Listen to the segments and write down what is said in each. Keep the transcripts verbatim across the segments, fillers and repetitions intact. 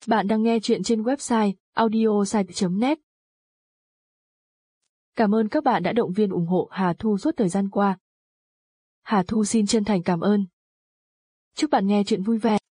Bạn đang nghe chuyện trên website audiosite chấm net. Cảm ơn các bạn đã động viên ủng hộ Hà Thu suốt thời gian qua. Hà Thu xin chân thành cảm ơn. Chúc bạn nghe chuyện vui vẻ.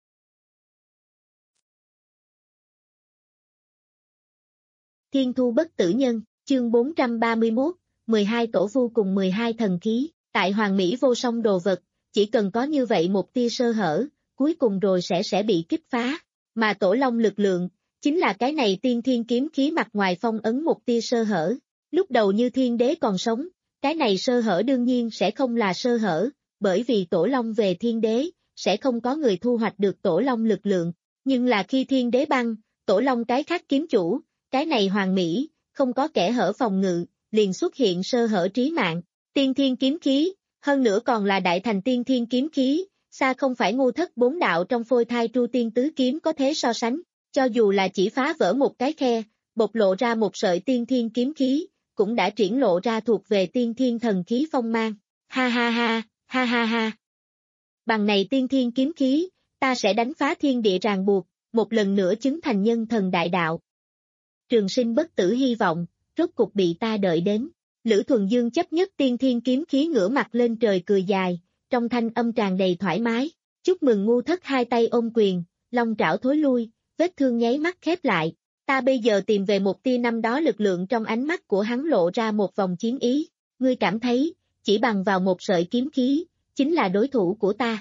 Thiên Thu Bất Tử Nhân, chương bốn trăm ba mươi mốt, mười hai tổ vu cùng mười hai thần khí, tại Hoàng Mỹ vô song đồ vật, chỉ cần có như vậy một tia sơ hở, cuối cùng rồi sẽ sẽ bị kích phá, mà tổ long lực lượng, chính là cái này tiên thiên kiếm khí mặt ngoài phong ấn một tia sơ hở, lúc đầu như thiên đế còn sống, cái này sơ hở đương nhiên sẽ không là sơ hở, bởi vì tổ long về thiên đế, sẽ không có người thu hoạch được tổ long lực lượng, nhưng là khi thiên đế băng, tổ long cái khác kiếm chủ, cái này Hoàng Mỹ, không có kẻ hở phòng ngự, liền xuất hiện sơ hở trí mạng, tiên thiên kiếm khí, hơn nữa còn là đại thành tiên thiên kiếm khí, xa không phải ngu thất bốn đạo trong phôi thai tru tiên tứ kiếm có thế so sánh, cho dù là chỉ phá vỡ một cái khe, bộc lộ ra một sợi tiên thiên kiếm khí, cũng đã triển lộ ra thuộc về tiên thiên thần khí phong mang, ha ha ha, ha ha ha. Bằng này tiên thiên kiếm khí, ta sẽ đánh phá thiên địa ràng buộc, một lần nữa chứng thành nhân thần đại đạo. Trường sinh bất tử hy vọng, rốt cục bị ta đợi đến. Lữ Thuần Dương chấp nhất tiên thiên kiếm khí ngửa mặt lên trời cười dài, trong thanh âm tràn đầy thoải mái. Chúc mừng ngu thất hai tay ôm quyền, long trảo thối lui, vết thương nháy mắt khép lại. Ta bây giờ tìm về một tia năm đó lực lượng trong ánh mắt của hắn lộ ra một vòng chiến ý. Ngươi cảm thấy, chỉ bằng vào một sợi kiếm khí, chính là đối thủ của ta.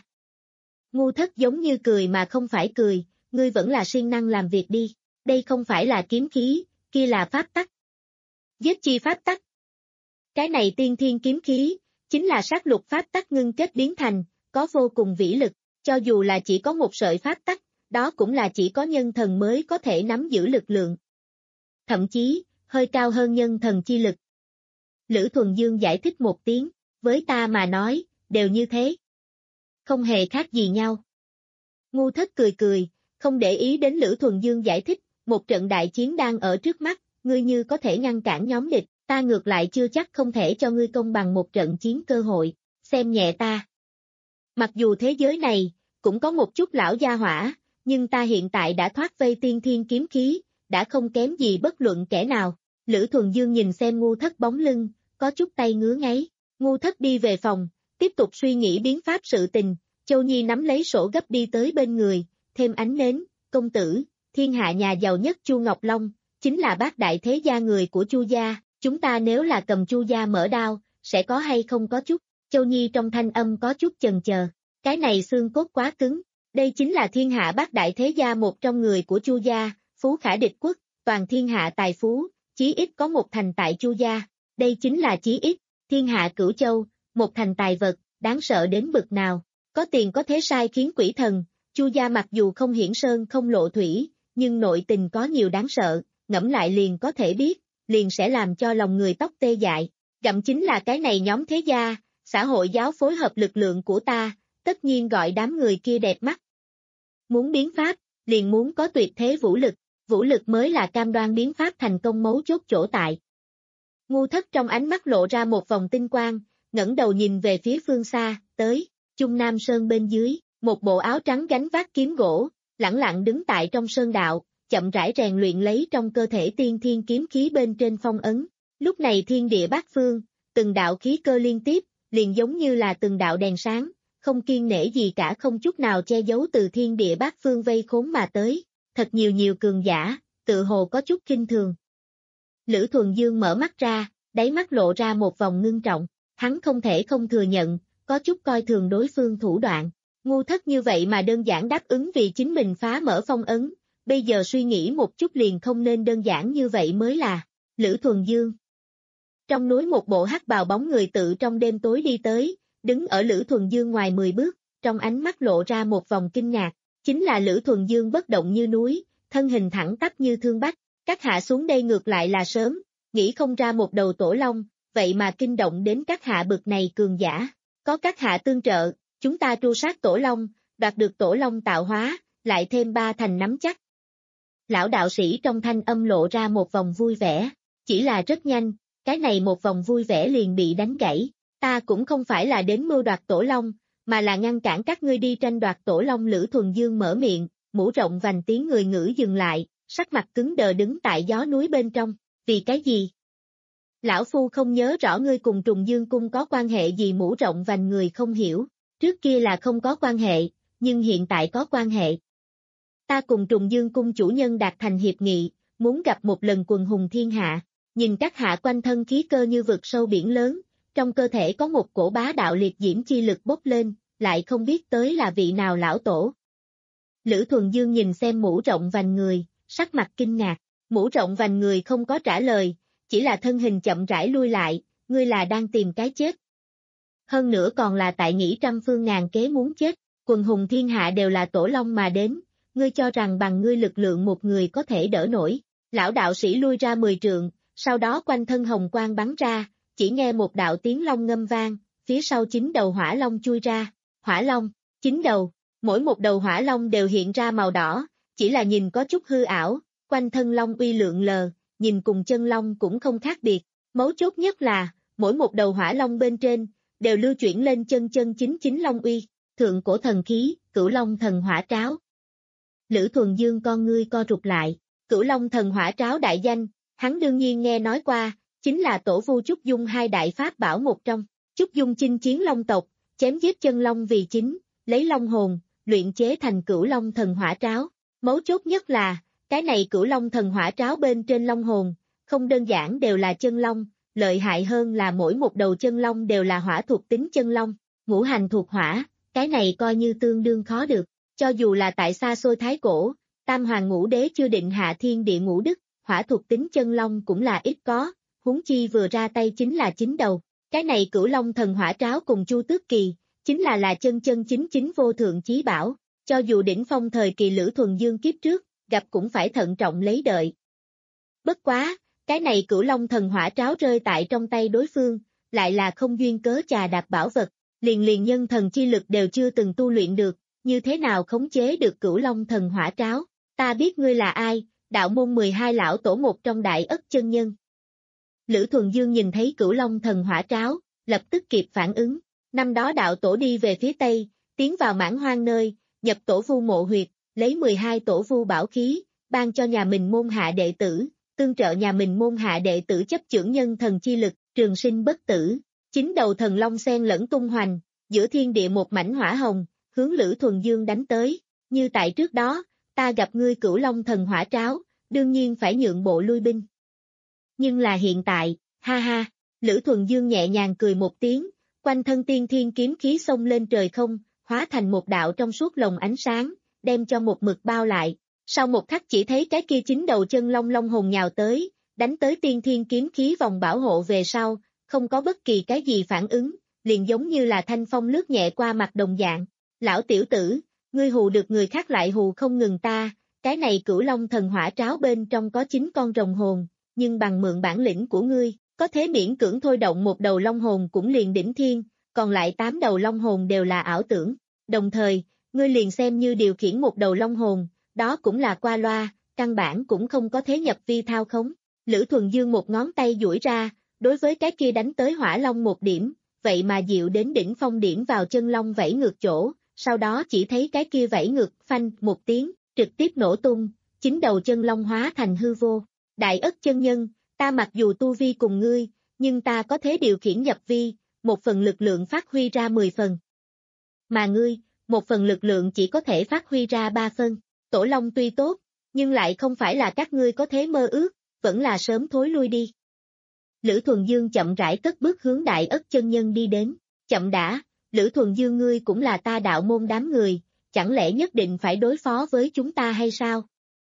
Ngu thất giống như cười mà không phải cười, ngươi vẫn là siêng năng làm việc đi. Đây không phải là kiếm khí, kia là pháp tắc. Giết chi pháp tắc. Cái này tiên thiên kiếm khí, chính là sát lục pháp tắc ngưng kết biến thành, có vô cùng vĩ lực, cho dù là chỉ có một sợi pháp tắc, đó cũng là chỉ có nhân thần mới có thể nắm giữ lực lượng. Thậm chí, hơi cao hơn nhân thần chi lực. Lữ Thuần Dương giải thích một tiếng, với ta mà nói, đều như thế. Không hề khác gì nhau. Ngu thất cười cười, không để ý đến Lữ Thuần Dương giải thích, một trận đại chiến đang ở trước mắt, ngươi như có thể ngăn cản nhóm địch, ta ngược lại chưa chắc không thể cho ngươi công bằng một trận chiến cơ hội, xem nhẹ ta. Mặc dù thế giới này, cũng có một chút lão gia hỏa, nhưng ta hiện tại đã thoát vây tiên thiên kiếm khí, đã không kém gì bất luận kẻ nào. Lữ Thuần Dương nhìn xem ngu thất bóng lưng, có chút tay ngứa ngáy, ngu thất đi về phòng, tiếp tục suy nghĩ biến pháp sự tình, Châu Nhi nắm lấy sổ gấp đi tới bên người, thêm ánh nến, công tử, thiên hạ nhà giàu nhất Chu Ngọc Long, chính là bác đại thế gia người của Chu gia, chúng ta nếu là cầm Chu gia mở đao, sẽ có hay không có chút, Châu Nhi trong thanh âm có chút chần chờ, cái này xương cốt quá cứng, đây chính là thiên hạ bác đại thế gia một trong người của Chu gia, phú khả địch quốc, toàn thiên hạ tài phú, chí ít có một thành tại Chu gia, đây chính là chí ít, thiên hạ cửu châu, một thành tài vật, đáng sợ đến bực nào, có tiền có thế sai khiến quỷ thần, Chu gia mặc dù không hiển sơn không lộ thủy, nhưng nội tình có nhiều đáng sợ, ngẫm lại liền có thể biết, liền sẽ làm cho lòng người tóc tê dại, gặm chính là cái này nhóm thế gia, xã hội giáo phối hợp lực lượng của ta, tất nhiên gọi đám người kia đẹp mắt. Muốn biến pháp, liền muốn có tuyệt thế vũ lực, vũ lực mới là cam đoan biến pháp thành công mấu chốt chỗ tại. Ngu thất trong ánh mắt lộ ra một vòng tinh quang, ngẩng đầu nhìn về phía phương xa, tới, Trung Nam Sơn bên dưới, một bộ áo trắng gánh vác kiếm gỗ, lẳng lặng đứng tại trong sơn đạo, chậm rãi rèn luyện lấy trong cơ thể tiên thiên kiếm khí bên trên phong ấn. Lúc này thiên địa bát phương, từng đạo khí cơ liên tiếp, liền giống như là từng đạo đèn sáng, không kiêng nể gì cả không chút nào che giấu từ thiên địa bát phương vây khốn mà tới, thật nhiều nhiều cường giả, tự hồ có chút kinh thường. Lữ Thuần Dương mở mắt ra, đáy mắt lộ ra một vòng ngưng trọng, hắn không thể không thừa nhận, có chút coi thường đối phương thủ đoạn. Ngu thất như vậy mà đơn giản đáp ứng vì chính mình phá mở phong ấn, bây giờ suy nghĩ một chút liền không nên đơn giản như vậy mới là, Lữ Thuần Dương. Trong núi một bộ hắc bào bóng người tự trong đêm tối đi tới, đứng ở Lữ Thuần Dương ngoài mười bước, trong ánh mắt lộ ra một vòng kinh ngạc, chính là Lữ Thuần Dương bất động như núi, thân hình thẳng tắp như thương bách, các hạ xuống đây ngược lại là sớm, nghĩ không ra một đầu tổ long, vậy mà kinh động đến các hạ bực này cường giả, có các hạ tương trợ. Chúng ta tru sát tổ long, đoạt được tổ long tạo hóa, lại thêm ba thành nắm chắc. Lão đạo sĩ trong thanh âm lộ ra một vòng vui vẻ, chỉ là rất nhanh, cái này một vòng vui vẻ liền bị đánh gãy. Ta cũng không phải là đến mưu đoạt tổ long, mà là ngăn cản các ngươi đi tranh đoạt tổ long. Lữ Thuần Dương mở miệng, mũ rộng vành tiếng người ngữ dừng lại, sắc mặt cứng đờ đứng tại gió núi bên trong, vì cái gì? Lão Phu không nhớ rõ ngươi cùng Trùng Dương Cung có quan hệ gì. Mũ rộng vành người không hiểu, trước kia là không có quan hệ, nhưng hiện tại có quan hệ. Ta cùng Trùng Dương Cung chủ nhân đạt thành hiệp nghị, muốn gặp một lần quần hùng thiên hạ, nhìn các hạ quanh thân khí cơ như vực sâu biển lớn, trong cơ thể có một cổ bá đạo liệt diễm chi lực bốc lên, lại không biết tới là vị nào lão tổ. Lữ Thuần Dương nhìn xem mũ rộng vành người, sắc mặt kinh ngạc, mũ rộng vành người không có trả lời, chỉ là thân hình chậm rãi lui lại, ngươi là đang tìm cái chết. Hơn nữa còn là tại nghĩ trăm phương ngàn kế muốn chết, quần hùng thiên hạ đều là tổ long mà đến, ngươi cho rằng bằng ngươi lực lượng một người có thể đỡ nổi. Lão đạo sĩ lui ra mười trượng, sau đó quanh thân hồng quang bắn ra, chỉ nghe một đạo tiếng long ngâm vang, phía sau chín đầu hỏa long chui ra, hỏa long, chín đầu, mỗi một đầu hỏa long đều hiện ra màu đỏ, chỉ là nhìn có chút hư ảo, quanh thân long uy lượng lờ, nhìn cùng chân long cũng không khác biệt, mấu chốt nhất là, mỗi một đầu hỏa long bên trên, đều lưu chuyển lên chân chân chính chính long uy, thượng cổ thần khí, Cửu Long Thần Hỏa Tráo. Lữ Thuần Dương con ngươi co rụt lại, Cửu Long Thần Hỏa Tráo đại danh, hắn đương nhiên nghe nói qua, chính là tổ vu Trúc Dung hai đại pháp bảo một trong, Trúc Dung chinh chiến long tộc, chém giết chân long vì chính, lấy long hồn, luyện chế thành Cửu Long Thần Hỏa Tráo. Mấu chốt nhất là, cái này Cửu Long Thần Hỏa Tráo bên trên long hồn, không đơn giản đều là chân long, lợi hại hơn là mỗi một đầu chân long đều là hỏa thuộc tính chân long, ngũ hành thuộc hỏa, cái này coi như tương đương khó được, cho dù là tại xa xôi thái cổ, Tam Hoàng Ngũ Đế chưa định hạ thiên địa ngũ đức, hỏa thuộc tính chân long cũng là ít có, huống chi vừa ra tay chính là chín đầu, cái này Cửu Long Thần Hỏa Tráo cùng Chu Tước Kỳ, chính là là chân chân chính chính vô thượng chí bảo, cho dù đỉnh phong thời kỳ Lữ Thuần Dương kiếp trước, gặp cũng phải thận trọng lấy đợi. Bất quá, cái này Cửu Long Thần Hỏa Tráo rơi tại trong tay đối phương, lại là không duyên cớ chà đạp bảo vật, liền liền nhân thần chi lực đều chưa từng tu luyện được, như thế nào khống chế được Cửu Long Thần Hỏa Tráo, ta biết ngươi là ai, đạo môn mười hai lão tổ một trong Đại Ất chân nhân. Lữ Thuần Dương nhìn thấy Cửu Long Thần Hỏa Tráo, lập tức kịp phản ứng, năm đó đạo tổ đi về phía Tây, tiến vào Mãn Hoang nơi, nhập tổ vu mộ huyệt, lấy mười hai tổ vu bảo khí, ban cho nhà mình môn hạ đệ tử, tương trợ nhà mình môn hạ đệ tử chấp chưởng nhân thần chi lực, trường sinh bất tử. Chín đầu thần long xen lẫn tung hoành, giữa thiên địa một mảnh hỏa hồng, hướng Lữ Thuần Dương đánh tới, như tại trước đó, ta gặp ngươi Cửu Long Thần Hỏa Tráo, đương nhiên phải nhượng bộ lui binh. Nhưng là hiện tại, ha ha, Lữ Thuần Dương nhẹ nhàng cười một tiếng, quanh thân tiên thiên kiếm khí xông lên trời không, hóa thành một đạo trong suốt lồng ánh sáng, đem cho một mực bao lại. Sau một khắc chỉ thấy cái kia chín đầu chân long long hồn nhào tới, đánh tới tiên thiên kiếm khí vòng bảo hộ về sau, không có bất kỳ cái gì phản ứng, liền giống như là thanh phong lướt nhẹ qua mặt đồng dạng. Lão tiểu tử, ngươi hù được người khác lại hù không ngừng ta, cái này Cửu Long Thần Hỏa Tráo bên trong có chín con rồng hồn, nhưng bằng mượn bản lĩnh của ngươi, có thể miễn cưỡng thôi động một đầu long hồn cũng liền đỉnh thiên, còn lại tám đầu long hồn đều là ảo tưởng. Đồng thời, ngươi liền xem như điều khiển một đầu long hồn, đó cũng là qua loa, căn bản cũng không có thế nhập vi thao khống. Lữ Thuần Dương một ngón tay duỗi ra, đối với cái kia đánh tới hỏa long một điểm, vậy mà dịu đến đỉnh phong điểm vào chân long vẫy ngược chỗ, sau đó chỉ thấy cái kia vẫy ngược phanh một tiếng, trực tiếp nổ tung, chín đầu chân long hóa thành hư vô. Đại Ất chân nhân, ta mặc dù tu vi cùng ngươi, nhưng ta có thể điều khiển nhập vi, một phần lực lượng phát huy ra mười phần. Mà ngươi, một phần lực lượng chỉ có thể phát huy ra ba phân. Tổ long tuy tốt, nhưng lại không phải là các ngươi có thể mơ ước, vẫn là sớm thối lui đi. Lữ Thuần Dương chậm rãi cất bước hướng Đại Ất chân nhân đi đến, chậm đã, Lữ Thuần Dương ngươi cũng là ta đạo môn đám người, chẳng lẽ nhất định phải đối phó với chúng ta hay sao?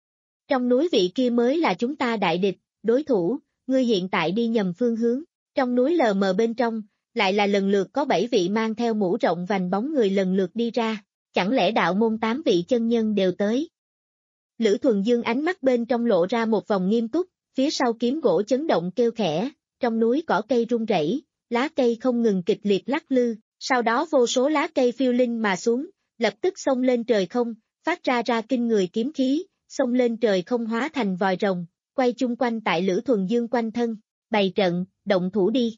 Trong núi vị kia mới là chúng ta đại địch, đối thủ, ngươi hiện tại đi nhầm phương hướng, trong núi lờ mờ bên trong, lại là lần lượt có bảy vị mang theo mũ rộng vành bóng người lần lượt đi ra, chẳng lẽ đạo môn tám vị chân nhân đều tới? Lữ Thuần Dương ánh mắt bên trong lộ ra một vòng nghiêm túc, phía sau kiếm gỗ chấn động kêu khẽ, trong núi cỏ cây rung rẩy, lá cây không ngừng kịch liệt lắc lư, sau đó vô số lá cây phiêu linh mà xuống, lập tức xông lên trời không, phát ra ra kinh người kiếm khí, xông lên trời không hóa thành vòi rồng, quay chung quanh tại Lữ Thuần Dương quanh thân, bày trận, động thủ đi.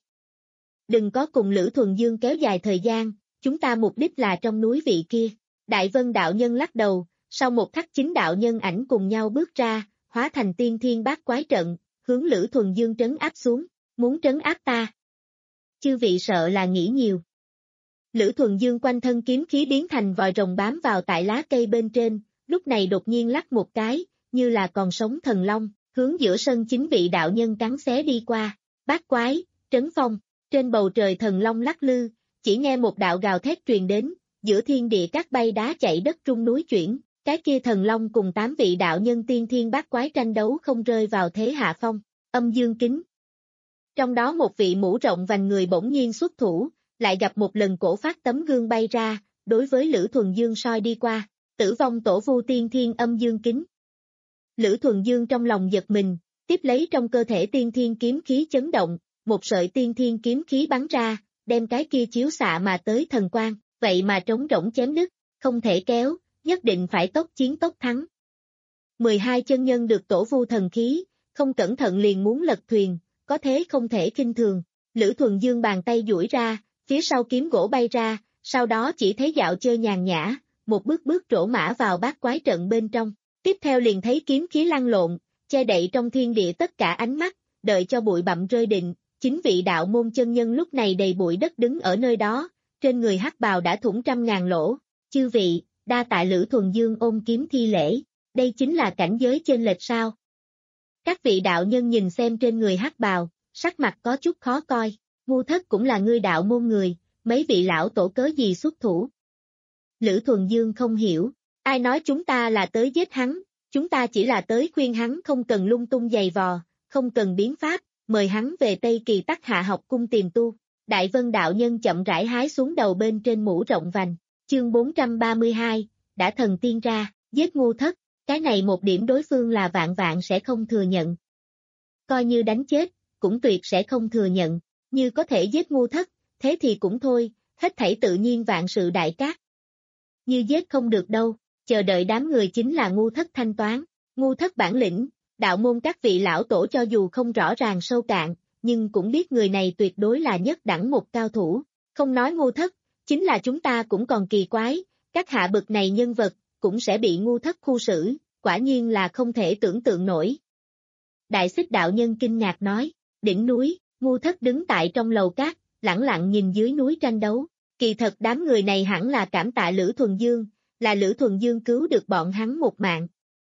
Đừng có cùng Lữ Thuần Dương kéo dài thời gian, chúng ta mục đích là trong núi vị kia. Đại Vân đạo nhân lắc đầu, Sau một khắc chín đạo nhân ảnh cùng nhau bước ra, hóa thành tiên thiên bát quái trận, hướng Lữ Thuần Dương trấn áp xuống, muốn trấn áp ta. Chư vị sợ là nghĩ nhiều. Lữ Thuần Dương quanh thân kiếm khí biến thành vòi rồng bám vào tại lá cây bên trên, lúc này đột nhiên lắc một cái, như là còn sống thần long, hướng giữa sân chính vị đạo nhân cắn xé đi qua. Bát quái, trấn phong, trên bầu trời thần long lắc lư, chỉ nghe một đạo gào thét truyền đến, giữa thiên địa cát bay đá chạy đất rung núi chuyển, cái kia thần long cùng tám vị đạo nhân tiên thiên bát quái tranh đấu không rơi vào thế hạ phong. Âm dương kính. Trong đó một vị mũ rộng vành người bỗng nhiên xuất thủ, lại gặp một lần cổ phát tấm gương bay ra, đối với Lữ Thuần Dương soi đi qua, tử vong tổ vu tiên thiên âm dương kính. Lữ Thuần Dương trong lòng giật mình, tiếp lấy trong cơ thể tiên thiên kiếm khí chấn động, một sợi tiên thiên kiếm khí bắn ra, đem cái kia chiếu xạ mà tới thần quang, vậy mà trống rỗng chém đứt, không thể kéo, nhất định phải tốc chiến tốc thắng. mười hai chân nhân được tổ vu thần khí, không cẩn thận liền muốn lật thuyền, có thế không thể kinh thường. Lữ Thuần Dương bàn tay duỗi ra, phía sau kiếm gỗ bay ra, sau đó chỉ thấy dạo chơi nhàn nhã, một bước bước trổ mã vào bát quái trận bên trong. Tiếp theo liền thấy kiếm khí lăn lộn, che đậy trong thiên địa tất cả ánh mắt, đợi cho bụi bặm rơi định, chính vị đạo môn chân nhân lúc này đầy bụi đất đứng ở nơi đó, trên người hắc bào đã thủng trăm ngàn lỗ. Chư vị, đa tạ Lữ Thuần Dương ôm kiếm thi lễ, đây chính là cảnh giới chênh lệch sao? Các vị đạo nhân nhìn xem trên người hắc bào, sắc mặt có chút khó coi, Ngu Thất cũng là ngươi đạo môn người, mấy vị lão tổ cớ gì xuất thủ? Lữ Thuần Dương không hiểu, ai nói chúng ta là tới giết hắn, chúng ta chỉ là tới khuyên hắn không cần lung tung giày vò, không cần biến pháp, mời hắn về Tây Kỳ Tắc Hạ học cung tìm tu. Đại Vân đạo nhân chậm rãi hái xuống đầu bên trên mũ rộng vành, chương bốn trăm ba mươi hai, đã thần tiên ra, giết Ngu Thất, cái này một điểm đối phương là vạn vạn sẽ không thừa nhận. Coi như đánh chết, cũng tuyệt sẽ không thừa nhận, như có thể giết Ngu Thất, thế thì cũng thôi, hết thảy tự nhiên vạn sự đại cát. Như giết không được đâu, chờ đợi đám người chính là Ngu Thất thanh toán. Ngu Thất bản lĩnh, đạo môn các vị lão tổ cho dù không rõ ràng sâu cạn, nhưng cũng biết người này tuyệt đối là nhất đẳng một cao thủ. Không nói Ngu Thất, chính là chúng ta cũng còn kỳ quái, các hạ bực này nhân vật, cũng sẽ bị Ngu Thất khu xử, quả nhiên là không thể tưởng tượng nổi. Đại Xích đạo nhân kinh ngạc nói, đỉnh núi, Ngu Thất đứng tại trong lầu cát, lẳng lặng nhìn dưới núi tranh đấu. Kỳ thật đám người này hẳn là cảm tạ Lữ Thuần Dương, là Lữ Thuần Dương cứu được bọn hắn một mạng.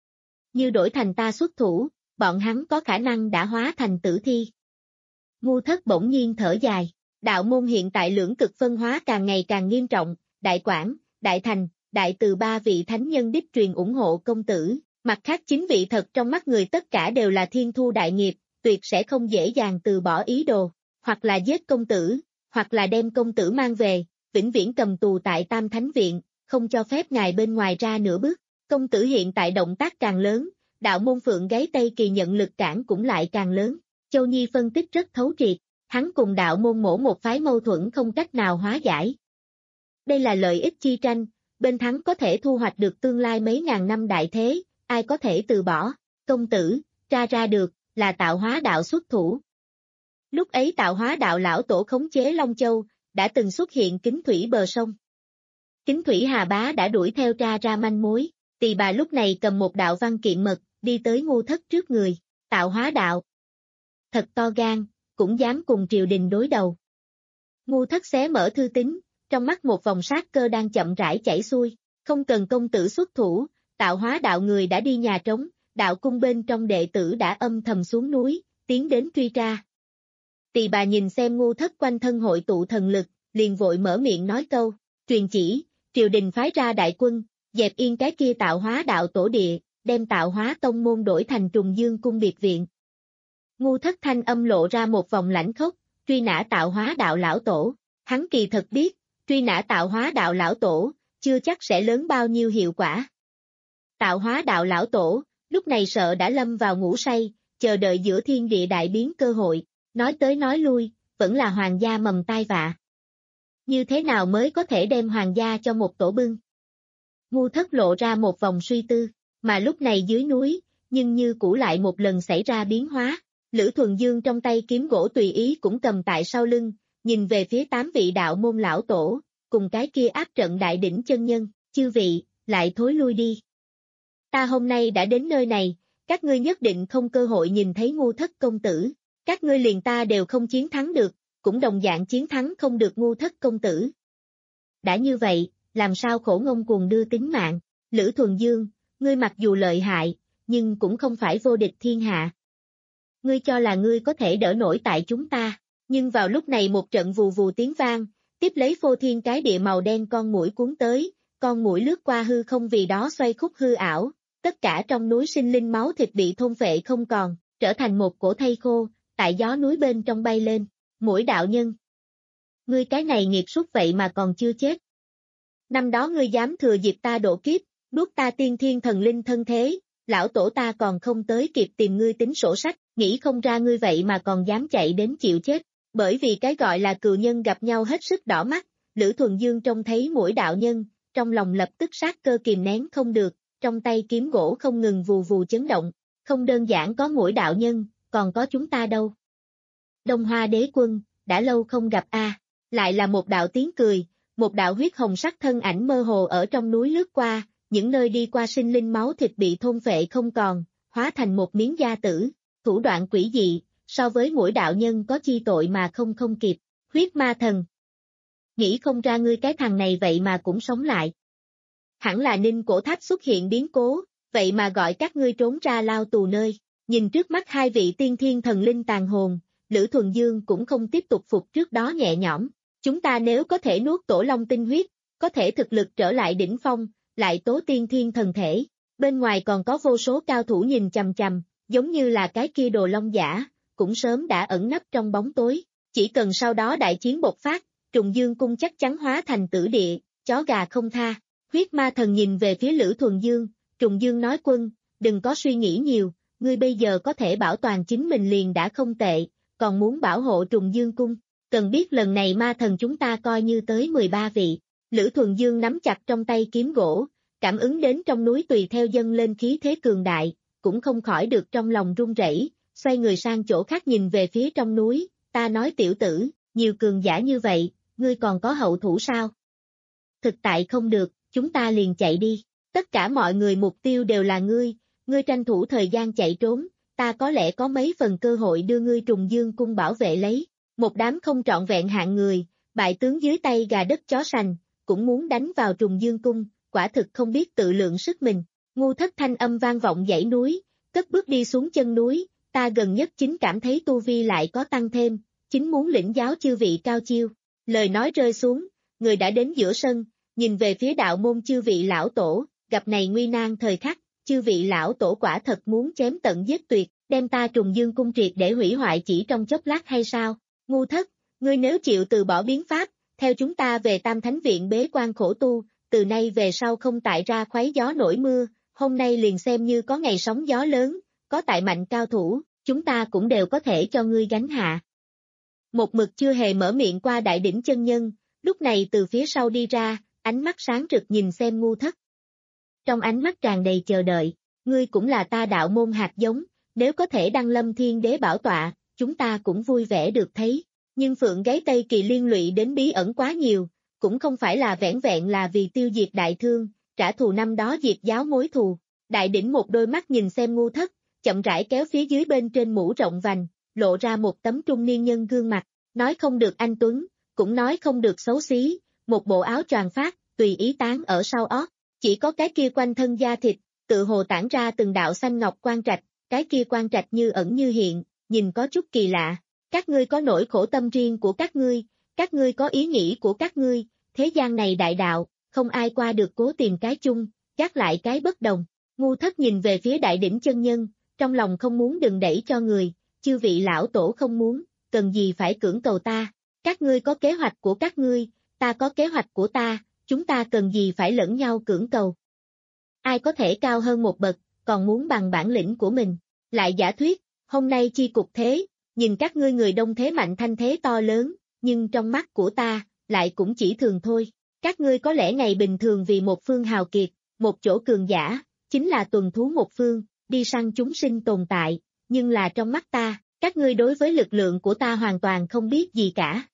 Như đổi thành ta xuất thủ, bọn hắn có khả năng đã hóa thành tử thi. Ngu Thất bỗng nhiên thở dài, đạo môn hiện tại lưỡng cực phân hóa càng ngày càng nghiêm trọng, Đại Quảng, Đại Thành, Đại Từ ba vị thánh nhân đích truyền ủng hộ công tử, mặt khác chính vị thật trong mắt người tất cả đều là thiên thu đại nghiệp, tuyệt sẽ không dễ dàng từ bỏ ý đồ, hoặc là giết công tử, hoặc là đem công tử mang về, vĩnh viễn cầm tù tại Tam Thánh Viện, không cho phép ngài bên ngoài ra nửa bước. Công tử hiện tại động tác càng lớn, đạo môn Phượng Gáy Tây Kỳ nhận lực cản cũng lại càng lớn. Châu Nhi phân tích rất thấu triệt, hắn cùng đạo môn mỗi một phái mâu thuẫn không cách nào hóa giải. Đây là lợi ích chi tranh, bên thắng có thể thu hoạch được tương lai mấy ngàn năm đại thế, ai có thể từ bỏ. Công tử, tra ra được, là Tạo Hóa đạo xuất thủ. Lúc ấy Tạo Hóa đạo lão tổ khống chế Long Châu, đã từng xuất hiện Kính Thủy bờ sông. Kính Thủy Hà Bá đã đuổi theo tra ra manh mối, Tỳ bà lúc này cầm một đạo văn kiện mật, đi tới Ngu Thất trước người. Tạo Hóa đạo thật to gan, cũng dám cùng triều đình đối đầu. Ngu Thất xé mở thư tín, trong mắt một vòng sát cơ đang chậm rãi chảy xuôi, không cần công tử xuất thủ, Tạo Hóa đạo người đã đi nhà trống, đạo cung bên trong đệ tử đã âm thầm xuống núi, tiến đến truy tra. Tỳ bà nhìn xem Ngu Thất quanh thân hội tụ thần lực, liền vội mở miệng nói câu, truyền chỉ, triều đình phái ra đại quân, dẹp yên cái kia Tạo Hóa đạo tổ địa, đem Tạo Hóa tông môn đổi thành Trùng Dương cung biệt viện. Ngu Thất thanh âm lộ ra một vòng lãnh khốc, truy nã Tạo Hóa đạo lão tổ, hắn kỳ thật biết, truy nã Tạo Hóa đạo lão tổ, chưa chắc sẽ lớn bao nhiêu hiệu quả. Tạo Hóa đạo lão tổ, lúc này sợ đã lâm vào ngủ say, chờ đợi giữa thiên địa đại biến cơ hội, nói tới nói lui, vẫn là hoàng gia mầm tai vạ. Như thế nào mới có thể đem hoàng gia cho một tổ bưng? Ngu Thất lộ ra một vòng suy tư, mà lúc này dưới núi, nhưng như cũ lại một lần xảy ra biến hóa. Lữ Thuần Dương trong tay kiếm gỗ tùy ý cũng cầm tại sau lưng, nhìn về phía tám vị đạo môn lão tổ, cùng cái kia áp trận đại đỉnh chân nhân, chư vị, lại thối lui đi. Ta hôm nay đã đến nơi này, các ngươi nhất định không cơ hội nhìn thấy Ngu Thất công tử. Các ngươi liền ta đều không chiến thắng được, cũng đồng dạng chiến thắng không được Ngu Thất công tử. Đã như vậy, làm sao khổ ngông cuồng đưa tính mạng? Lữ Thuần Dương, ngươi mặc dù lợi hại, nhưng cũng không phải vô địch thiên hạ. Ngươi cho là ngươi có thể đỡ nổi tại chúng ta, nhưng vào lúc này một trận vù vù tiếng vang, tiếp lấy phô thiên cái địa màu đen con muỗi cuốn tới, con muỗi lướt qua hư không vì đó xoay khúc hư ảo, tất cả trong núi sinh linh máu thịt bị thôn phệ không còn, trở thành một cổ thây khô, tại gió núi bên trong bay lên. Muỗi đạo nhân, ngươi cái này nghiệt súc vậy mà còn chưa chết. Năm đó ngươi dám thừa dịp ta độ kiếp, nuốt ta tiên thiên thần linh thân thế, lão tổ ta còn không tới kịp tìm ngươi tính sổ sách, nghĩ không ra ngươi vậy mà còn dám chạy đến chịu chết. Bởi vì cái gọi là cừu nhân gặp nhau hết sức đỏ mắt, Lữ Thuần Dương trông thấy muỗi đạo nhân, trong lòng lập tức sát cơ kìm nén không được, trong tay kiếm gỗ không ngừng vù vù chấn động, không đơn giản có muỗi đạo nhân, còn có chúng ta đâu. Đông Hoa Đế Quân, đã lâu không gặp a. Lại là một đạo tiếng cười, một đạo huyết hồng sắc thân ảnh mơ hồ ở trong núi lướt qua, những nơi đi qua sinh linh máu thịt bị thôn phệ không còn, hóa thành một miếng da tử, thủ đoạn quỷ dị, so với muỗi đạo nhân có chi tội mà không không kịp, huyết ma thần. Nghĩ không ra ngươi cái thằng này vậy mà cũng sống lại. Hẳn là Ninh Cổ Tháp xuất hiện biến cố, vậy mà gọi các ngươi trốn ra lao tù nơi, nhìn trước mắt hai vị tiên thiên thần linh tàn hồn, Lữ Thuần Dương cũng không tiếp tục phục trước đó nhẹ nhõm, chúng ta nếu có thể nuốt tổ long tinh huyết, có thể thực lực trở lại đỉnh phong, lại tố tiên thiên thần thể, bên ngoài còn có vô số cao thủ nhìn chằm chằm, giống như là cái kia Đồ Long giả, cũng sớm đã ẩn nấp trong bóng tối, chỉ cần sau đó đại chiến bộc phát, Trùng Dương cung chắc chắn hóa thành tử địa, chó gà không tha. Huyết ma thần nhìn về phía Lữ Thuần Dương, Trùng Dương nói quân, đừng có suy nghĩ nhiều, ngươi bây giờ có thể bảo toàn chính mình liền đã không tệ, còn muốn bảo hộ Trùng Dương cung, cần biết lần này ma thần chúng ta coi như tới mười ba vị. Lữ Thuần Dương nắm chặt trong tay kiếm gỗ, cảm ứng đến trong núi tùy theo dâng lên khí thế cường đại, cũng không khỏi được trong lòng run rẩy, xoay người sang chỗ khác nhìn về phía trong núi, ta nói tiểu tử, nhiều cường giả như vậy, ngươi còn có hậu thủ sao? Thực tại không được, chúng ta liền chạy đi, tất cả mọi người mục tiêu đều là ngươi, ngươi tranh thủ thời gian chạy trốn, ta có lẽ có mấy phần cơ hội đưa ngươi Trùng Dương cung bảo vệ lấy, một đám không trọn vẹn hạng người, bại tướng dưới tay gà đất chó sành, cũng muốn đánh vào Trùng Dương cung, quả thực không biết tự lượng sức mình. Ngu Thất thanh âm vang vọng dãy núi, cất bước đi xuống chân núi, ta gần nhất chính cảm thấy tu vi lại có tăng thêm, chính muốn lĩnh giáo chư vị cao chiêu. Lời nói rơi xuống, người đã đến giữa sân, nhìn về phía đạo môn chư vị lão tổ, gặp này nguy nan thời khắc, chư vị lão tổ quả thật muốn chém tận giết tuyệt, đem ta Trùng Dương cung triệt để hủy hoại chỉ trong chốc lát hay sao? Ngu Thất, ngươi nếu chịu từ bỏ biến pháp, theo chúng ta về Tam Thánh Viện bế quan khổ tu, từ nay về sau không tại ra khoáy gió nổi mưa, hôm nay liền xem như có ngày sóng gió lớn, có tại mạnh cao thủ, chúng ta cũng đều có thể cho ngươi gánh hạ. Một mực chưa hề mở miệng qua đại đỉnh chân nhân, lúc này từ phía sau đi ra, ánh mắt sáng rực nhìn xem Ngu Thất. Trong ánh mắt tràn đầy chờ đợi, ngươi cũng là ta đạo môn hạt giống, nếu có thể đăng lâm thiên đế bảo tọa, chúng ta cũng vui vẻ được thấy. Nhưng Phượng Gáy Tây Kỳ liên lụy đến bí ẩn quá nhiều, cũng không phải là vẻn vẹn là vì tiêu diệt đại thương, trả thù năm đó diệt giáo mối thù. Đại đỉnh một đôi mắt nhìn xem Ngu Thất, chậm rãi kéo phía dưới bên trên mũ rộng vành, lộ ra một tấm trung niên nhân gương mặt, nói không được anh tuấn, cũng nói không được xấu xí, một bộ áo choàng phát, tùy ý tán ở sau ót, chỉ có cái kia quanh thân da thịt, tự hồ tản ra từng đạo xanh ngọc quang trạch, cái kia quang trạch như ẩn như hiện, nhìn có chút kỳ lạ. Các ngươi có nỗi khổ tâm riêng của các ngươi, các ngươi có ý nghĩ của các ngươi, thế gian này đại đạo, không ai qua được cố tìm cái chung, gác lại cái bất đồng. Ngu Thất nhìn về phía đại đỉnh chân nhân, trong lòng không muốn đừng đẩy cho người, chư vị lão tổ không muốn, cần gì phải cưỡng cầu ta, các ngươi có kế hoạch của các ngươi, ta có kế hoạch của ta, chúng ta cần gì phải lẫn nhau cưỡng cầu. Ai có thể cao hơn một bậc, còn muốn bằng bản lĩnh của mình, lại giả thuyết, hôm nay chi cục thế, nhìn các ngươi người đông thế mạnh thanh thế to lớn, nhưng trong mắt của ta, lại cũng chỉ thường thôi. Các ngươi có lẽ ngày bình thường vì một phương hào kiệt, một chỗ cường giả, chính là tuần thú một phương, đi săn chúng sinh tồn tại, nhưng là trong mắt ta, các ngươi đối với lực lượng của ta hoàn toàn không biết gì cả.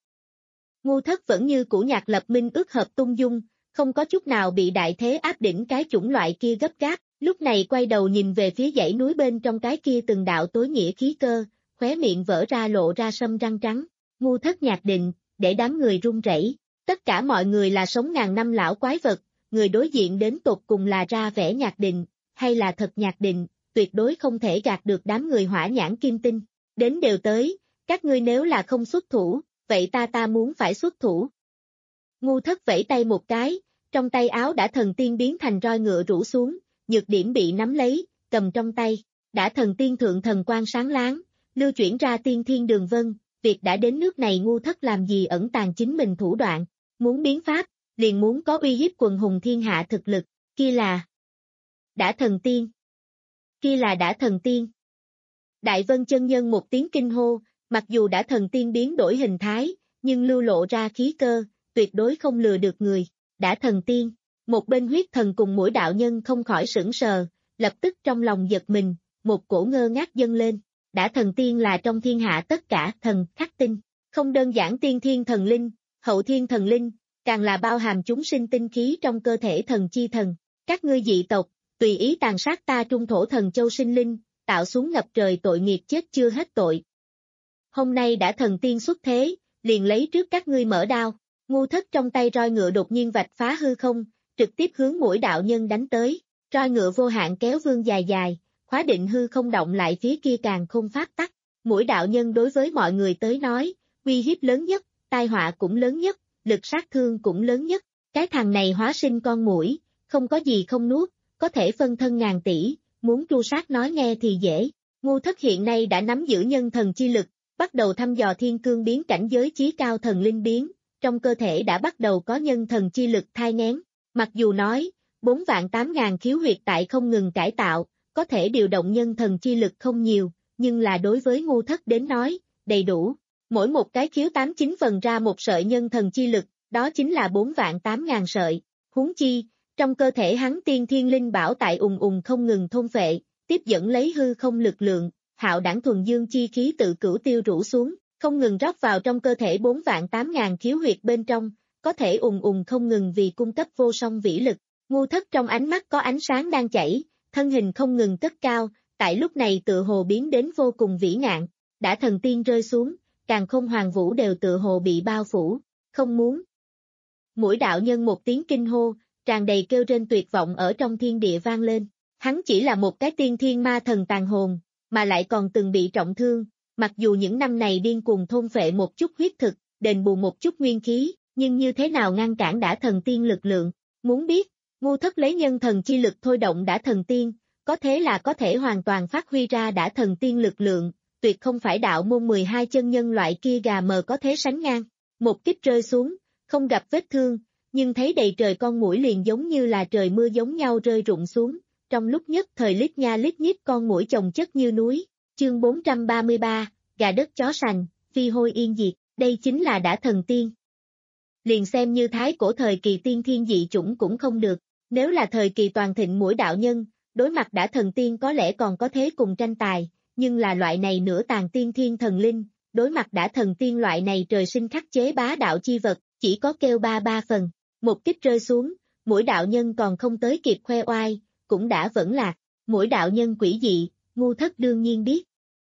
Ngu Thất vẫn như cũ Nhạc Lập Minh ước hợp tung dung, không có chút nào bị đại thế áp đỉnh cái chủng loại kia gấp gáp, Lúc này quay đầu nhìn về phía dãy núi bên trong cái kia từng đạo tối nghĩa khí cơ, khóe miệng vỡ ra lộ ra sâm răng trắng, ngu thất nhạc định, để đám người run rẩy. Tất cả mọi người là sống ngàn năm lão quái vật, người đối diện đến tột cùng là ra vẻ nhạc định, hay là thật nhạc định, tuyệt đối không thể gạt được đám người hỏa nhãn kim tinh. Đến đều tới, các ngươi nếu là không xuất thủ, vậy ta ta muốn phải xuất thủ. Ngu thất vẫy tay một cái, trong tay áo đã thần tiên biến thành roi ngựa rủ xuống, nhược điểm bị nắm lấy, cầm trong tay, đã thần tiên thượng thần quang sáng láng, lưu chuyển ra tiên thiên đường vân, việc đã đến nước này ngu thất làm gì ẩn tàng chính mình thủ đoạn, muốn biến pháp, liền muốn có uy hiếp quần hùng thiên hạ thực lực, kia là đã thần tiên, kia là đã thần tiên. Đại Vân chân nhân một tiếng kinh hô, mặc dù đã thần tiên biến đổi hình thái, nhưng lưu lộ ra khí cơ, tuyệt đối không lừa được người, đã thần tiên. Một bên huyết thần cùng mỗi đạo nhân không khỏi sửng sờ, lập tức trong lòng giật mình, một cổ ngơ ngác dâng lên, đã thần tiên là trong thiên hạ tất cả thần khắc tinh, không đơn giản tiên thiên thần linh, hậu thiên thần linh, càng là bao hàm chúng sinh tinh khí trong cơ thể thần chi thần, các ngươi dị tộc, tùy ý tàn sát ta trung thổ thần châu sinh linh, tạo xuống ngập trời tội nghiệp chết chưa hết tội. Hôm nay đã thần tiên xuất thế, liền lấy trước các ngươi mở đao, ngu thất trong tay roi ngựa đột nhiên vạch phá hư không, trực tiếp hướng mỗi đạo nhân đánh tới, roi ngựa vô hạn kéo vương dài dài, khóa định hư không động lại phía kia càng không phát tắc, mỗi đạo nhân đối với mọi người tới nói, uy hiếp lớn nhất, tai họa cũng lớn nhất, lực sát thương cũng lớn nhất, cái thằng này hóa sinh con muỗi, không có gì không nuốt, có thể phân thân ngàn tỷ, muốn tru sát nói nghe thì dễ, ngu thất hiện nay đã nắm giữ nhân thần chi lực, bắt đầu thăm dò thiên cương biến cảnh giới chí cao thần linh biến, trong cơ thể đã bắt đầu có nhân thần chi lực thai nghén. Mặc dù nói, bốn vạn tám ngàn khiếu huyệt tại không ngừng cải tạo, có thể điều động nhân thần chi lực không nhiều, nhưng là đối với ngu thất đến nói, đầy đủ. Mỗi một cái khiếu tám chín phần ra một sợi nhân thần chi lực, đó chính là bốn vạn tám ngàn sợi. Huống chi, trong cơ thể hắn tiên thiên linh bảo tại ùng ùng không ngừng thôn phệ, tiếp dẫn lấy hư không lực lượng, hạo đẳng thuần dương chi khí tự cửu tiêu rủ xuống, không ngừng rót vào trong cơ thể bốn vạn tám ngàn khiếu huyệt bên trong, có thể ùng ùng không ngừng vì cung cấp vô song vĩ lực. Ngu thất trong ánh mắt có ánh sáng đang chảy, thân hình không ngừng cất cao, tại lúc này tựa hồ biến đến vô cùng vĩ ngạn, đã thần tiên rơi xuống, càng không hoàng vũ đều tựa hồ bị bao phủ, không muốn. Mỗi đạo nhân một tiếng kinh hô, tràn đầy kêu rên tuyệt vọng ở trong thiên địa vang lên, hắn chỉ là một cái tiên thiên ma thần tàn hồn, mà lại còn từng bị trọng thương, mặc dù những năm này điên cuồng thôn phệ một chút huyết thực, đền bù một chút nguyên khí, nhưng như thế nào ngăn cản đã thần tiên lực lượng, muốn biết, ngu thất lấy nhân thần chi lực thôi động đã thần tiên, có thế là có thể hoàn toàn phát huy ra đã thần tiên lực lượng, tuyệt không phải đạo môn mười hai chân nhân loại kia gà mờ có thế sánh ngang, một kích rơi xuống, không gặp vết thương, nhưng thấy đầy trời con muỗi liền giống như là trời mưa giống nhau rơi rụng xuống, trong lúc nhất thời lít nha lít nhít con muỗi chồng chất như núi, chương bốn trăm ba mươi ba, gà đất chó sành, phi hôi yên diệt, đây chính là đã thần tiên. Liền xem như thái cổ thời kỳ tiên thiên dị chủng cũng không được, nếu là thời kỳ toàn thịnh mỗi đạo nhân, đối mặt đã thần tiên có lẽ còn có thế cùng tranh tài, nhưng là loại này nửa tàn tiên thiên thần linh, đối mặt đã thần tiên loại này trời sinh khắc chế bá đạo chi vật, chỉ có kêu ba ba phần, một kích rơi xuống, mỗi đạo nhân còn không tới kịp khoe oai, cũng đã vẫn lạc, mỗi đạo nhân quỷ dị, ngu thất đương nhiên biết.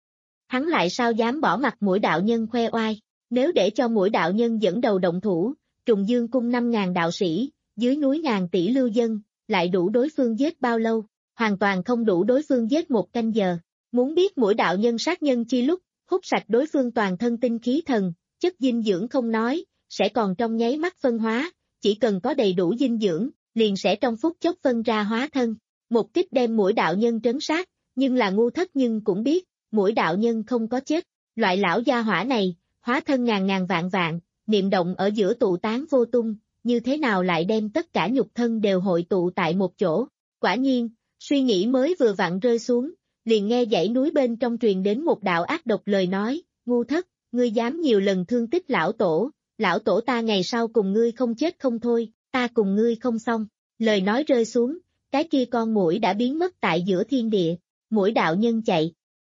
Hắn lại sao dám bỏ mặt mỗi đạo nhân khoe oai, nếu để cho mỗi đạo nhân dẫn đầu động thủ, Trùng Dương cung năm ngàn đạo sĩ, dưới núi ngàn tỷ lưu dân, lại đủ đối phương giết bao lâu, hoàn toàn không đủ đối phương giết một canh giờ. Muốn biết mỗi đạo nhân sát nhân chi lúc, hút sạch đối phương toàn thân tinh khí thần, chất dinh dưỡng không nói, sẽ còn trong nháy mắt phân hóa, chỉ cần có đầy đủ dinh dưỡng, liền sẽ trong phút chốc phân ra hóa thân. Một kích đem mỗi đạo nhân trấn sát, nhưng là ngu thất nhưng cũng biết, mỗi đạo nhân không có chết. Loại lão gia hỏa này, hóa thân ngàn ngàn vạn vạn, niệm động ở giữa tụ tán vô tung, như thế nào lại đem tất cả nhục thân đều hội tụ tại một chỗ. Quả nhiên, suy nghĩ mới vừa vặn rơi xuống, liền nghe dãy núi bên trong truyền đến một đạo ác độc lời nói, ngu thất, ngươi dám nhiều lần thương tích lão tổ, lão tổ ta ngày sau cùng ngươi không chết không thôi, ta cùng ngươi không xong. Lời nói rơi xuống, cái kia con muỗi đã biến mất tại giữa thiên địa, mỗi đạo nhân chạy.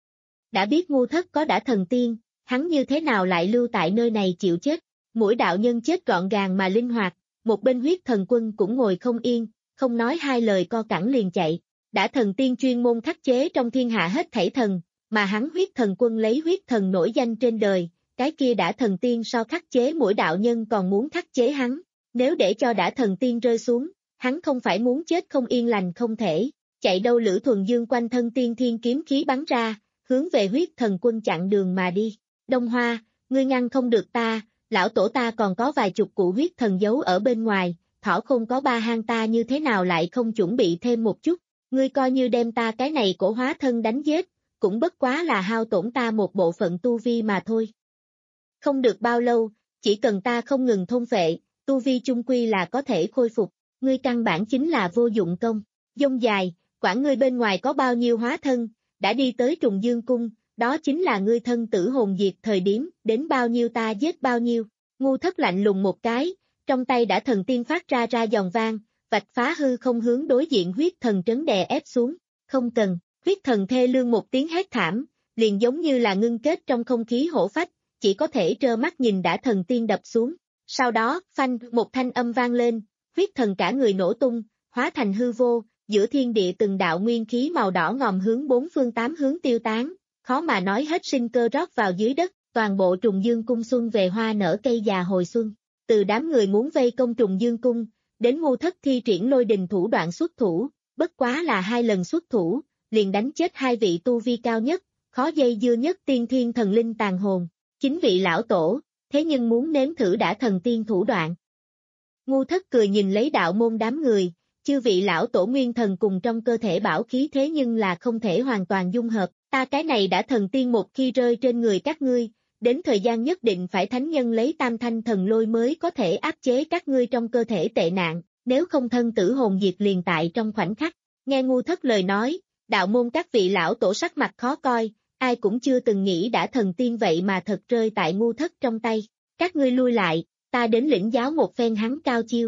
Đã biết ngu thất có đã thần tiên, hắn như thế nào lại lưu tại nơi này chịu chết, mỗi đạo nhân chết gọn gàng mà linh hoạt, một bên huyết thần quân cũng ngồi không yên, không nói hai lời co cẳng liền chạy, đã thần tiên chuyên môn khắc chế trong thiên hạ hết thảy thần, mà hắn huyết thần quân lấy huyết thần nổi danh trên đời, cái kia đã thần tiên so khắc chế mỗi đạo nhân còn muốn khắc chế hắn, nếu để cho đã thần tiên rơi xuống, hắn không phải muốn chết không yên lành không thể, chạy đâu Lữ Thuần Dương quanh thân tiên thiên kiếm khí bắn ra, hướng về huyết thần quân chặn đường mà đi. Đông Hoa, ngươi ngăn không được ta, lão tổ ta còn có vài chục cụ huyết thần giấu ở bên ngoài, thỏ không có ba hang ta như thế nào lại không chuẩn bị thêm một chút, ngươi coi như đem ta cái này cổ hóa thân đánh giết, cũng bất quá là hao tổn ta một bộ phận tu vi mà thôi. Không được bao lâu, chỉ cần ta không ngừng thôn phệ, tu vi chung quy là có thể khôi phục, ngươi căn bản chính là vô dụng công. Dông dài, quản ngươi bên ngoài có bao nhiêu hóa thân, đã đi tới Trùng Dương Cung, đó chính là ngươi thân tử hồn diệt thời điểm, đến bao nhiêu ta giết bao nhiêu. Ngu Thất lạnh lùng một cái, trong tay đã thần tiên phát ra ra giòn vang, vạch phá hư không hướng đối diện huyết thần trấn đè ép xuống, không cần, huyết thần thê lương một tiếng hét thảm, liền giống như là ngưng kết trong không khí hổ phách, chỉ có thể trơ mắt nhìn đã thần tiên đập xuống. Sau đó, phanh, một thanh âm vang lên, huyết thần cả người nổ tung, hóa thành hư vô, giữa thiên địa từng đạo nguyên khí màu đỏ ngòm hướng bốn phương tám hướng tiêu tán, khó mà nói hết sinh cơ rót vào dưới đất, toàn bộ Trùng Dương Cung xuân về hoa nở cây già hồi xuân. Từ đám người muốn vây công Trùng Dương Cung, đến Ngu Thất thi triển lôi đình thủ đoạn xuất thủ, bất quá là hai lần xuất thủ, liền đánh chết hai vị tu vi cao nhất, khó dây dưa nhất tiên thiên thần linh tàn hồn, chính vị lão tổ, thế nhưng muốn nếm thử đã thần tiên thủ đoạn. Ngu Thất cười nhìn lấy đạo môn đám người, chư vị lão tổ nguyên thần cùng trong cơ thể bảo khí thế nhưng là không thể hoàn toàn dung hợp, ta cái này đã thần tiên một khi rơi trên người các ngươi, đến thời gian nhất định phải thánh nhân lấy tam thanh thần lôi mới có thể áp chế các ngươi trong cơ thể tệ nạn, nếu không thân tử hồn diệt liền tại trong khoảnh khắc. Nghe Ngu Thất lời nói, đạo môn các vị lão tổ sắc mặt khó coi, ai cũng chưa từng nghĩ đã thần tiên vậy mà thật rơi tại Ngu Thất trong tay. Các ngươi lui lại, ta đến lĩnh giáo một phen hắn cao chiêu.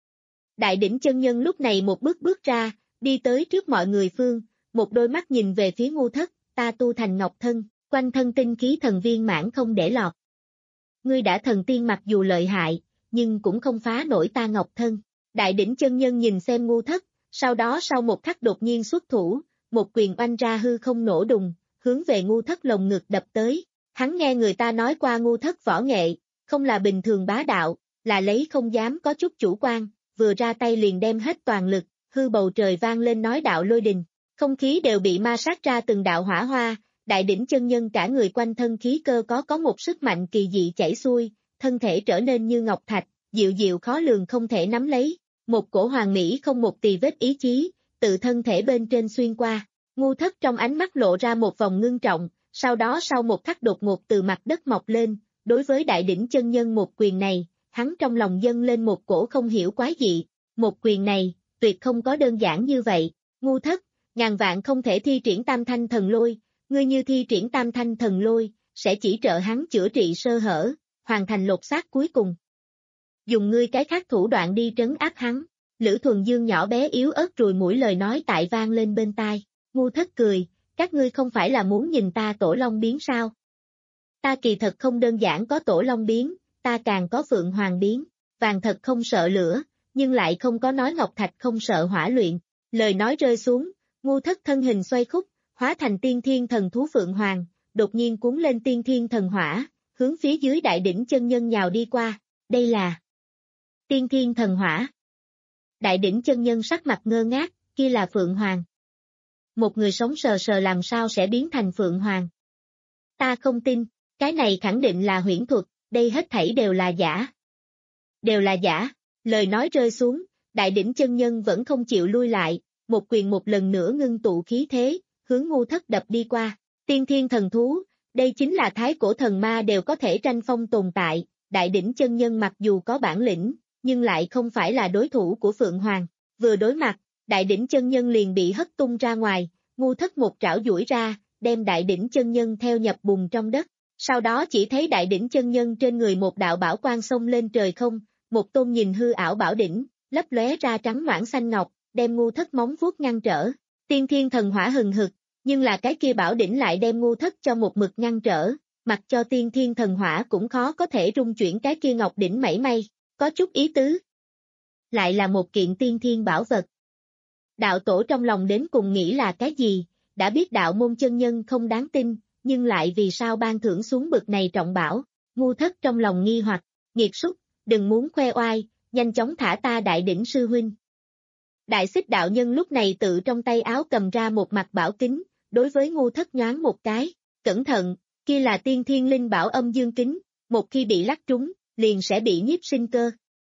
Đại đỉnh chân nhân lúc này một bước bước ra, đi tới trước mọi người phương, một đôi mắt nhìn về phía Ngu Thất, ta tu thành ngọc thân, quanh thân tinh khí thần viên mãn không để lọt. Ngươi đã thần tiên mặc dù lợi hại, nhưng cũng không phá nổi ta ngọc thân. Đại đỉnh chân nhân nhìn xem Ngu Thất, sau đó sau một khắc đột nhiên xuất thủ, một quyền oanh ra hư không nổ đùng, hướng về Ngu Thất lồng ngực đập tới. Hắn nghe người ta nói qua Ngu Thất võ nghệ, không là bình thường bá đạo, là lấy không dám có chút chủ quan, vừa ra tay liền đem hết toàn lực, hư bầu trời vang lên nói đạo lôi đình, không khí đều bị ma sát ra từng đạo hỏa hoa, đại đỉnh chân nhân cả người quanh thân khí cơ có có một sức mạnh kỳ dị chảy xuôi, thân thể trở nên như ngọc thạch, dịu dịu khó lường không thể nắm lấy, một cổ hoàng mỹ không một tì vết ý chí, tự thân thể bên trên xuyên qua, Ngu Thất trong ánh mắt lộ ra một vòng ngưng trọng, sau đó sau một khắc đột ngột từ mặt đất mọc lên, đối với đại đỉnh chân nhân một quyền này, hắn trong lòng dâng lên một cổ không hiểu quái dị, một quyền này, tuyệt không có đơn giản như vậy, Ngu Thất, ngàn vạn không thể thi triển tam thanh thần lôi, ngươi như thi triển tam thanh thần lôi, sẽ chỉ trợ hắn chữa trị sơ hở, hoàn thành lột xác cuối cùng. Dùng ngươi cái khác thủ đoạn đi trấn áp hắn, Lữ Thuần Dương nhỏ bé yếu ớt rùi mũi lời nói tại vang lên bên tai, Ngu Thất cười, các ngươi không phải là muốn nhìn ta tổ long biến sao? Ta kỳ thật không đơn giản có tổ long biến, ta càng có phượng hoàng biến, vàng thật không sợ lửa, nhưng lại không có nói ngọc thạch không sợ hỏa luyện. Lời nói rơi xuống, Ngu Thất thân hình xoay khúc, hóa thành tiên thiên thần thú phượng hoàng, đột nhiên cuốn lên tiên thiên thần hỏa, hướng phía dưới đại đỉnh chân nhân nhào đi qua, đây là tiên thiên thần hỏa. Đại đỉnh chân nhân sắc mặt ngơ ngác, kia là phượng hoàng. Một người sống sờ sờ làm sao sẽ biến thành phượng hoàng? Ta không tin, cái này khẳng định là huyễn thuật, đây hết thảy đều là giả. Đều là giả, lời nói rơi xuống, đại đỉnh chân nhân vẫn không chịu lui lại, một quyền một lần nữa ngưng tụ khí thế, hướng Ngu Thất đập đi qua. Tiên thiên thần thú, đây chính là thái cổ thần ma đều có thể tranh phong tồn tại, đại đỉnh chân nhân mặc dù có bản lĩnh, nhưng lại không phải là đối thủ của Phượng Hoàng. Vừa đối mặt, đại đỉnh chân nhân liền bị hất tung ra ngoài, Ngu Thất một trảo duỗi ra, đem đại đỉnh chân nhân theo nhập bùn trong đất. Sau đó chỉ thấy đại đỉnh chân nhân trên người một đạo bảo quang xông lên trời không, một tôn nhìn hư ảo bảo đỉnh, lấp lóe ra trắng noãn xanh ngọc, đem Ngu Thất móng vuốt ngăn trở. Tiên thiên thần hỏa hừng hực, nhưng là cái kia bảo đỉnh lại đem Ngu Thất cho một mực ngăn trở, mặc cho tiên thiên thần hỏa cũng khó có thể rung chuyển cái kia ngọc đỉnh mảy may, có chút ý tứ. Lại là một kiện tiên thiên bảo vật. Đạo tổ trong lòng đến cùng nghĩ là cái gì, đã biết đạo môn chân nhân không đáng tin, nhưng lại vì sao ban thưởng xuống bực này trọng bảo, ngu thất trong lòng nghi hoặc, nghiệt súc, đừng muốn khoe oai, nhanh chóng thả ta đại đỉnh sư huynh. Đại xích đạo nhân lúc này tự trong tay áo cầm ra một mặt bảo kính, đối với ngu thất nhoáng một cái, cẩn thận, kia là tiên thiên linh bảo âm dương kính, một khi bị lắc trúng, liền sẽ bị nhiếp sinh cơ.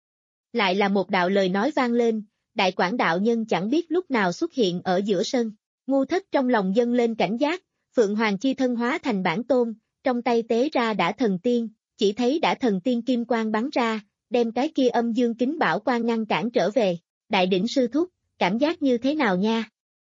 Lại là một đạo lời nói vang lên, đại quảng đạo nhân chẳng biết lúc nào xuất hiện ở giữa sân, ngu thất trong lòng dâng lên cảnh giác, Phượng Hoàng chi thân hóa thành bản tôn, trong tay tế ra đã thần tiên, chỉ thấy đã thần tiên kim quang bắn ra, đem cái kia âm dương kính bảo quang ngăn cản trở về, đại đỉnh sư thúc, cảm giác như thế nào nha?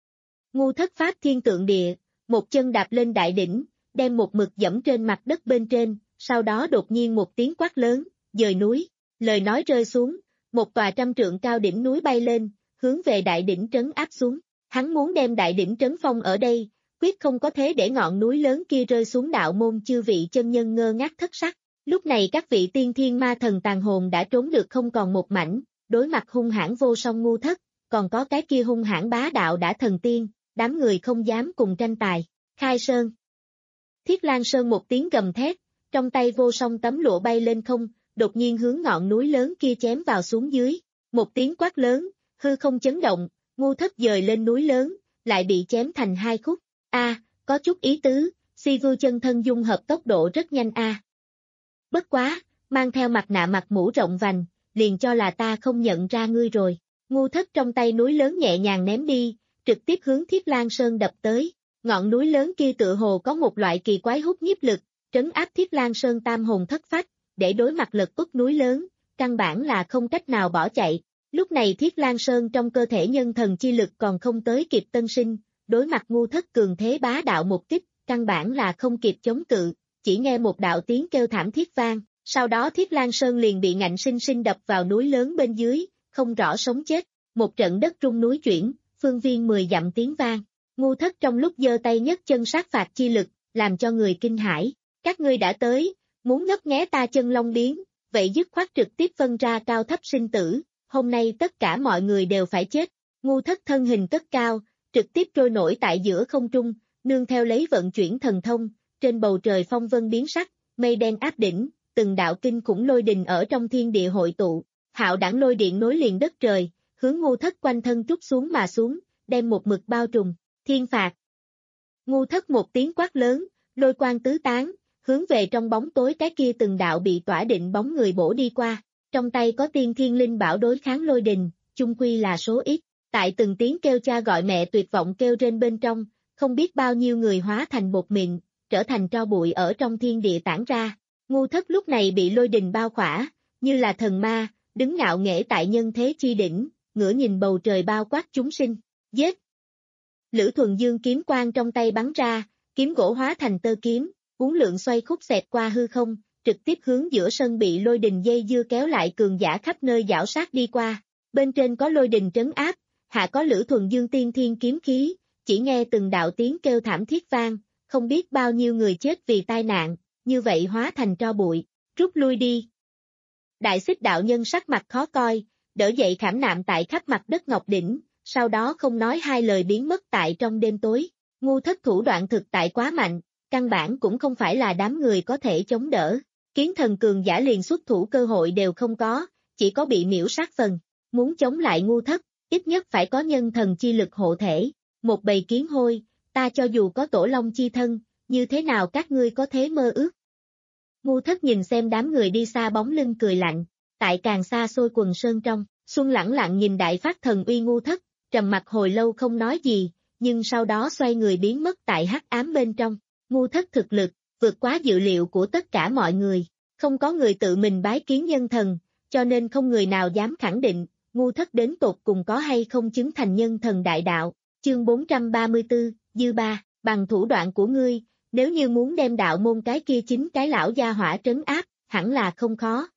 Ngu thất pháp thiên tượng địa, một chân đạp lên đại đỉnh, đem một mực dẫm trên mặt đất bên trên, sau đó đột nhiên một tiếng quát lớn, dời núi, lời nói rơi xuống, một tòa trăm trượng cao đỉnh núi bay lên, hướng về đại đỉnh trấn áp xuống, hắn muốn đem đại đỉnh trấn phong ở đây, quyết không có thế để ngọn núi lớn kia rơi xuống. Đạo môn chư vị chân nhân ngơ ngác thất sắc, lúc này các vị tiên thiên ma thần tàn hồn đã trốn được không còn một mảnh, đối mặt hung hãn vô song ngu thất, còn có cái kia hung hãn bá đạo đã thần tiên, đám người không dám cùng tranh tài, khai sơn. Thiết Lan Sơn một tiếng gầm thét, trong tay vô song tấm lụa bay lên không, đột nhiên hướng ngọn núi lớn kia chém vào xuống dưới, một tiếng quát lớn, hư không chấn động, ngu thất dời lên núi lớn, lại bị chém thành hai khúc, a, à, có chút ý tứ, si vưu chân thân dung hợp tốc độ rất nhanh a. À. Bất quá, mang theo mặt nạ mặt mũ rộng vành, liền cho là ta không nhận ra ngươi rồi, ngu thất trong tay núi lớn nhẹ nhàng ném đi, trực tiếp hướng Thiết Lan Sơn đập tới, ngọn núi lớn kia tựa hồ có một loại kỳ quái hút nhiếp lực, trấn áp Thiết Lan Sơn tam hồn thất phách, để đối mặt lực ức núi lớn, căn bản là không cách nào bỏ chạy. Lúc này Thiết Lan Sơn trong cơ thể nhân thần chi lực còn không tới kịp tân sinh, đối mặt ngu thất cường thế bá đạo một kích, căn bản là không kịp chống cự, chỉ nghe một đạo tiếng kêu thảm thiết vang, sau đó Thiết Lan Sơn liền bị ngạnh sinh sinh đập vào núi lớn bên dưới, không rõ sống chết, một trận đất rung núi chuyển, phương viên mười dặm tiếng vang, ngu thất trong lúc giơ tay nhấc chân sát phạt chi lực, làm cho người kinh hãi, các ngươi đã tới, muốn ngấp nghé ta chân long biến, vậy dứt khoát trực tiếp phân ra cao thấp sinh tử, hôm nay tất cả mọi người đều phải chết, ngu thất thân hình cất cao, trực tiếp trôi nổi tại giữa không trung, nương theo lấy vận chuyển thần thông, trên bầu trời phong vân biến sắc, mây đen áp đỉnh, từng đạo kinh khủng lôi đình ở trong thiên địa hội tụ, hạo đẳng lôi điện nối liền đất trời, hướng ngu thất quanh thân trút xuống mà xuống, đem một mực bao trùm, thiên phạt. Ngu thất một tiếng quát lớn, lôi quang tứ tán, hướng về trong bóng tối cái kia từng đạo bị tỏa định bóng người bổ đi qua, trong tay có tiên thiên linh bảo đối kháng lôi đình, chung quy là số ít, tại từng tiếng kêu cha gọi mẹ tuyệt vọng kêu trên bên trong, không biết bao nhiêu người hóa thành bột mịn, trở thành tro bụi ở trong thiên địa tản ra, ngu thất lúc này bị lôi đình bao khỏa, như là thần ma, đứng ngạo nghễ tại nhân thế chi đỉnh, ngửa nhìn bầu trời bao quát chúng sinh, giết. Lữ Thuần Dương kiếm quang trong tay bắn ra, kiếm gỗ hóa thành tơ kiếm, uốn lượn xoay khúc xẹt qua hư không, trực tiếp hướng giữa sân bị lôi đình dây dưa kéo lại cường giả khắp nơi giảo sát đi qua, bên trên có lôi đình trấn áp, hạ có Lữ Thuần Dương tiên thiên kiếm khí, chỉ nghe từng đạo tiếng kêu thảm thiết vang, không biết bao nhiêu người chết vì tai nạn, như vậy hóa thành tro bụi, rút lui đi. Đại xích đạo nhân sắc mặt khó coi, đỡ dậy khảm nạm tại khắp mặt đất ngọc đỉnh, sau đó không nói hai lời biến mất tại trong đêm tối, ngu thất thủ đoạn thực tại quá mạnh, căn bản cũng không phải là đám người có thể chống đỡ, kiến thần cường giả liền xuất thủ cơ hội đều không có, chỉ có bị miễu sát phần, muốn chống lại ngu thất, ít nhất phải có nhân thần chi lực hộ thể, một bầy kiến hôi, ta cho dù có tổ long chi thân, như thế nào các ngươi có thế mơ ước. Ngu thất nhìn xem đám người đi xa bóng lưng cười lạnh, tại càng xa xôi quần sơn trong, Xuân lẳng lặng nhìn đại phát thần uy ngu thất, trầm mặt hồi lâu không nói gì, nhưng sau đó xoay người biến mất tại hắc ám bên trong, ngu thất thực lực, vượt quá dự liệu của tất cả mọi người, không có người tự mình bái kiến nhân thần, cho nên không người nào dám khẳng định, ngu thất đến tột cùng có hay không chứng thành nhân thần đại đạo, chương bốn trăm ba mươi tư, dư ba, bằng thủ đoạn của ngươi, nếu như muốn đem đạo môn cái kia chính cái lão gia hỏa trấn áp, hẳn là không khó.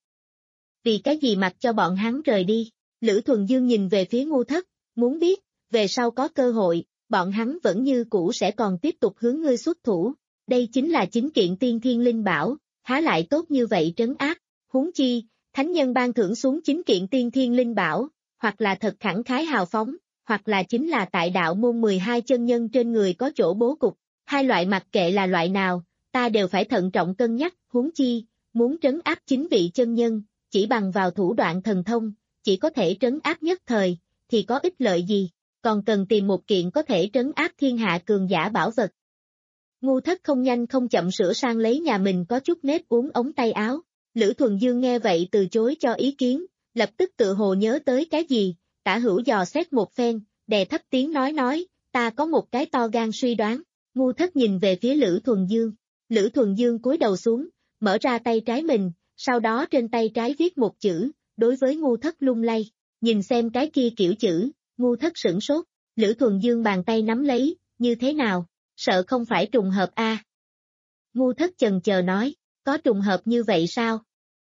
Vì cái gì mặc cho bọn hắn rời đi, Lữ Thuần Dương nhìn về phía ngu thất, muốn biết, về sau có cơ hội, bọn hắn vẫn như cũ sẽ còn tiếp tục hướng ngươi xuất thủ, đây chính là chính kiện tiên thiên linh bảo, há lại tốt như vậy trấn áp, huống chi, thánh nhân ban thưởng xuống chính kiện tiên thiên linh bảo, hoặc là thật khẳng khái hào phóng, hoặc là chính là tại đạo môn mười hai chân nhân trên người có chỗ bố cục, hai loại mặc kệ là loại nào, ta đều phải thận trọng cân nhắc, huống chi, muốn trấn áp chính vị chân nhân, chỉ bằng vào thủ đoạn thần thông, chỉ có thể trấn áp nhất thời, thì có ích lợi gì, còn cần tìm một kiện có thể trấn áp thiên hạ cường giả bảo vật. Ngu Thất không nhanh không chậm sửa sang lấy nhà mình có chút nếp uốn ống tay áo, Lữ Thuần Dương nghe vậy từ chối cho ý kiến, lập tức tự hồ nhớ tới cái gì, Tả Hữu dò xét một phen, đè thấp tiếng nói nói, ta có một cái to gan suy đoán. Ngu Thất nhìn về phía Lữ Thuần Dương, Lữ Thuần Dương cúi đầu xuống, mở ra tay trái mình, sau đó trên tay trái viết một chữ, đối với Ngu Thất lung lay, nhìn xem cái kia kiểu chữ, Ngu Thất sửng sốt, Lữ Thuần Dương bàn tay nắm lấy, như thế nào, sợ không phải trùng hợp a? À? Ngu Thất chần chờ nói, có trùng hợp như vậy sao?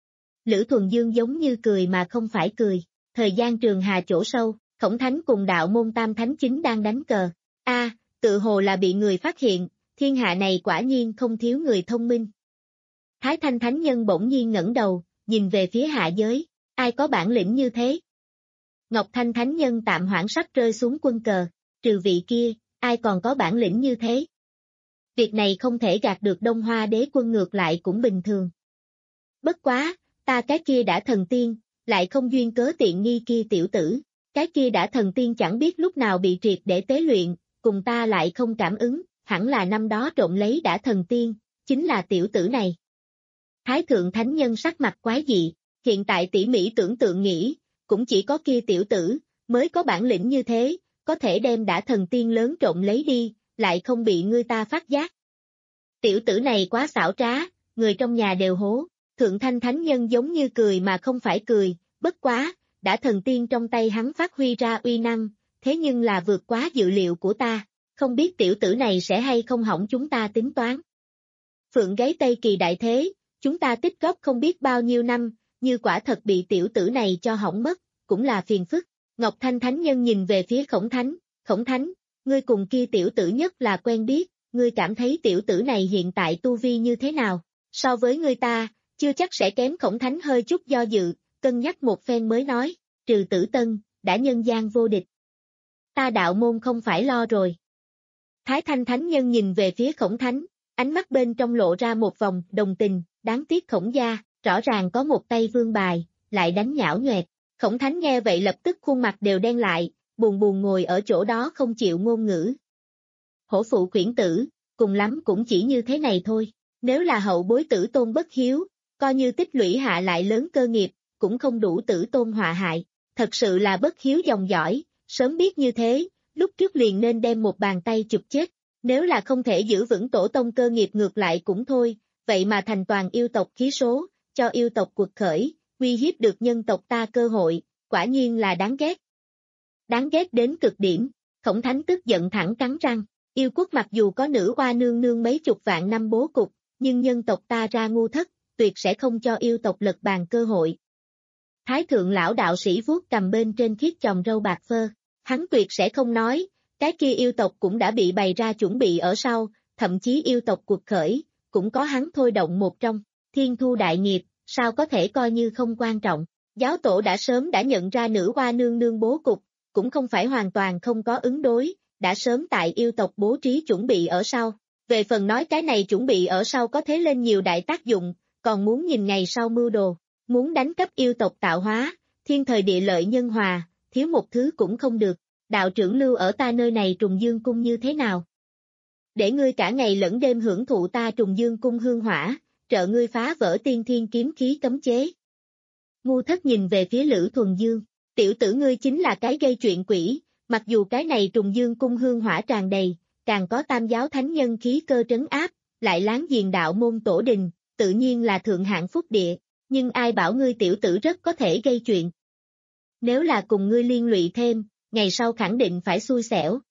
Lữ Thuần Dương giống như cười mà không phải cười, thời gian trường hà chỗ sâu, Khổng Thánh cùng đạo môn Tam Thánh chính đang đánh cờ, a, à, tự hồ là bị người phát hiện, thiên hạ này quả nhiên không thiếu người thông minh. Thái Thanh Thánh Nhân bỗng nhiên ngẩng đầu, nhìn về phía hạ giới, ai có bản lĩnh như thế? Ngọc Thanh Thánh Nhân tạm hoãn sắp rơi xuống quân cờ, trừ vị kia, ai còn có bản lĩnh như thế? Việc này không thể gạt được Đông Hoa đế quân ngược lại cũng bình thường. Bất quá, ta cái kia đã thần tiên, lại không duyên cớ tiện nghi kia tiểu tử, cái kia đã thần tiên chẳng biết lúc nào bị triệt để tế luyện, cùng ta lại không cảm ứng, hẳn là năm đó trộm lấy đã thần tiên, chính là tiểu tử này. Thái Thượng Thánh Nhân sắc mặt quái dị, hiện tại tỉ mỉ tưởng tượng nghĩ, cũng chỉ có kia tiểu tử, mới có bản lĩnh như thế, có thể đem đã thần tiên lớn trộm lấy đi, lại không bị người ta phát giác. Tiểu tử này quá xảo trá, người trong nhà đều hố, Thượng Thanh Thánh Nhân giống như cười mà không phải cười, bất quá, đã thần tiên trong tay hắn phát huy ra uy năng, thế nhưng là vượt quá dự liệu của ta, không biết tiểu tử này sẽ hay không hỏng chúng ta tính toán. Phượng gáy Tây Kỳ đại thế, chúng ta tích góp không biết bao nhiêu năm, như quả thật bị tiểu tử này cho hỏng mất, cũng là phiền phức. Ngọc Thanh Thánh Nhân nhìn về phía Khổng Thánh, Khổng Thánh, ngươi cùng kia tiểu tử nhất là quen biết, ngươi cảm thấy tiểu tử này hiện tại tu vi như thế nào, so với ngươi ta, chưa chắc sẽ kém. Khổng Thánh hơi chút do dự, cân nhắc một phen mới nói, trừ Tử Tân, đã nhân gian vô địch. Ta đạo môn không phải lo rồi. Thái Thanh Thánh Nhân nhìn về phía Khổng Thánh, ánh mắt bên trong lộ ra một vòng đồng tình, đáng tiếc Khổng gia, rõ ràng có một tay vương bài, lại đánh nhão nhoẹt. Khổng Thánh nghe vậy lập tức khuôn mặt đều đen lại, buồn buồn ngồi ở chỗ đó không chịu ngôn ngữ. Hổ phụ quyển tử, cùng lắm cũng chỉ như thế này thôi, nếu là hậu bối tử tôn bất hiếu, coi như tích lũy hạ lại lớn cơ nghiệp, cũng không đủ tử tôn họa hại, thật sự là bất hiếu dòng dõi, sớm biết như thế, lúc trước liền nên đem một bàn tay chụp chết, nếu là không thể giữ vững tổ tông cơ nghiệp ngược lại cũng thôi, vậy mà thành toàn yêu tộc khí số, cho yêu tộc cuộc khởi, uy hiếp được nhân tộc ta cơ hội, quả nhiên là đáng ghét. Đáng ghét đến cực điểm, Khổng Thánh tức giận thẳng cắn răng, yêu quốc mặc dù có nữ oa nương nương mấy chục vạn năm bố cục, nhưng nhân tộc ta ra ngu thất, tuyệt sẽ không cho yêu tộc lật bàn cơ hội. Thái thượng lão đạo sĩ vuốt cầm bên trên khiết chòm râu bạc phơ, hắn tuyệt sẽ không nói, cái kia yêu tộc cũng đã bị bày ra chuẩn bị ở sau, thậm chí yêu tộc cuộc khởi, cũng có hắn thôi động một trong, thiên thu đại nghiệp, sao có thể coi như không quan trọng. Giáo tổ đã sớm đã nhận ra nữ oa nương nương bố cục, cũng không phải hoàn toàn không có ứng đối, đã sớm tại yêu tộc bố trí chuẩn bị ở sau. Về phần nói cái này chuẩn bị ở sau có thế lên nhiều đại tác dụng, còn muốn nhìn ngày sau mưu đồ, muốn đánh cắp yêu tộc tạo hóa, thiên thời địa lợi nhân hòa, thiếu một thứ cũng không được. Đạo trưởng lưu ở ta nơi này Trùng Dương Cung như thế nào? Để ngươi cả ngày lẫn đêm hưởng thụ ta Trùng Dương Cung hương hỏa, trợ ngươi phá vỡ tiên thiên kiếm khí cấm chế. Ngu Thất nhìn về phía Lữ Thuần Dương, tiểu tử ngươi chính là cái gây chuyện quỷ, mặc dù cái này Trùng Dương Cung hương hỏa tràn đầy, càng có tam giáo thánh nhân khí cơ trấn áp, lại láng giềng đạo môn tổ đình, tự nhiên là thượng hạng phúc địa, nhưng ai bảo ngươi tiểu tử rất có thể gây chuyện. Nếu là cùng ngươi liên lụy thêm, ngày sau khẳng định phải xui xẻo.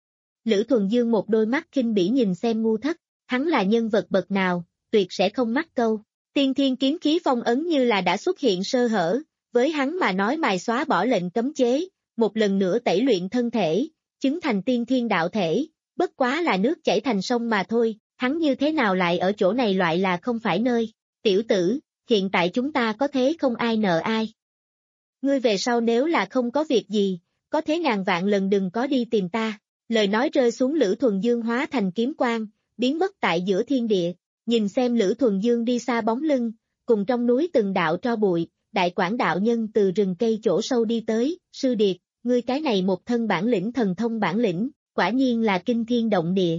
Lữ Thuần Dương một đôi mắt khinh bỉ nhìn xem Ngu Thất, hắn là nhân vật bậc nào, tuyệt sẽ không mắc câu. Tiên thiên kiếm khí phong ấn như là đã xuất hiện sơ hở, với hắn mà nói mài xóa bỏ lệnh cấm chế, một lần nữa tẩy luyện thân thể, chứng thành tiên thiên đạo thể, bất quá là nước chảy thành sông mà thôi, hắn như thế nào lại ở chỗ này loại là không phải nơi. Tiểu tử, hiện tại chúng ta có thế không ai nợ ai. Ngươi về sau nếu là không có việc gì, có thế ngàn vạn lần đừng có đi tìm ta. Lời nói rơi xuống, Lữ Thuần Dương hóa thành kiếm quang, biến mất tại giữa thiên địa, nhìn xem Lữ Thuần Dương đi xa bóng lưng, cùng trong núi từng đạo tro bụi, Đại Quảng đạo nhân từ rừng cây chỗ sâu đi tới, sư điệt, ngươi cái này một thân bản lĩnh thần thông bản lĩnh, quả nhiên là kinh thiên động địa.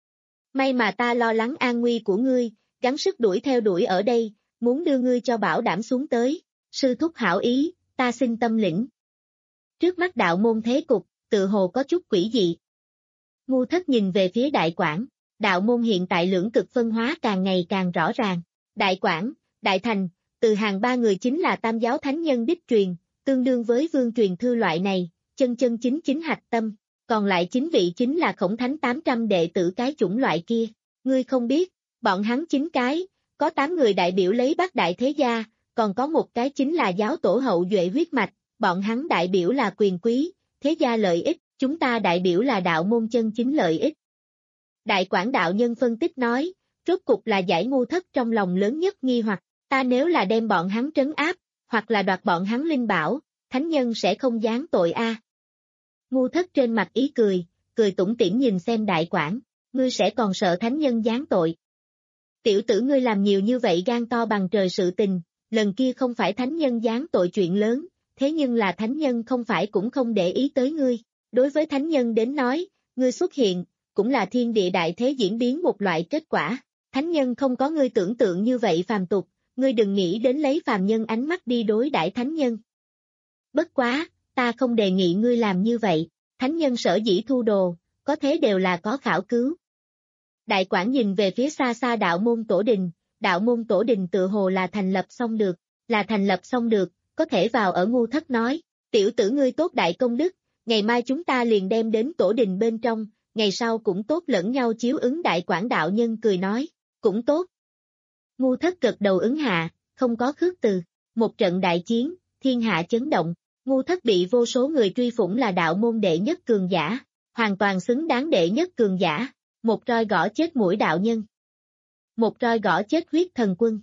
May mà ta lo lắng an nguy của ngươi, gắng sức đuổi theo đuổi ở đây, muốn đưa ngươi cho bảo đảm xuống tới, sư thúc hảo ý, ta xin tâm lĩnh. Trước mắt đạo môn thế cục, tự hồ có chút quỷ dị. Ngu Thất nhìn về phía Đại Quảng, đạo môn hiện tại lưỡng cực phân hóa càng ngày càng rõ ràng. Đại Quảng, Đại Thành, Từ Hàng ba người chính là tam giáo thánh nhân đích truyền, tương đương với vương truyền thư loại này, chân chân chính chính hạch tâm, còn lại chín vị chính là Khổng Thánh tám trăm đệ tử cái chủng loại kia. Ngươi không biết, bọn hắn chín cái, có tám người đại biểu lấy bát đại thế gia, còn có một cái chính là giáo tổ hậu duệ huyết mạch, bọn hắn đại biểu là quyền quý, thế gia lợi ích, chúng ta đại biểu là đạo môn chân chính lợi ích. Đại Quảng đạo nhân phân tích nói, rốt cục là giải Ngu Thất trong lòng lớn nhất nghi hoặc, ta nếu là đem bọn hắn trấn áp, hoặc là đoạt bọn hắn linh bảo, thánh nhân sẽ không giáng tội a. À. Ngu Thất trên mặt ý cười, cười tủm tỉm nhìn xem Đại Quảng, ngươi sẽ còn sợ thánh nhân giáng tội. Tiểu tử ngươi làm nhiều như vậy gan to bằng trời sự tình, lần kia không phải thánh nhân giáng tội chuyện lớn, thế nhưng là thánh nhân không phải cũng không để ý tới ngươi. Đối với thánh nhân đến nói, ngươi xuất hiện, cũng là thiên địa đại thế diễn biến một loại kết quả. Thánh nhân không có ngươi tưởng tượng như vậy phàm tục, ngươi đừng nghĩ đến lấy phàm nhân ánh mắt đi đối đãi thánh nhân. Bất quá, ta không đề nghị ngươi làm như vậy, thánh nhân sở dĩ thu đồ, có thế đều là có khảo cứu. Đại Quảng nhìn về phía xa xa đạo môn tổ đình, đạo môn tổ đình tự hồ là thành lập xong được, là thành lập xong được, có thể vào ở. Ngu Thất nói, tiểu tử ngươi tốt đại công đức, ngày mai chúng ta liền đem đến tổ đình bên trong, ngày sau cũng tốt lẫn nhau chiếu ứng. Đại Quảng đạo nhân cười nói, cũng tốt. Ngu Thất gật đầu ứng hạ, không có khước từ, một trận đại chiến, thiên hạ chấn động, Ngu Thất bị vô số người truy phủng là đạo môn đệ nhất cường giả, hoàn toàn xứng đáng đệ nhất cường giả, một roi gõ chết mũi đạo nhân. Một roi gõ chết huyết thần quân.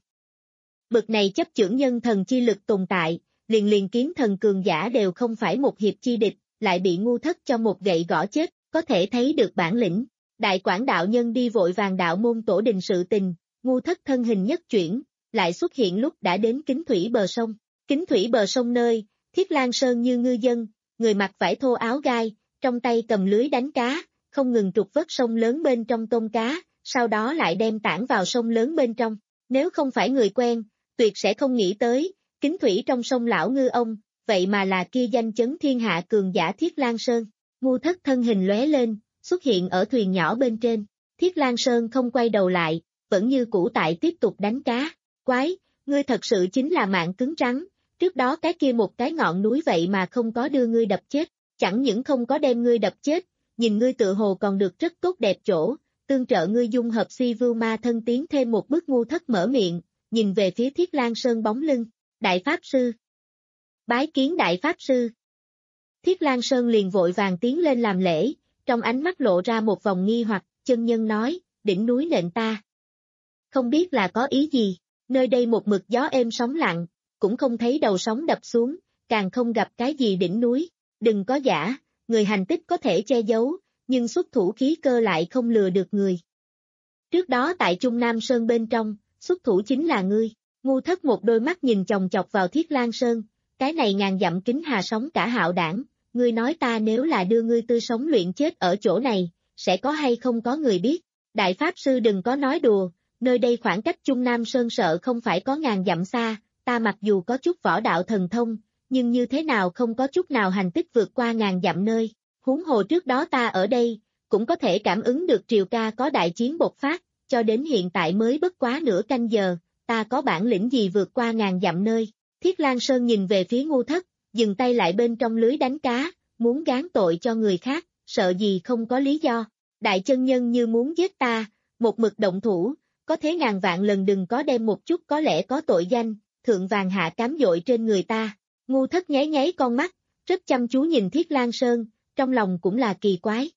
Bực này chấp chưởng nhân thần chi lực tồn tại, liền liền kiến thần cường giả đều không phải một hiệp chi địch, lại bị Ngu Thất cho một gậy gõ chết, có thể thấy được bản lĩnh. Đại Quảng đạo nhân đi vội vàng đạo môn tổ đình sự tình, Ngu Thất thân hình nhất chuyển, lại xuất hiện lúc đã đến Kính Thủy bờ sông. Kính Thủy bờ sông nơi, Thiết Lang Sơn như ngư dân, người mặc vải thô áo gai, trong tay cầm lưới đánh cá, không ngừng trục vớt sông lớn bên trong tôm cá, sau đó lại đem tảng vào sông lớn bên trong. Nếu không phải người quen, tuyệt sẽ không nghĩ tới, Kính Thủy trong sông lão ngư ông, vậy mà là kia danh chấn thiên hạ cường giả Thiết Lang Sơn. Ngu Thất thân hình lóe lên, xuất hiện ở thuyền nhỏ bên trên. Thiết Lang Sơn không quay đầu lại, vẫn như cũ tại tiếp tục đánh cá. Quái, ngươi thật sự chính là mạng cứng rắn, trước đó cái kia một cái ngọn núi vậy mà không có đưa ngươi đập chết, chẳng những không có đem ngươi đập chết, nhìn ngươi tự hồ còn được rất tốt đẹp chỗ, tương trợ ngươi dung hợp si vưu ma thân tiến thêm một bước. Ngu Thất mở miệng, nhìn về phía Thiết Lang Sơn bóng lưng, Đại Pháp Sư. Bái kiến Đại Pháp Sư. Thiết Lang Sơn liền vội vàng tiến lên làm lễ, trong ánh mắt lộ ra một vòng nghi hoặc, chân nhân nói, đỉnh núi nện ta. Không biết là có ý gì, nơi đây một mực gió êm sóng lặng, cũng không thấy đầu sóng đập xuống, càng không gặp cái gì đỉnh núi, đừng có giả, người hành tích có thể che giấu, nhưng xuất thủ khí cơ lại không lừa được người. Trước đó tại Trung Nam Sơn bên trong, xuất thủ chính là ngươi. Ngu Thất một đôi mắt nhìn chòng chọc vào Thiết Lang Sơn, cái này ngàn dặm kính hà sóng cả hạo đảng, ngươi nói ta nếu là đưa ngươi tươi sống luyện chết ở chỗ này, sẽ có hay không có người biết. Đại Pháp Sư đừng có nói đùa, nơi đây khoảng cách Trung Nam Sơn sợ không phải có ngàn dặm xa, ta mặc dù có chút võ đạo thần thông, nhưng như thế nào không có chút nào hành tích vượt qua ngàn dặm nơi, huống hồ trước đó ta ở đây, cũng có thể cảm ứng được Triều Ca có đại chiến bộc phát, cho đến hiện tại mới bất quá nửa canh giờ, ta có bản lĩnh gì vượt qua ngàn dặm nơi. Thiết Lang Sơn nhìn về phía Ngu Thất, dừng tay lại bên trong lưới đánh cá, muốn gán tội cho người khác, sợ gì không có lý do. Đại chân nhân như muốn giết ta, một mực động thủ, có thế ngàn vạn lần đừng có đem một chút có lẽ có tội danh, thượng vàng hạ cám dội trên người ta. Ngu Thất nháy nháy con mắt, rất chăm chú nhìn Thiết Lang Sơn, trong lòng cũng là kỳ quái.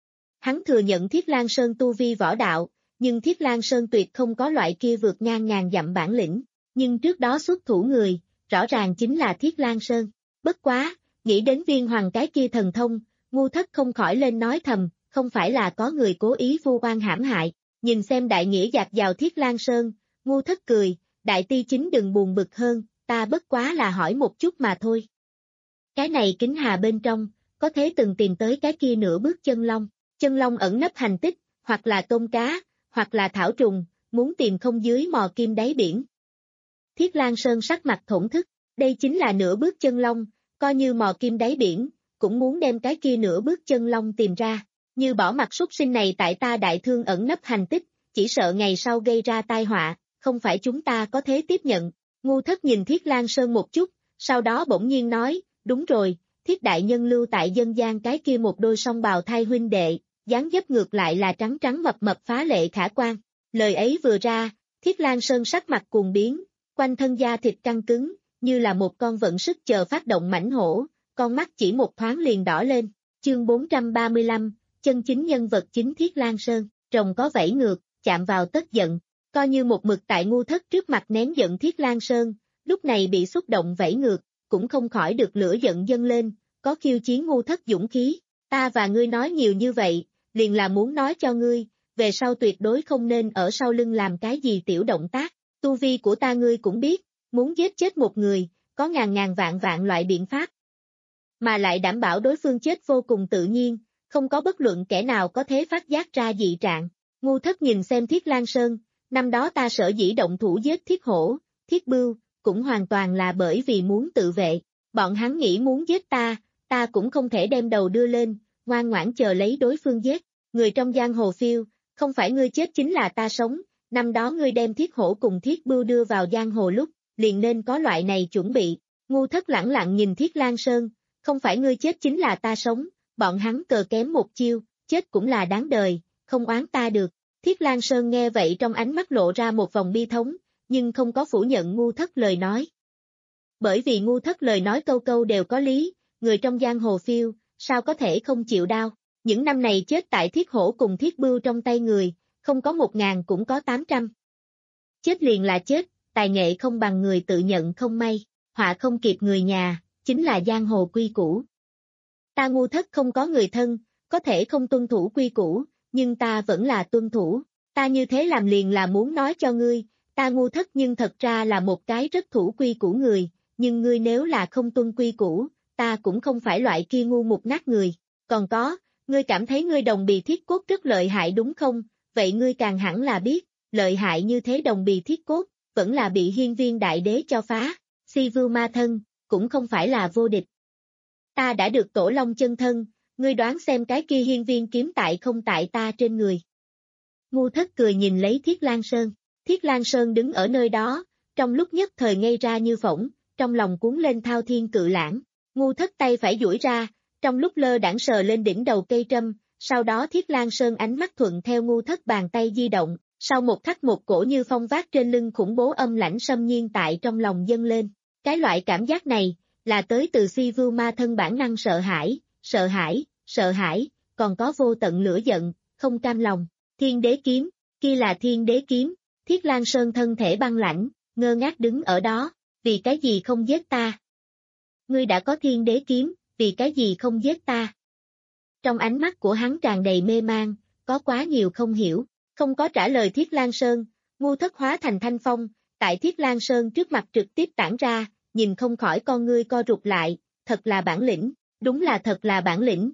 Hắn thừa nhận Thiết Lang Sơn tu vi võ đạo, nhưng Thiết Lang Sơn tuyệt không có loại kia vượt ngang ngàn dặm bản lĩnh, nhưng trước đó xuất thủ người, rõ ràng chính là Thiết Lang Sơn. Bất quá, Nghĩ đến viên hoàng cái kia thần thông, ngu thất không khỏi lên nói thầm, không phải là có người cố ý vu oan hãm hại. Nhìn xem đại nghĩa dạt vào Thiết Lang Sơn, ngu thất cười, đại ti chính đừng buồn bực hơn, ta bất quá là hỏi một chút mà thôi. Cái này kính hà bên trong, có thế từng tìm tới cái kia nửa bước chân long, chân long ẩn nấp hành tích, hoặc là tôm cá, hoặc là thảo trùng, muốn tìm không dưới mò kim đáy biển. Thiết Lang Sơn sắc mặt thổn thức, đây chính là nửa bước chân long, coi như mò kim đáy biển, cũng muốn đem cái kia nửa bước chân long tìm ra, như bỏ mặt súc sinh này tại ta đại thương ẩn nấp hành tích, chỉ sợ ngày sau gây ra tai họa, không phải chúng ta có thế tiếp nhận. Ngu thất nhìn Thiết Lang Sơn một chút, sau đó bỗng nhiên nói, đúng rồi, Thiết đại nhân lưu tại dân gian cái kia một đôi song bào thai huynh đệ, dáng dấp ngược lại là trắng trắng mập mập phá lệ khả quan. Lời ấy vừa ra, Thiết Lang Sơn sắc mặt cuồng biến, quanh thân da thịt căng cứng, như là một con vận sức chờ phát động mãnh hổ, con mắt chỉ một thoáng liền đỏ lên. Chương bốn trăm ba mươi lăm, chân chính nhân vật chính Thiết Lang Sơn, rồng có vẫy ngược, chạm vào tất giận, coi như một mực tại ngu thất trước mặt nén giận Thiết Lang Sơn, lúc này bị xúc động vẫy ngược, cũng không khỏi được lửa giận dâng lên, có khiêu chiến ngu thất dũng khí, ta và ngươi nói nhiều như vậy, liền là muốn nói cho ngươi, về sau tuyệt đối không nên ở sau lưng làm cái gì tiểu động tác, tu vi của ta ngươi cũng biết, muốn giết chết một người, có ngàn ngàn vạn vạn loại biện pháp, mà lại đảm bảo đối phương chết vô cùng tự nhiên, không có bất luận kẻ nào có thể phát giác ra dị trạng. Ngu thất nhìn xem Thiết Lang Sơn, năm đó ta sở dĩ động thủ giết Thiết Hổ, Thiết Bưu, cũng hoàn toàn là bởi vì muốn tự vệ, bọn hắn nghĩ muốn giết ta, ta cũng không thể đem đầu đưa lên, ngoan ngoãn chờ lấy đối phương giết, người trong giang hồ phiêu, không phải ngươi chết chính là ta sống, năm đó ngươi đem Thiết Hổ cùng Thiết Bưu đưa vào giang hồ lúc, liền nên có loại này chuẩn bị. Ngu thất lẳng lặng nhìn Thiết Lang Sơn, không phải ngươi chết chính là ta sống, bọn hắn cờ kém một chiêu, chết cũng là đáng đời, không oán ta được. Thiết Lang Sơn nghe vậy trong ánh mắt lộ ra một vòng bi thống, nhưng không có phủ nhận ngu thất lời nói. Bởi vì ngu thất lời nói câu câu đều có lý, người trong giang hồ phiêu, sao có thể không chịu đau. Những năm này chết tại Thiết Hổ cùng Thiết Bưu trong tay người, không có một ngàn cũng có tám trăm. Chết liền là chết, tài nghệ không bằng người tự nhận không may, họa không kịp người nhà, chính là giang hồ quy củ. Ta ngu thất không có người thân, có thể không tuân thủ quy củ, nhưng ta vẫn là tuân thủ, ta như thế làm liền là muốn nói cho ngươi, ta ngu thất nhưng thật ra là một cái rất thủ quy củ người, nhưng ngươi nếu là không tuân quy củ, ta cũng không phải loại kia ngu mục nát người, còn có, ngươi cảm thấy ngươi đồng bì thiết cốt rất lợi hại đúng không, vậy ngươi càng hẳn là biết, lợi hại như thế đồng bì thiết cốt, vẫn là bị hiên viên đại đế cho phá, si vưu ma thân, cũng không phải là vô địch. Ta đã được tổ long chân thân, ngươi đoán xem cái kia hiên viên kiếm tại không tại ta trên người. Ngu thất cười nhìn lấy Thiết Lang Sơn, Thiết Lang Sơn đứng ở nơi đó, trong lúc nhất thời ngây ra như phỏng, trong lòng cuốn lên thao thiên cự lãng, ngu thất tay phải duỗi ra, trong lúc lơ đãng sờ lên đỉnh đầu cây trâm, sau đó Thiết Lang Sơn ánh mắt thuận theo ngu thất bàn tay di động, sau một khắc một cổ như phong vác trên lưng khủng bố âm lãnh xâm nhiên tại trong lòng dâng lên, cái loại cảm giác này, là tới từ si vưu ma thân bản năng sợ hãi, sợ hãi, sợ hãi, còn có vô tận lửa giận, không cam lòng, thiên đế kiếm, kia là thiên đế kiếm, Thiết Lang Sơn thân thể băng lãnh, ngơ ngác đứng ở đó, vì cái gì không giết ta? Ngươi đã có thiên đế kiếm, vì cái gì không giết ta? Trong ánh mắt của hắn tràn đầy mê mang, có quá nhiều không hiểu, không có trả lời Thiết Lang Sơn, ngu thất hóa thành thanh phong, tại Thiết Lang Sơn trước mặt trực tiếp tản ra, nhìn không khỏi con ngươi co rụt lại, thật là bản lĩnh, đúng là thật là bản lĩnh.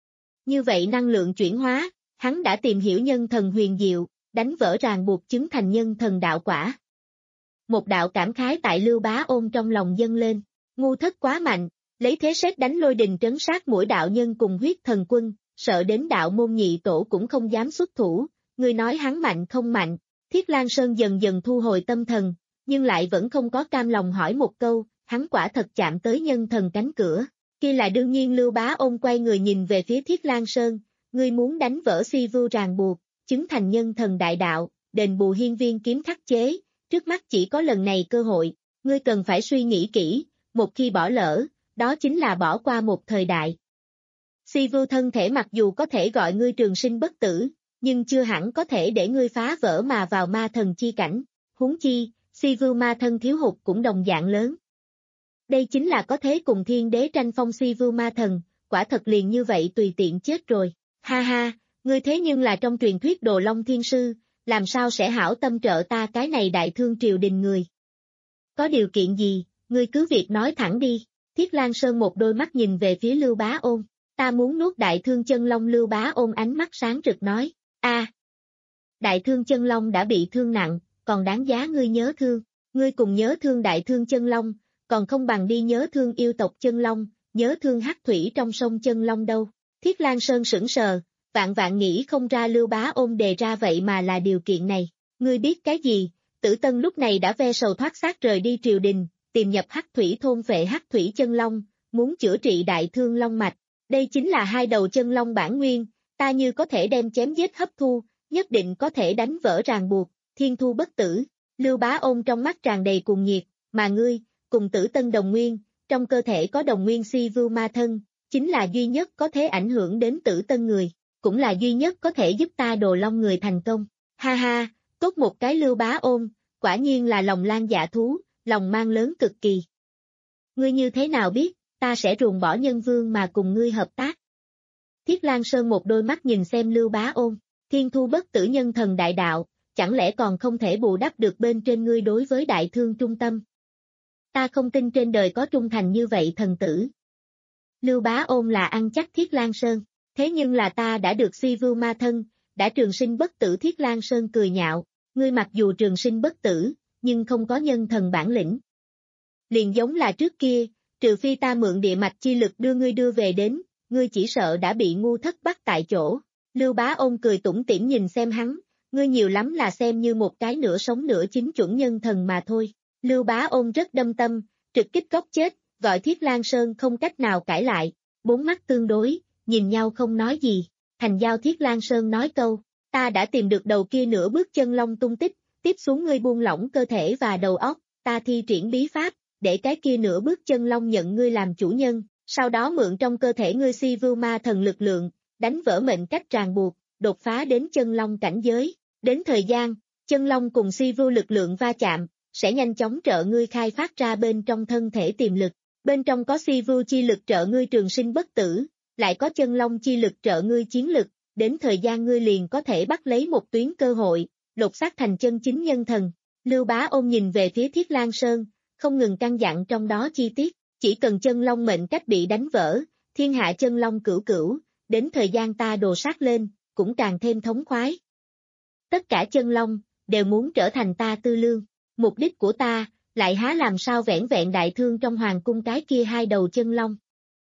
Như vậy năng lượng chuyển hóa, hắn đã tìm hiểu nhân thần huyền diệu, đánh vỡ ràng buộc chứng thành nhân thần đạo quả. Một đạo cảm khái tại Lưu Bá Ôn trong lòng dâng lên, ngu thất quá mạnh, lấy thế sét đánh lôi đình trấn sát mỗi đạo nhân cùng huyết thần quân, sợ đến đạo môn nhị tổ cũng không dám xuất thủ, người nói hắn mạnh không mạnh, Thiết Lang Sơn dần dần thu hồi tâm thần, nhưng lại vẫn không có cam lòng hỏi một câu, hắn quả thật chạm tới nhân thần cánh cửa, kia là đương nhiên. Lưu Bá Ôn quay người nhìn về phía Thiết Lang Sơn, ngươi muốn đánh vỡ si vưu ràng buộc, chứng thành nhân thần đại đạo, đền bù hiên viên kiếm khắc chế, trước mắt chỉ có lần này cơ hội, ngươi cần phải suy nghĩ kỹ, một khi bỏ lỡ, đó chính là bỏ qua một thời đại. Si vưu thân thể mặc dù có thể gọi ngươi trường sinh bất tử, nhưng chưa hẳn có thể để ngươi phá vỡ mà vào ma thần chi cảnh, huống chi, si vưu ma thân thiếu hụt cũng đồng dạng lớn. Đây chính là có thế cùng thiên đế tranh phong si vưu ma thần, quả thật liền như vậy tùy tiện chết rồi. Ha ha, ngươi thế nhưng là trong truyền thuyết Đồ Long Thiên Sư, làm sao sẽ hảo tâm trợ ta cái này đại thương triều đình người. Có điều kiện gì, ngươi cứ việc nói thẳng đi. Thiết Lang Sơn một đôi mắt nhìn về phía Lưu Bá Ôn, ta muốn nuốt đại thương chân long. Lưu Bá Ôn ánh mắt sáng rực nói, a, đại thương chân long đã bị thương nặng, còn đáng giá ngươi nhớ thương, ngươi cùng nhớ thương đại thương chân long, còn không bằng đi nhớ thương yêu tộc chân long, nhớ thương hắc thủy trong sông chân long đâu. Thiết Lang Sơn sững sờ, vạn vạn nghĩ không ra Lưu Bá Ôn đề ra vậy mà là điều kiện này, ngươi biết cái gì? Tử Tân lúc này đã ve sầu thoát xác rời đi triều đình, tìm nhập hắc thủy thôn phệ hắc thủy chân long, muốn chữa trị đại thương long mạch. Đây chính là hai đầu chân long bản nguyên, ta như có thể đem chém giết hấp thu, nhất định có thể đánh vỡ ràng buộc, thiên thu bất tử. Lưu Bá Ôn trong mắt tràn đầy cuồng nhiệt, mà ngươi, cùng Tử Tân đồng nguyên, trong cơ thể có đồng nguyên si vưu ma thân, chính là duy nhất có thể ảnh hưởng đến Tử Tân người, cũng là duy nhất có thể giúp ta Đồ Long người thành công. Ha ha, tốt một cái Lưu Bá Ôn, quả nhiên là lòng lan dạ thú, lòng mang lớn cực kỳ. Ngươi như thế nào biết, ta sẽ ruồng bỏ nhân vương mà cùng ngươi hợp tác? Thiết Lang Sơn một đôi mắt nhìn xem Lưu Bá Ôn, thiên thu bất tử nhân thần đại đạo, chẳng lẽ còn không thể bù đắp được bên trên ngươi đối với đại thương trung tâm? Ta không tin trên đời có trung thành như vậy thần tử. Lưu Bá Ôn là ăn chắc Thiết Lang Sơn, thế nhưng là ta đã được si vưu ma thân, đã trường sinh bất tử. Thiết Lang Sơn cười nhạo, ngươi mặc dù trường sinh bất tử, nhưng không có nhân thần bản lĩnh. Liền giống là trước kia, trừ phi ta mượn địa mạch chi lực đưa ngươi đưa về đến, ngươi chỉ sợ đã bị ngu thất bắt tại chỗ. Lưu Bá Ôn cười tủm tỉm nhìn xem hắn, ngươi nhiều lắm là xem như một cái nửa sống nửa chín chuẩn nhân thần mà thôi. Lưu Bá Ôn rất đâm tâm, trực kích góc chết, gọi Thiết Lang Sơn không cách nào cãi lại, bốn mắt tương đối, nhìn nhau không nói gì. Thành giao Thiết Lang Sơn nói câu, ta đã tìm được đầu kia nửa bước chân long tung tích, tiếp xuống ngươi buông lỏng cơ thể và đầu óc, ta thi triển bí pháp, để cái kia nửa bước chân long nhận ngươi làm chủ nhân, sau đó mượn trong cơ thể ngươi si vưu ma thần lực lượng, đánh vỡ mệnh cách ràng buộc, đột phá đến chân long cảnh giới. Đến thời gian, chân long cùng si vưu lực lượng va chạm, sẽ nhanh chóng trợ ngươi khai phát ra bên trong thân thể tiềm lực. Bên trong có si vưu chi lực trợ ngươi trường sinh bất tử, lại có chân long chi lực trợ ngươi chiến lực, đến thời gian ngươi liền có thể bắt lấy một tuyến cơ hội, lột xác thành chân chính nhân thần. Lưu Bá Ôn nhìn về phía Thiết Lang Sơn, không ngừng căn dặn trong đó chi tiết, chỉ cần chân long mệnh cách bị đánh vỡ, thiên hạ chân long cửu cửu, đến thời gian ta đồ sát lên, cũng càng thêm thống khoái. Tất cả chân long, đều muốn trở thành ta tư lương, mục đích của ta, lại há làm sao vẻn vẹn đại thương trong hoàng cung cái kia hai đầu chân long.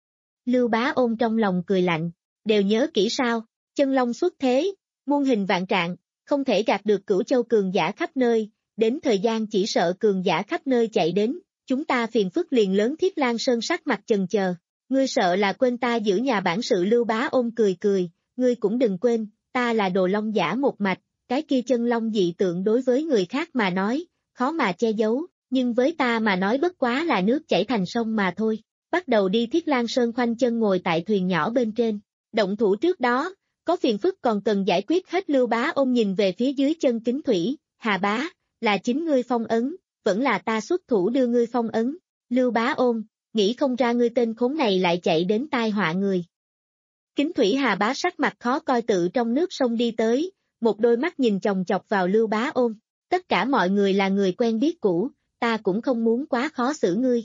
Lưu Bá Ôn trong lòng cười lạnh, đều nhớ kỹ sao, chân long xuất thế, muôn hình vạn trạng, không thể gạt được cửu châu cường giả khắp nơi, đến thời gian chỉ sợ cường giả khắp nơi chạy đến, chúng ta phiền phức liền lớn. Thiết Lang Sơn sắc mặt chần chờ, ngươi sợ là quên ta giữ nhà bản sự. Lưu Bá Ôn cười cười, ngươi cũng đừng quên, ta là Đồ Long giả một mạch, cái kia chân long dị tượng đối với người khác mà nói, khó mà che giấu, nhưng với ta mà nói bất quá là nước chảy thành sông mà thôi. Bắt đầu đi. Thiết Lang Sơn khoanh chân ngồi tại thuyền nhỏ bên trên, động thủ trước đó, có phiền phức còn cần giải quyết hết. Lưu Bá Ôn nhìn về phía dưới chân Kính Thủy, Hà Bá, là chính ngươi phong ấn, vẫn là ta xuất thủ đưa ngươi phong ấn? Lưu Bá Ôn, nghĩ không ra ngươi tên khốn này lại chạy đến tai họa người. Kính Thủy Hà Bá sắc mặt khó coi tự trong nước sông đi tới, một đôi mắt nhìn chòng chọc vào Lưu Bá Ôn, tất cả mọi người là người quen biết cũ, ta cũng không muốn quá khó xử ngươi.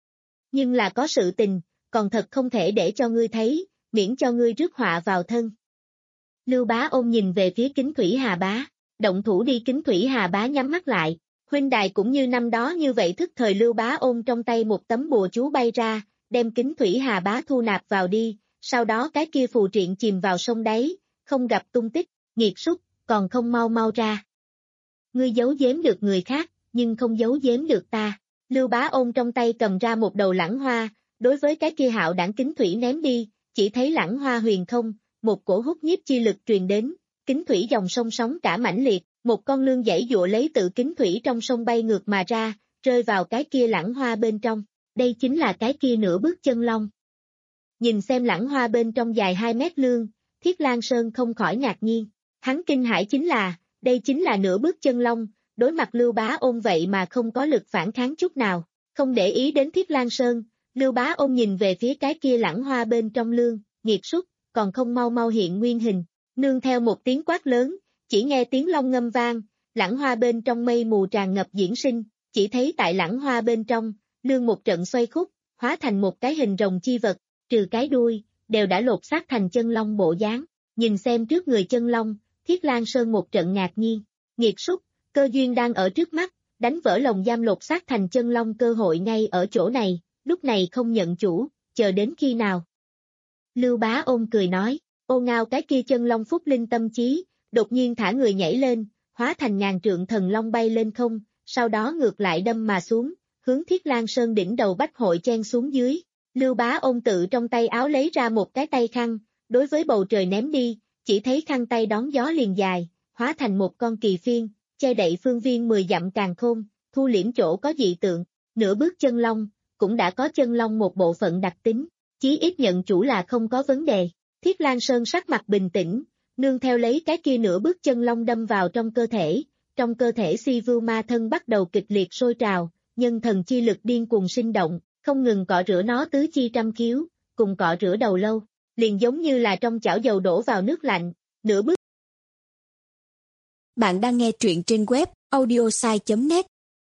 Nhưng là có sự tình, còn thật không thể để cho ngươi thấy, miễn cho ngươi rước họa vào thân. Lưu Bá Ôn nhìn về phía Kính Thủy Hà Bá, động thủ đi. Kính Thủy Hà Bá nhắm mắt lại, huynh đài cũng như năm đó như vậy. Thức thời Lưu Bá Ôn trong tay một tấm bùa chú bay ra, đem Kính Thủy Hà Bá thu nạp vào đi, sau đó cái kia phù triện chìm vào sông đáy, không gặp tung tích. Nghiệt súc, còn không mau mau ra. Ngươi giấu giếm được người khác, nhưng không giấu giếm được ta. Lưu Bá Ôn trong tay cầm ra một đầu lẳng hoa, đối với cái kia hạo đảng Kính Thủy ném đi, chỉ thấy lẳng hoa huyền không, một cổ hút nhiếp chi lực truyền đến, Kính Thủy dòng sông sóng cả mãnh liệt, một con lươn giãy giụa lấy tự Kính Thủy trong sông bay ngược mà ra, rơi vào cái kia lẳng hoa bên trong. Đây chính là cái kia nửa bước chân long. Nhìn xem lẳng hoa bên trong dài hai mét lương, Thiết Lang Sơn không khỏi ngạc nhiên. Hắn kinh hãi chính là, đây chính là nửa bước chân long, đối mặt Lưu Bá Ôn vậy mà không có lực phản kháng chút nào. Không để ý đến Thiết Lang Sơn, Lưu Bá Ôn nhìn về phía cái kia lẳng hoa bên trong lương, nghiệt súc, còn không mau mau hiện nguyên hình. Nương theo một tiếng quát lớn, chỉ nghe tiếng long ngâm vang, lẳng hoa bên trong mây mù tràn ngập diễn sinh, chỉ thấy tại lẳng hoa bên trong, lương một trận xoay khúc, hóa thành một cái hình rồng chi vật, trừ cái đuôi, đều đã lột xác thành chân long bộ dáng. Nhìn xem trước người chân long, Thiết Lang Sơn một trận ngạc nhiên, nghiệt súc, cơ duyên đang ở trước mắt, đánh vỡ lồng giam lột xác thành chân long cơ hội ngay ở chỗ này, lúc này không nhận chủ, chờ đến khi nào? Lưu Bá Ôn cười nói, ô ngao cái kia chân long phúc linh tâm trí, đột nhiên thả người nhảy lên, hóa thành ngàn trượng thần long bay lên không, sau đó ngược lại đâm mà xuống, hướng Thiết Lang Sơn đỉnh đầu bách hội chen xuống dưới. Lưu Bá Ôn tự trong tay áo lấy ra một cái tay khăn, đối với bầu trời ném đi, chỉ thấy khăn tay đón gió liền dài, hóa thành một con kỳ phiên, che đậy phương viên mười dặm càn khôn, thu liễm chỗ có dị tượng, nửa bước chân long, cũng đã có chân long một bộ phận đặc tính, chí ít nhận chủ là không có vấn đề. Thiết Lang Sơn sắc mặt bình tĩnh, nương theo lấy cái kia nửa bước chân long đâm vào trong cơ thể, trong cơ thể si vưu ma thân bắt đầu kịch liệt sôi trào, nhân thần chi lực điên cuồng sinh động, không ngừng cọ rửa nó tứ chi trăm khiếu, cùng cọ rửa đầu lâu, liền giống như là trong chảo dầu đổ vào nước lạnh, nửa bước. Bạn đang nghe truyện trên web audiosai chấm net.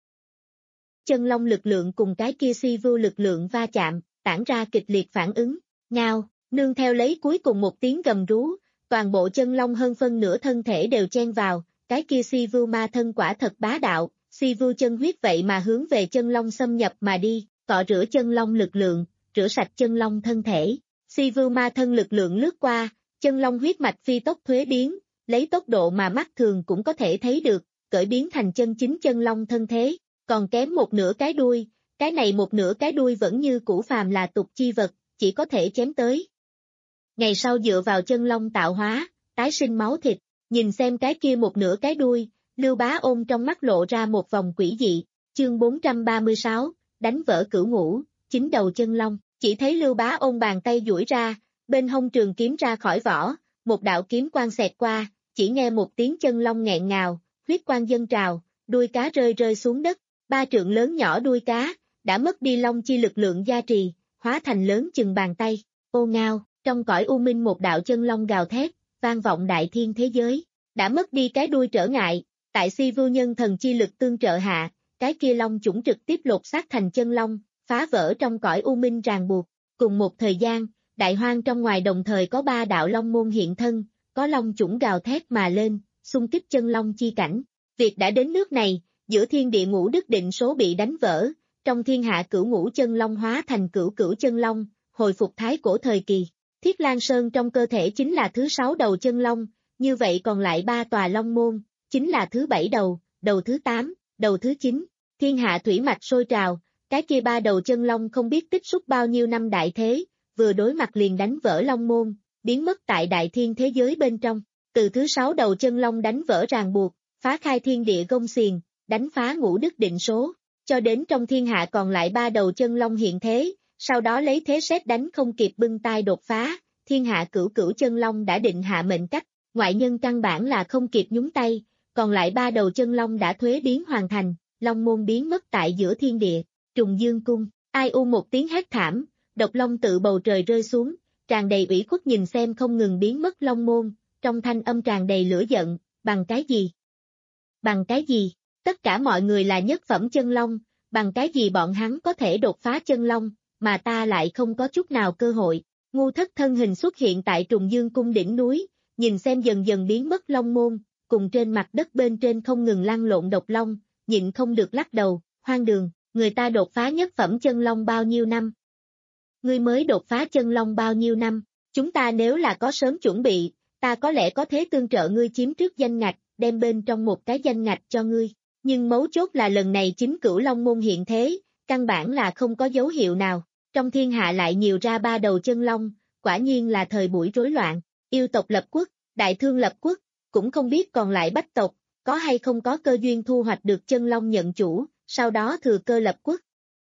Chân long lực lượng cùng cái kia si vưu lực lượng va chạm, tản ra kịch liệt phản ứng, ngao, nương theo lấy cuối cùng một tiếng gầm rú, toàn bộ chân long hơn phân nửa thân thể đều chen vào, cái kia si vưu ma thân quả thật bá đạo, si vưu chân huyết vậy mà hướng về chân long xâm nhập mà đi, cọ rửa chân long lực lượng, rửa sạch chân long thân thể, si vưu ma thân lực lượng lướt qua, chân long huyết mạch phi tốc thuế biến, lấy tốc độ mà mắt thường cũng có thể thấy được, cởi biến thành chân chính chân long thân thế, còn kém một nửa cái đuôi, cái này một nửa cái đuôi vẫn như cũ phàm là tục chi vật, chỉ có thể chém tới. Ngày sau dựa vào chân long tạo hóa, tái sinh máu thịt, nhìn xem cái kia một nửa cái đuôi, Lưu Bá Ôn trong mắt lộ ra một vòng quỷ dị, chương bốn trăm ba mươi sáu, đánh vỡ cửu ngũ, chính đầu chân long, chỉ thấy Lưu Bá Ôn bàn tay duỗi ra, bên hông trường kiếm ra khỏi vỏ, một đạo kiếm quang xẹt qua, chỉ nghe một tiếng chân long nghẹn ngào, huyết quang dâng trào, đuôi cá rơi rơi xuống đất, ba trượng lớn nhỏ đuôi cá, đã mất đi long chi lực lượng gia trì, hóa thành lớn chừng bàn tay, ô ngao, trong cõi u minh một đạo chân long gào thét, vang vọng đại thiên thế giới, đã mất đi cái đuôi trở ngại, tại si vưu nhân thần chi lực tương trợ hạ, cái kia long chủng trực tiếp lột xác thành chân long, phá vỡ trong cõi u minh ràng buộc, cùng một thời gian, đại hoang trong ngoài đồng thời có ba đạo long môn hiện thân, có long chủng gào thét mà lên, xung kích chân long chi cảnh, việc đã đến nước này, giữa thiên địa ngũ đức định số bị đánh vỡ, trong thiên hạ cửu ngũ chân long hóa thành cửu cửu chân long, hồi phục thái cổ thời kỳ. Thiết Lang Sơn trong cơ thể chính là thứ sáu đầu chân long, như vậy còn lại ba tòa long môn, chính là thứ bảy đầu, đầu thứ tám, đầu thứ chín, thiên hạ thủy mạch sôi trào, cái kia ba đầu chân long không biết tích xúc bao nhiêu năm đại thế, vừa đối mặt liền đánh vỡ long môn, biến mất tại đại thiên thế giới bên trong, từ thứ sáu đầu chân long đánh vỡ ràng buộc, phá khai thiên địa gông xiềng, đánh phá ngũ đức định số, cho đến trong thiên hạ còn lại ba đầu chân long hiện thế, sau đó lấy thế sét đánh không kịp bưng tay đột phá, thiên hạ cửu cửu chân long đã định hạ mệnh cách, ngoại nhân căn bản là không kịp nhúng tay, còn lại ba đầu chân long đã thuế biến hoàn thành, long môn biến mất tại giữa thiên địa, trùng dương cung, ai u một tiếng hét thảm, độc long tự bầu trời rơi xuống, tràn đầy ủy khuất nhìn xem không ngừng biến mất long môn, trong thanh âm tràn đầy lửa giận, bằng cái gì? Bằng cái gì? Tất cả mọi người là nhất phẩm chân long, bằng cái gì bọn hắn có thể đột phá chân long, mà ta lại không có chút nào cơ hội. Ngu thất thân hình xuất hiện tại trùng dương cung đỉnh núi, nhìn xem dần dần biến mất long môn, cùng trên mặt đất bên trên không ngừng lăn lộn độc long, nhịn không được lắc đầu, hoang đường, người ta đột phá nhất phẩm chân long bao nhiêu năm? Ngươi mới đột phá chân long bao nhiêu năm? Chúng ta nếu là có sớm chuẩn bị, ta có lẽ có thế tương trợ ngươi chiếm trước danh ngạch, đem bên trong một cái danh ngạch cho ngươi. Nhưng mấu chốt là lần này chính cửu long môn hiện thế, căn bản là không có dấu hiệu nào. Trong thiên hạ lại nhiều ra ba đầu chân long, quả nhiên là thời buổi rối loạn, yêu tộc lập quốc, đại thương lập quốc, cũng không biết còn lại bách tộc, có hay không có cơ duyên thu hoạch được chân long nhận chủ, sau đó thừa cơ lập quốc.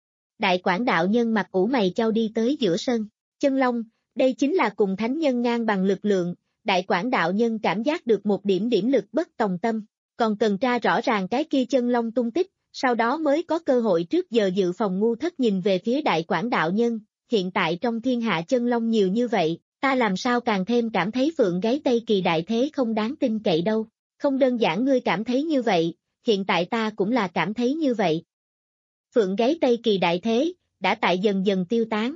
Đại Quảng đạo nhân mặt ủ mày chau đi tới giữa sân, chân long, đây chính là cùng thánh nhân ngang bằng lực lượng, Đại Quảng đạo nhân cảm giác được một điểm điểm lực bất tòng tâm, còn cần tra rõ ràng cái kia chân long tung tích, sau đó mới có cơ hội trước giờ dự phòng ngu thất nhìn về phía đại quản đạo nhân, hiện tại trong thiên hạ chân long nhiều như vậy, ta làm sao càng thêm cảm thấy phượng gáy Tây Kỳ đại thế không đáng tin cậy đâu, không đơn giản ngươi cảm thấy như vậy, hiện tại ta cũng là cảm thấy như vậy. Phượng gáy Tây Kỳ đại thế, đã tại dần dần tiêu tán.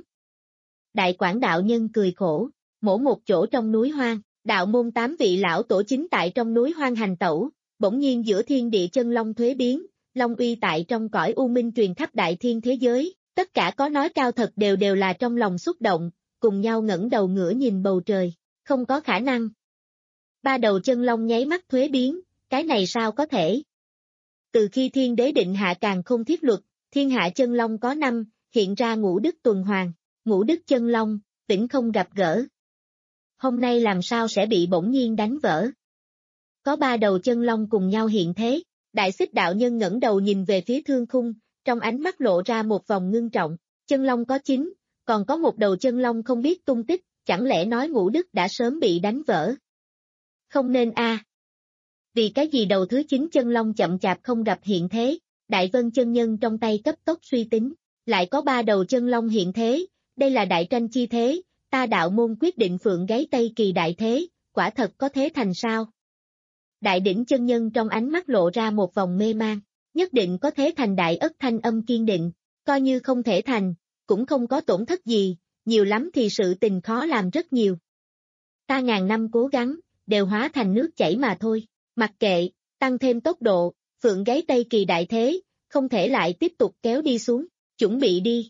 Đại quản đạo nhân cười khổ, mổ một chỗ trong núi hoang, đạo môn tám vị lão tổ chính tại trong núi hoang hành tẩu, bỗng nhiên giữa thiên địa chân long thuế biến, long uy tại trong cõi u minh truyền khắp đại thiên thế giới, tất cả có nói cao thật đều đều là trong lòng xúc động, cùng nhau ngẩng đầu ngửa nhìn bầu trời, không có khả năng. Ba đầu chân long nháy mắt thuế biến, cái này sao có thể? Từ khi thiên đế định hạ càn khôn thiết luật, thiên hạ chân long có năm, hiện ra ngũ đức tuần hoàn, ngũ đức chân long, vĩnh không gặp gỡ. Hôm nay làm sao sẽ bị bỗng nhiên đánh vỡ? Có ba đầu chân long cùng nhau hiện thế, đại xích đạo nhân ngẩng đầu nhìn về phía thương khung, trong ánh mắt lộ ra một vòng ngưng trọng, chân long có chín, còn có một đầu chân long không biết tung tích, chẳng lẽ nói ngũ đức đã sớm bị đánh vỡ? Không nên a. À. Vì cái gì đầu thứ chín chân long chậm chạp không gặp hiện thế, Đại Vân chân nhân trong tay cấp tốc suy tính, lại có ba đầu chân long hiện thế, đây là đại tranh chi thế, ta đạo môn quyết định phượng gáy Tây Kỳ đại thế, quả thật có thế thành sao? Đại đỉnh chân nhân trong ánh mắt lộ ra một vòng mê man, nhất định có thế thành đại ất thanh âm kiên định, coi như không thể thành, cũng không có tổn thất gì, nhiều lắm thì sự tình khó làm rất nhiều. Ta ngàn năm cố gắng, đều hóa thành nước chảy mà thôi, mặc kệ, tăng thêm tốc độ, phượng gáy Tây Kỳ đại thế, không thể lại tiếp tục kéo đi xuống, chuẩn bị đi.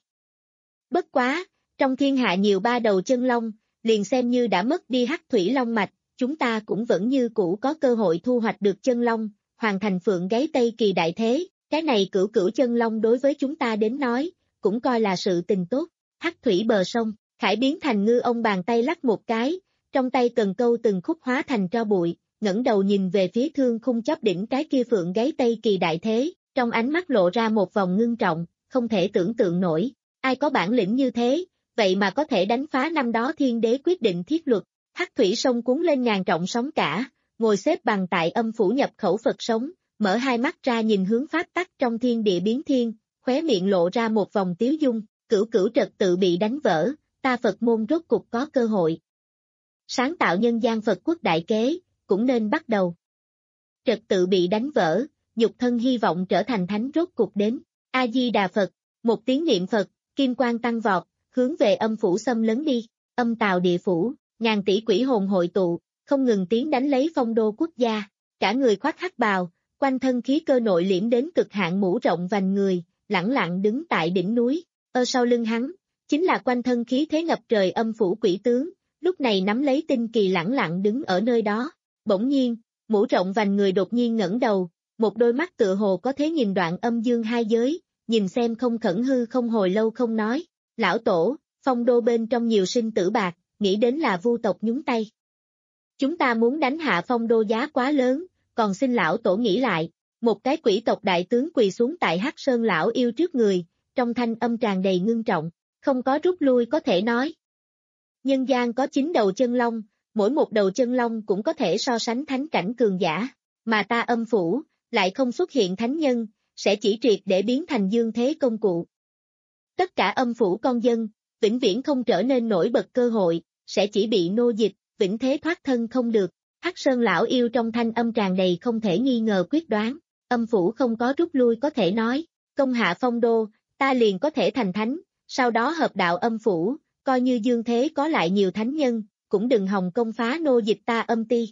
Bất quá, trong thiên hạ nhiều ba đầu chân long, liền xem như đã mất đi hắc thủy long mạch, chúng ta cũng vẫn như cũ có cơ hội thu hoạch được chân long, hoàn thành phượng gáy Tây Kỳ đại thế, cái này cửu cửu chân long đối với chúng ta đến nói, cũng coi là sự tình tốt. Hắc thủy bờ sông, Khải biến thành ngư ông bàn tay lắc một cái, trong tay cần câu từng khúc hóa thành tro bụi, ngẩng đầu nhìn về phía thương khung chóp đỉnh cái kia phượng gáy Tây Kỳ đại thế, trong ánh mắt lộ ra một vòng ngưng trọng, không thể tưởng tượng nổi, ai có bản lĩnh như thế, vậy mà có thể đánh phá năm đó thiên đế quyết định thiết luật. Hắc thủy sông cuốn lên ngàn trọng sóng cả, ngồi xếp bằng tại âm phủ nhập khẩu Phật sống, mở hai mắt ra nhìn hướng pháp tắc trong thiên địa biến thiên, khóe miệng lộ ra một vòng tiếu dung, cửu cửu trật tự bị đánh vỡ, ta Phật môn rốt cục có cơ hội. Sáng tạo nhân gian Phật quốc đại kế, cũng nên bắt đầu. Trật tự bị đánh vỡ, nhục thân hy vọng trở thành thánh rốt cục đến. A-di-đà Phật, một tiếng niệm Phật, kim quang tăng vọt, hướng về âm phủ xâm lấn đi, âm tào địa phủ, ngàn tỷ quỷ hồn hội tụ, không ngừng tiến đánh lấy phong đô quốc gia, cả người khoác hắc bào, quanh thân khí cơ nội liễm đến cực hạn mũ rộng vành người, lẳng lặng đứng tại đỉnh núi, ở sau lưng hắn, chính là quanh thân khí thế ngập trời âm phủ quỷ tướng, lúc này nắm lấy tinh kỳ lẳng lặng đứng ở nơi đó, bỗng nhiên, mũ rộng vành người đột nhiên ngẩng đầu, một đôi mắt tựa hồ có thế nhìn đoạn âm dương hai giới, nhìn xem không khẩn hư không hồi lâu không nói, lão tổ, phong đô bên trong nhiều sinh tử bạc, nghĩ đến là vu tộc nhúng tay. Chúng ta muốn đánh hạ phong đô giá quá lớn, còn xin lão tổ nghĩ lại, một cái quỷ tộc đại tướng quỳ xuống tại Hắc Sơn lão yêu trước người, trong thanh âm tràn đầy ngưng trọng, không có rút lui có thể nói. Nhân gian có chín đầu chân long, mỗi một đầu chân long cũng có thể so sánh thánh cảnh cường giả, mà ta âm phủ, lại không xuất hiện thánh nhân, sẽ chỉ triệt để biến thành dương thế công cụ. Tất cả âm phủ con dân, vĩnh viễn không trở nên nổi bật cơ hội, sẽ chỉ bị nô dịch, vĩnh thế thoát thân không được. Hắc Sơn lão yêu trong thanh âm tràn đầy không thể nghi ngờ quyết đoán, âm phủ không có rút lui có thể nói, công hạ phong đô, ta liền có thể thành thánh, sau đó hợp đạo âm phủ, coi như dương thế có lại nhiều thánh nhân, cũng đừng hòng công phá nô dịch ta âm ti.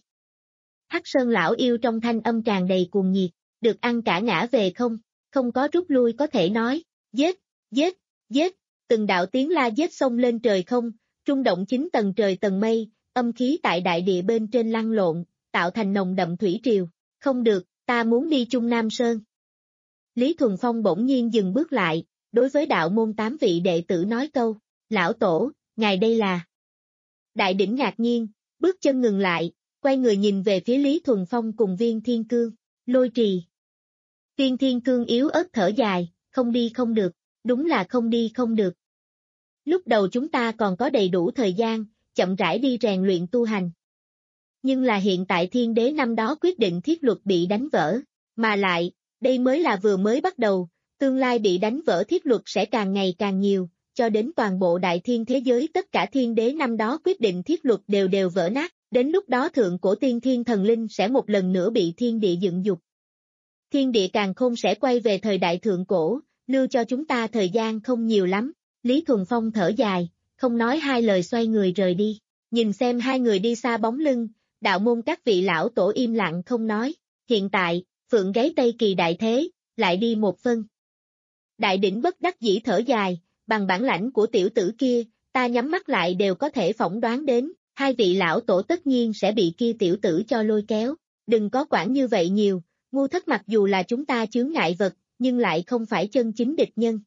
Hắc Sơn lão yêu trong thanh âm tràn đầy cuồng nhiệt, được ăn cả ngã về không, không có rút lui có thể nói, giết, giết, giết, từng đạo tiếng la giết xông lên trời không, rung động chín tầng trời tầng mây, âm khí tại đại địa bên trên lăn lộn, tạo thành nồng đậm thủy triều, không được, ta muốn đi Trung Nam Sơn. Lý Thuần Phong bỗng nhiên dừng bước lại, đối với đạo môn tám vị đệ tử nói câu, lão tổ, ngài đây là. Đại đỉnh ngạc nhiên, bước chân ngừng lại, quay người nhìn về phía Lý Thuần Phong cùng Viên Thiên Cương, lôi trì. Viên Thiên Cương yếu ớt thở dài, không đi không được, đúng là không đi không được. Lúc đầu chúng ta còn có đầy đủ thời gian, chậm rãi đi rèn luyện tu hành. Nhưng là hiện tại thiên đế năm đó quyết định thiết luật bị đánh vỡ, mà lại, Đây mới là vừa mới bắt đầu, tương lai bị đánh vỡ thiết luật sẽ càng ngày càng nhiều, cho đến toàn bộ đại thiên thế giới tất cả thiên đế năm đó quyết định thiết luật đều đều vỡ nát, đến lúc đó thượng cổ tiên thiên thần linh sẽ một lần nữa bị thiên địa dựng dục. Thiên địa càn khôn sẽ quay về thời đại thượng cổ, lưu cho chúng ta thời gian không nhiều lắm. Lý Thuần Phong thở dài, không nói hai lời xoay người rời đi. Nhìn xem hai người đi xa bóng lưng, đạo môn các vị lão tổ im lặng không nói. Hiện tại, phượng gáy Tây Kỳ đại thế, lại đi một phân. Đại đỉnh bất đắc dĩ thở dài, bằng bản lãnh của tiểu tử kia, ta nhắm mắt lại đều có thể phỏng đoán đến, hai vị lão tổ tất nhiên sẽ bị kia tiểu tử cho lôi kéo. Đừng có quản như vậy nhiều, Ngu Thất mặc dù là chúng ta chướng ngại vật, nhưng lại không phải chân chính địch nhân.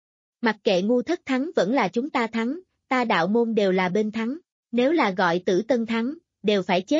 Mặc kệ Ngu Thất thắng vẫn là chúng ta thắng, ta đạo môn đều là bên thắng, nếu là gọi Tử Tân thắng, đều phải chết.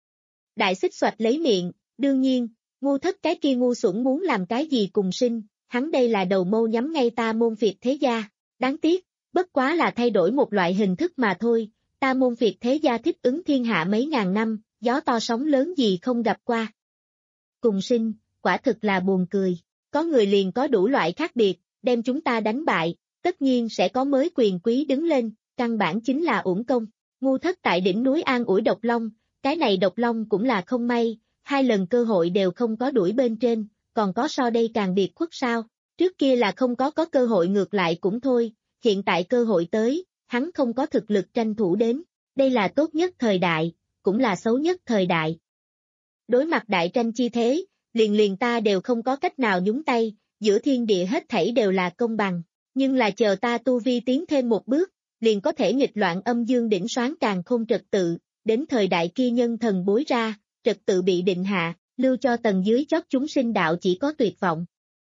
Đại Xích xoạch lấy miệng, đương nhiên, Ngu Thất cái kia ngu xuẩn muốn làm cái gì cùng sinh, hắn đây là đầu mâu nhắm ngay ta môn Việt thế gia, đáng tiếc, bất quá là thay đổi một loại hình thức mà thôi, ta môn Việt thế gia thích ứng thiên hạ mấy ngàn năm, gió to sóng lớn gì không gặp qua. Cùng sinh, quả thực là buồn cười, có người liền có đủ loại khác biệt, đem chúng ta đánh bại, tất nhiên sẽ có mới quyền quý đứng lên, căn bản chính là uổng công. Ngu Thất tại đỉnh núi an ủi Độc Long, cái này Độc Long cũng là không may, hai lần cơ hội đều không có đuổi bên trên, còn có so đây càng biệt khuất sao, trước kia là không có có cơ hội ngược lại cũng thôi, hiện tại cơ hội tới, hắn không có thực lực tranh thủ đến, đây là tốt nhất thời đại, cũng là xấu nhất thời đại. Đối mặt đại tranh chi thế, liền liền ta đều không có cách nào nhúng tay, giữa thiên địa hết thảy đều là công bằng, nhưng là chờ ta tu vi tiến thêm một bước, liền có thể nghịch loạn âm dương đỉnh soán càng không trật tự, đến thời đại kia nhân thần bối ra, trật tự bị định hạ, lưu cho tầng dưới chót chúng sinh đạo chỉ có tuyệt vọng.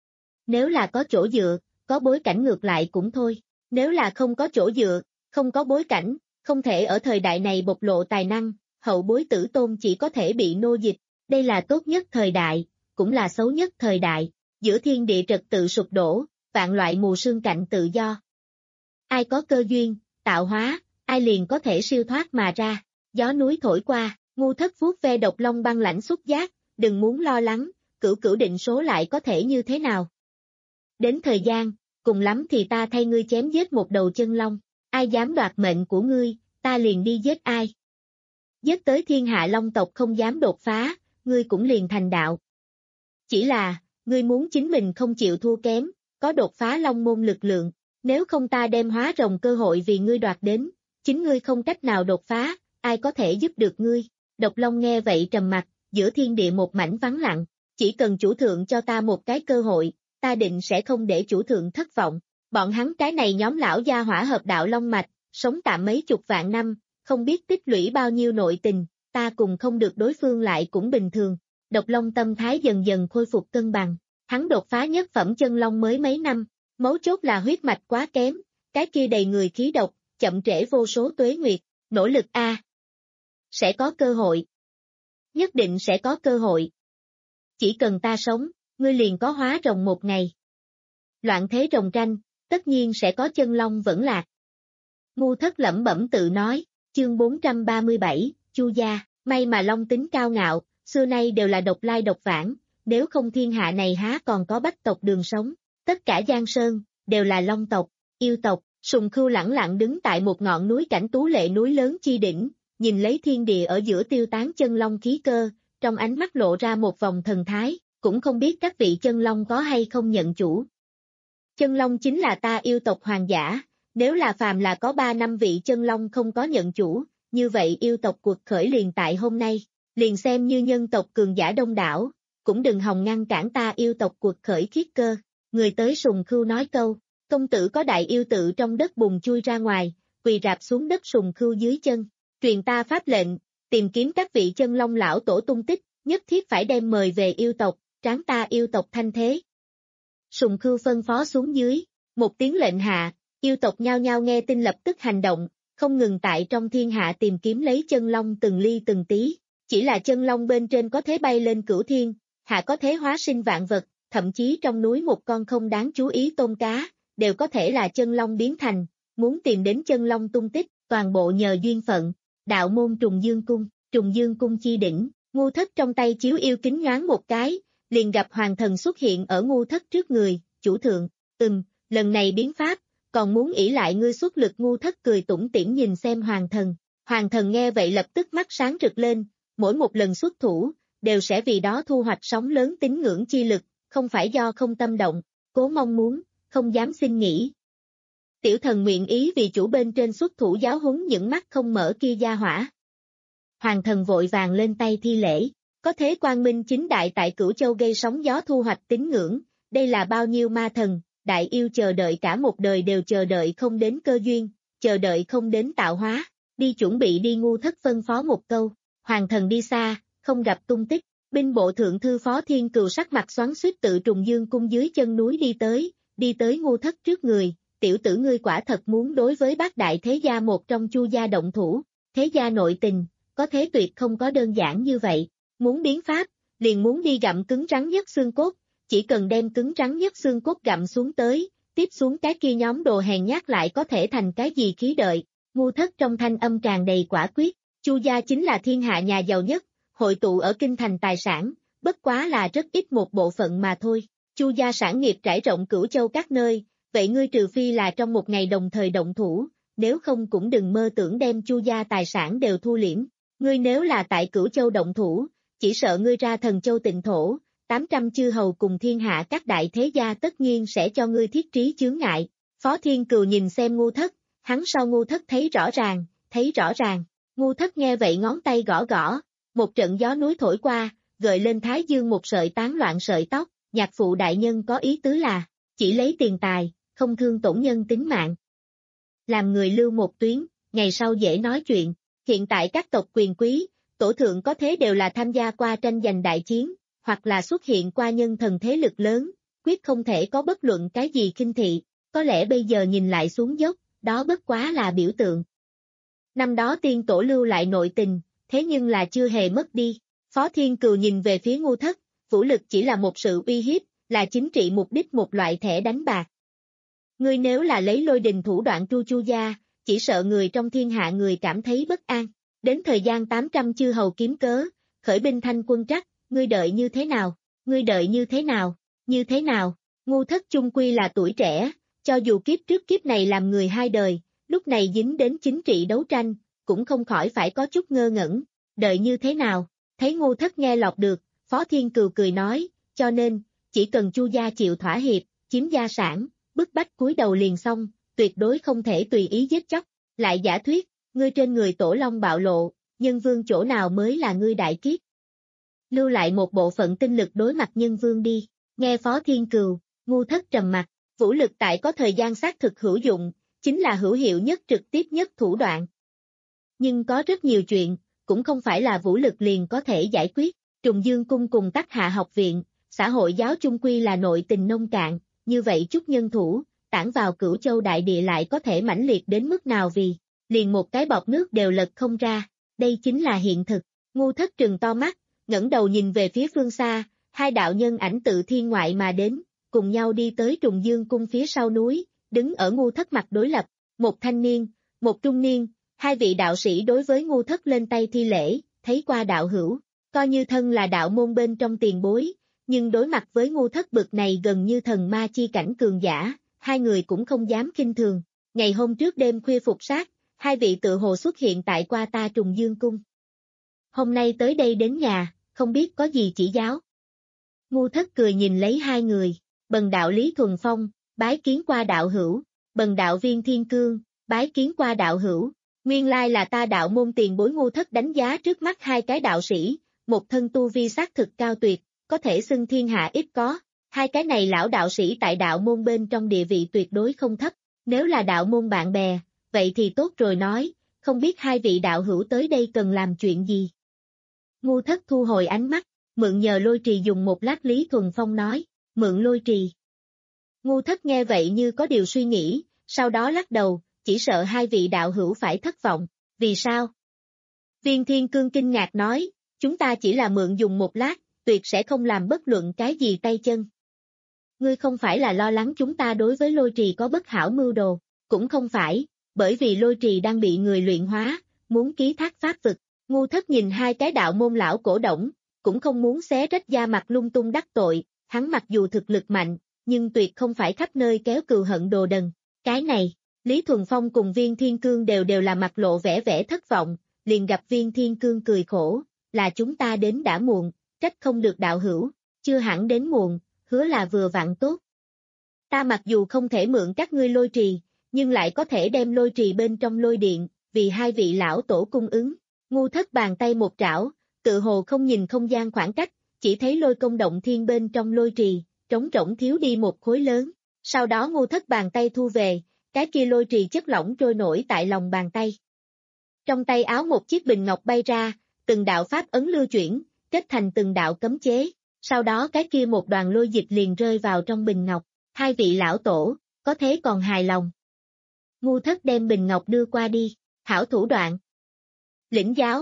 Nếu là có chỗ dựa, có bối cảnh ngược lại cũng thôi, nếu là không có chỗ dựa, không có bối cảnh, không thể ở thời đại này bộc lộ tài năng, hậu bối tử tôn chỉ có thể bị nô dịch, đây là tốt nhất thời đại, cũng là xấu nhất thời đại, giữa thiên địa trật tự sụp đổ, vạn loại mù sương cạnh tự do. Ai có cơ duyên, tạo hóa, ai liền có thể siêu thoát mà ra, gió núi thổi qua, Ngu Thất vuốt ve Độc Long băng lãnh xúc giác, đừng muốn lo lắng, cửu cửu định số lại có thể như thế nào. Đến thời gian, cùng lắm thì ta thay ngươi chém giết một đầu chân long, ai dám đoạt mệnh của ngươi, ta liền đi giết ai. Giết tới thiên hạ long tộc không dám đột phá, ngươi cũng liền thành đạo. Chỉ là, ngươi muốn chính mình không chịu thua kém, có đột phá long môn lực lượng, nếu không ta đem hóa rồng cơ hội vì ngươi đoạt đến, chính ngươi không cách nào đột phá, ai có thể giúp được ngươi. Độc Long nghe vậy trầm mặt, giữa thiên địa một mảnh vắng lặng, chỉ cần chủ thượng cho ta một cái cơ hội, ta định sẽ không để chủ thượng thất vọng. Bọn hắn cái này nhóm lão gia hỏa hợp đạo long mạch, sống tạm mấy chục vạn năm, không biết tích lũy bao nhiêu nội tình, ta cùng không được đối phương lại cũng bình thường. Độc Long tâm thái dần dần khôi phục cân bằng, hắn đột phá nhất phẩm chân long mới mấy năm, mấu chốt là huyết mạch quá kém, cái kia đầy người khí độc, chậm trễ vô số tuế nguyệt, nỗ lực a, sẽ có cơ hội. Nhất định sẽ có cơ hội. Chỉ cần ta sống, ngươi liền có hóa rồng một ngày. Loạn thế rồng tranh, tất nhiên sẽ có chân long vẫn lạc. Ngu Thất lẩm bẩm tự nói, chương bốn trăm ba mươi bảy, Chu gia, may mà long tính cao ngạo, xưa nay đều là độc lai độc vãng, nếu không thiên hạ này há còn có bách tộc đường sống, tất cả Giang Sơn, đều là long tộc, yêu tộc. Sùng Khưu lẳng lặng đứng tại một ngọn núi cảnh tú lệ núi lớn chi đỉnh, nhìn lấy thiên địa ở giữa tiêu tán chân long khí cơ, trong ánh mắt lộ ra một vòng thần thái, cũng không biết các vị chân long có hay không nhận chủ. Chân long chính là ta yêu tộc hoàng giả, nếu là phàm là có ba năm vị chân long không có nhận chủ, như vậy yêu tộc cuộc khởi liền tại hôm nay, liền xem như nhân tộc cường giả đông đảo, cũng đừng hòng ngăn cản ta yêu tộc cuộc khởi khiết cơ. Người tới Sùng Khưu nói câu, công tử có đại yêu tự trong đất bùn chui ra ngoài, quỳ rạp xuống đất Sùng Khưu dưới chân, truyền ta pháp lệnh, tìm kiếm các vị chân long lão tổ tung tích, nhất thiết phải đem mời về yêu tộc, tráng ta yêu tộc thanh thế. Sùng Khưu phân phó xuống dưới, một tiếng lệnh hạ, yêu tộc nhao nhao nghe tin lập tức hành động, không ngừng tại trong thiên hạ tìm kiếm lấy chân long từng ly từng tí, chỉ là chân long bên trên có thể bay lên cửu thiên, hạ có thể hóa sinh vạn vật, thậm chí trong núi một con không đáng chú ý tôm cá, đều có thể là chân long biến thành, muốn tìm đến chân long tung tích, toàn bộ nhờ duyên phận. Đạo môn Trùng Dương Cung, Trùng Dương Cung chi đỉnh, Ngu Thất trong tay chiếu yêu kính nhoáng một cái, liền gặp hoàng thần xuất hiện ở ngu thất trước người, chủ thượng, ừm, lần này biến pháp, còn muốn ỷ lại ngươi xuất lực. Ngu thất cười tủm tỉm nhìn xem hoàng thần, hoàng thần nghe vậy lập tức mắt sáng rực lên, mỗi một lần xuất thủ, đều sẽ vì đó thu hoạch sóng lớn tín ngưỡng chi lực, không phải do không tâm động, cố mong muốn, không dám xin nghĩ. Tiểu thần nguyện ý vì chủ bên trên xuất thủ giáo huấn những mắt không mở kia gia hỏa. Hoàng thần vội vàng lên tay thi lễ, có thế quang minh chính đại tại Cửu Châu gây sóng gió thu hoạch tín ngưỡng, đây là bao nhiêu ma thần, đại yêu chờ đợi cả một đời đều chờ đợi không đến cơ duyên, chờ đợi không đến tạo hóa, đi chuẩn bị đi. Ngu thất phân phó một câu, hoàng thần đi xa, không gặp tung tích, binh bộ thượng thư Phó Thiên Cừu sắc mặt xoắn xuýt tự Trùng Dương cung dưới chân núi đi tới, đi tới ngu thất trước người, tiểu tử ngươi quả thật muốn đối với bát đại thế gia một trong Chu gia động thủ, thế gia nội tình, có thế tuyệt không có đơn giản như vậy, muốn biến pháp, liền muốn đi gặm cứng rắn nhất xương cốt, chỉ cần đem cứng rắn nhất xương cốt gặm xuống tới, tiếp xuống cái kia nhóm đồ hèn nhát lại có thể thành cái gì khí đợi. Ngu thất trong thanh âm tràn đầy quả quyết, Chu gia chính là thiên hạ nhà giàu nhất, hội tụ ở kinh thành tài sản, bất quá là rất ít một bộ phận mà thôi. Chu gia sản nghiệp trải rộng Cửu Châu các nơi, vậy ngươi trừ phi là trong một ngày đồng thời động thủ, nếu không cũng đừng mơ tưởng đem Chu gia tài sản đều thu liễm. Ngươi nếu là tại Cửu Châu động thủ, chỉ sợ ngươi ra Thần Châu tịnh thổ, tám trăm chư hầu cùng thiên hạ các đại thế gia tất nhiên sẽ cho ngươi thiết trí chướng ngại. Phó Thiên Cừu nhìn xem ngu thất, hắn sau ngu thất thấy rõ ràng, thấy rõ ràng. Ngu thất nghe vậy ngón tay gõ gõ, một trận gió núi thổi qua, gợi lên thái dương một sợi tán loạn sợi tóc. Nhạc phụ đại nhân có ý tứ là, chỉ lấy tiền tài, không thương tổn nhân tính mạng. Làm người lưu một tuyến, ngày sau dễ nói chuyện. Hiện tại các tộc quyền quý, tổ thượng có thế đều là tham gia qua tranh giành đại chiến, hoặc là xuất hiện qua nhân thần thế lực lớn, quyết không thể có bất luận cái gì khinh thị, có lẽ bây giờ nhìn lại xuống dốc, đó bất quá là biểu tượng. Năm đó tiên tổ lưu lại nội tình, thế nhưng là chưa hề mất đi. Phó Thiên Cừu nhìn về phía ngu thất, vũ lực chỉ là một sự uy hiếp, là chính trị mục đích một loại thẻ đánh bạc. Ngươi nếu là lấy lôi đình thủ đoạn tru Chu gia, chỉ sợ người trong thiên hạ người cảm thấy bất an. Đến thời gian tám trăm chư hầu kiếm cớ, khởi binh thanh quân trắc, ngươi đợi như thế nào, ngươi đợi như thế nào, như thế nào, ngu thất chung quy là tuổi trẻ, cho dù kiếp trước kiếp này làm người hai đời, lúc này dính đến chính trị đấu tranh, cũng không khỏi phải có chút ngơ ngẩn, đợi như thế nào, thấy ngu thất nghe lọt được, Phó Thiên Cừu cười nói, cho nên, chỉ cần Chu gia chịu thỏa hiệp, chiếm gia sản, bức bách cúi đầu liền xong, tuyệt đối không thể tùy ý giết chóc, lại giả thuyết, ngươi trên người tổ long bạo lộ, nhân vương chỗ nào mới là ngươi đại kiếp. Lưu lại một bộ phận tinh lực đối mặt nhân vương đi, nghe Phó Thiên Cừu, ngu thất trầm mặt, vũ lực tại có thời gian xác thực hữu dụng, chính là hữu hiệu nhất trực tiếp nhất thủ đoạn. Nhưng có rất nhiều chuyện, cũng không phải là vũ lực liền có thể giải quyết, Trùng Dương cung cùng Tắc Hạ học viện, xã hội giáo chung quy là nội tình nông cạn, như vậy chút nhân thủ, tản vào Cửu Châu đại địa lại có thể mãnh liệt đến mức nào vì, liền một cái bọt nước đều lật không ra, đây chính là hiện thực. Ngu thất trừng to mắt, ngẩng đầu nhìn về phía phương xa, hai đạo nhân ảnh tự thiên ngoại mà đến, cùng nhau đi tới Trùng Dương cung phía sau núi, đứng ở ngu thất mặt đối lập, một thanh niên, một trung niên, hai vị đạo sĩ đối với ngu thất lên tay thi lễ, thấy qua đạo hữu, coi như thân là đạo môn bên trong tiền bối, nhưng đối mặt với ngu thất bực này gần như thần ma chi cảnh cường giả, hai người cũng không dám khinh thường. Ngày hôm trước đêm khuya phục sát, hai vị tự hồ xuất hiện tại qua ta Trùng Dương cung. Hôm nay tới đây đến nhà, không biết có gì chỉ giáo. Ngu thất cười nhìn lấy hai người, bần đạo Lý Thuần Phong, bái kiến qua đạo hữu, bần đạo Viên Thiên Cương, bái kiến qua đạo hữu. Nguyên lai là ta đạo môn tiền bối. Ngu thất đánh giá trước mắt hai cái đạo sĩ, một thân tu vi xác thực cao tuyệt, có thể xưng thiên hạ ít có, hai cái này lão đạo sĩ tại đạo môn bên trong địa vị tuyệt đối không thấp, nếu là đạo môn bạn bè, vậy thì tốt rồi nói, không biết hai vị đạo hữu tới đây cần làm chuyện gì. Ngu thất thu hồi ánh mắt, mượn nhờ lôi trì dùng một lát. Lý Thuần Phong nói, mượn lôi trì. Ngu thất nghe vậy như có điều suy nghĩ, sau đó lắc đầu, chỉ sợ hai vị đạo hữu phải thất vọng, vì sao? Viên Thiên Cương kinh ngạc nói, chúng ta chỉ là mượn dùng một lát, tuyệt sẽ không làm bất luận cái gì tay chân. Ngươi không phải là lo lắng chúng ta đối với lôi trì có bất hảo mưu đồ, cũng không phải, bởi vì lôi trì đang bị người luyện hóa, muốn ký thác pháp vực. Ngu thất nhìn hai cái đạo môn lão cổ động, cũng không muốn xé rách da mặt lung tung đắc tội, hắn mặc dù thực lực mạnh, nhưng tuyệt không phải khắp nơi kéo cừu hận đồ đần. Cái này, Lý Thuần Phong cùng Viên Thiên Cương đều đều là mặt lộ vẻ vẻ thất vọng, liền gặp Viên Thiên Cương cười khổ, là chúng ta đến đã muộn, trách không được đạo hữu, chưa hẳn đến muộn, hứa là vừa vặn tốt. Ta mặc dù không thể mượn các ngươi lôi trì, nhưng lại có thể đem lôi trì bên trong lôi điện, vì hai vị lão tổ cung ứng. Ngu Thất bàn tay một trảo, tự hồ không nhìn không gian khoảng cách, chỉ thấy lôi công động thiên bên trong lôi trì, trống rỗng thiếu đi một khối lớn. Sau đó Ngu Thất bàn tay thu về, cái kia lôi trì chất lỏng trôi nổi tại lòng bàn tay. Trong tay áo một chiếc bình ngọc bay ra, từng đạo pháp ấn lưu chuyển, kết thành từng đạo cấm chế, sau đó cái kia một đoàn lôi dịch liền rơi vào trong bình ngọc. Hai vị lão tổ, có thế còn hài lòng. Ngu Thất đem bình ngọc đưa qua đi, hảo thủ đoạn. Lĩnh giáo.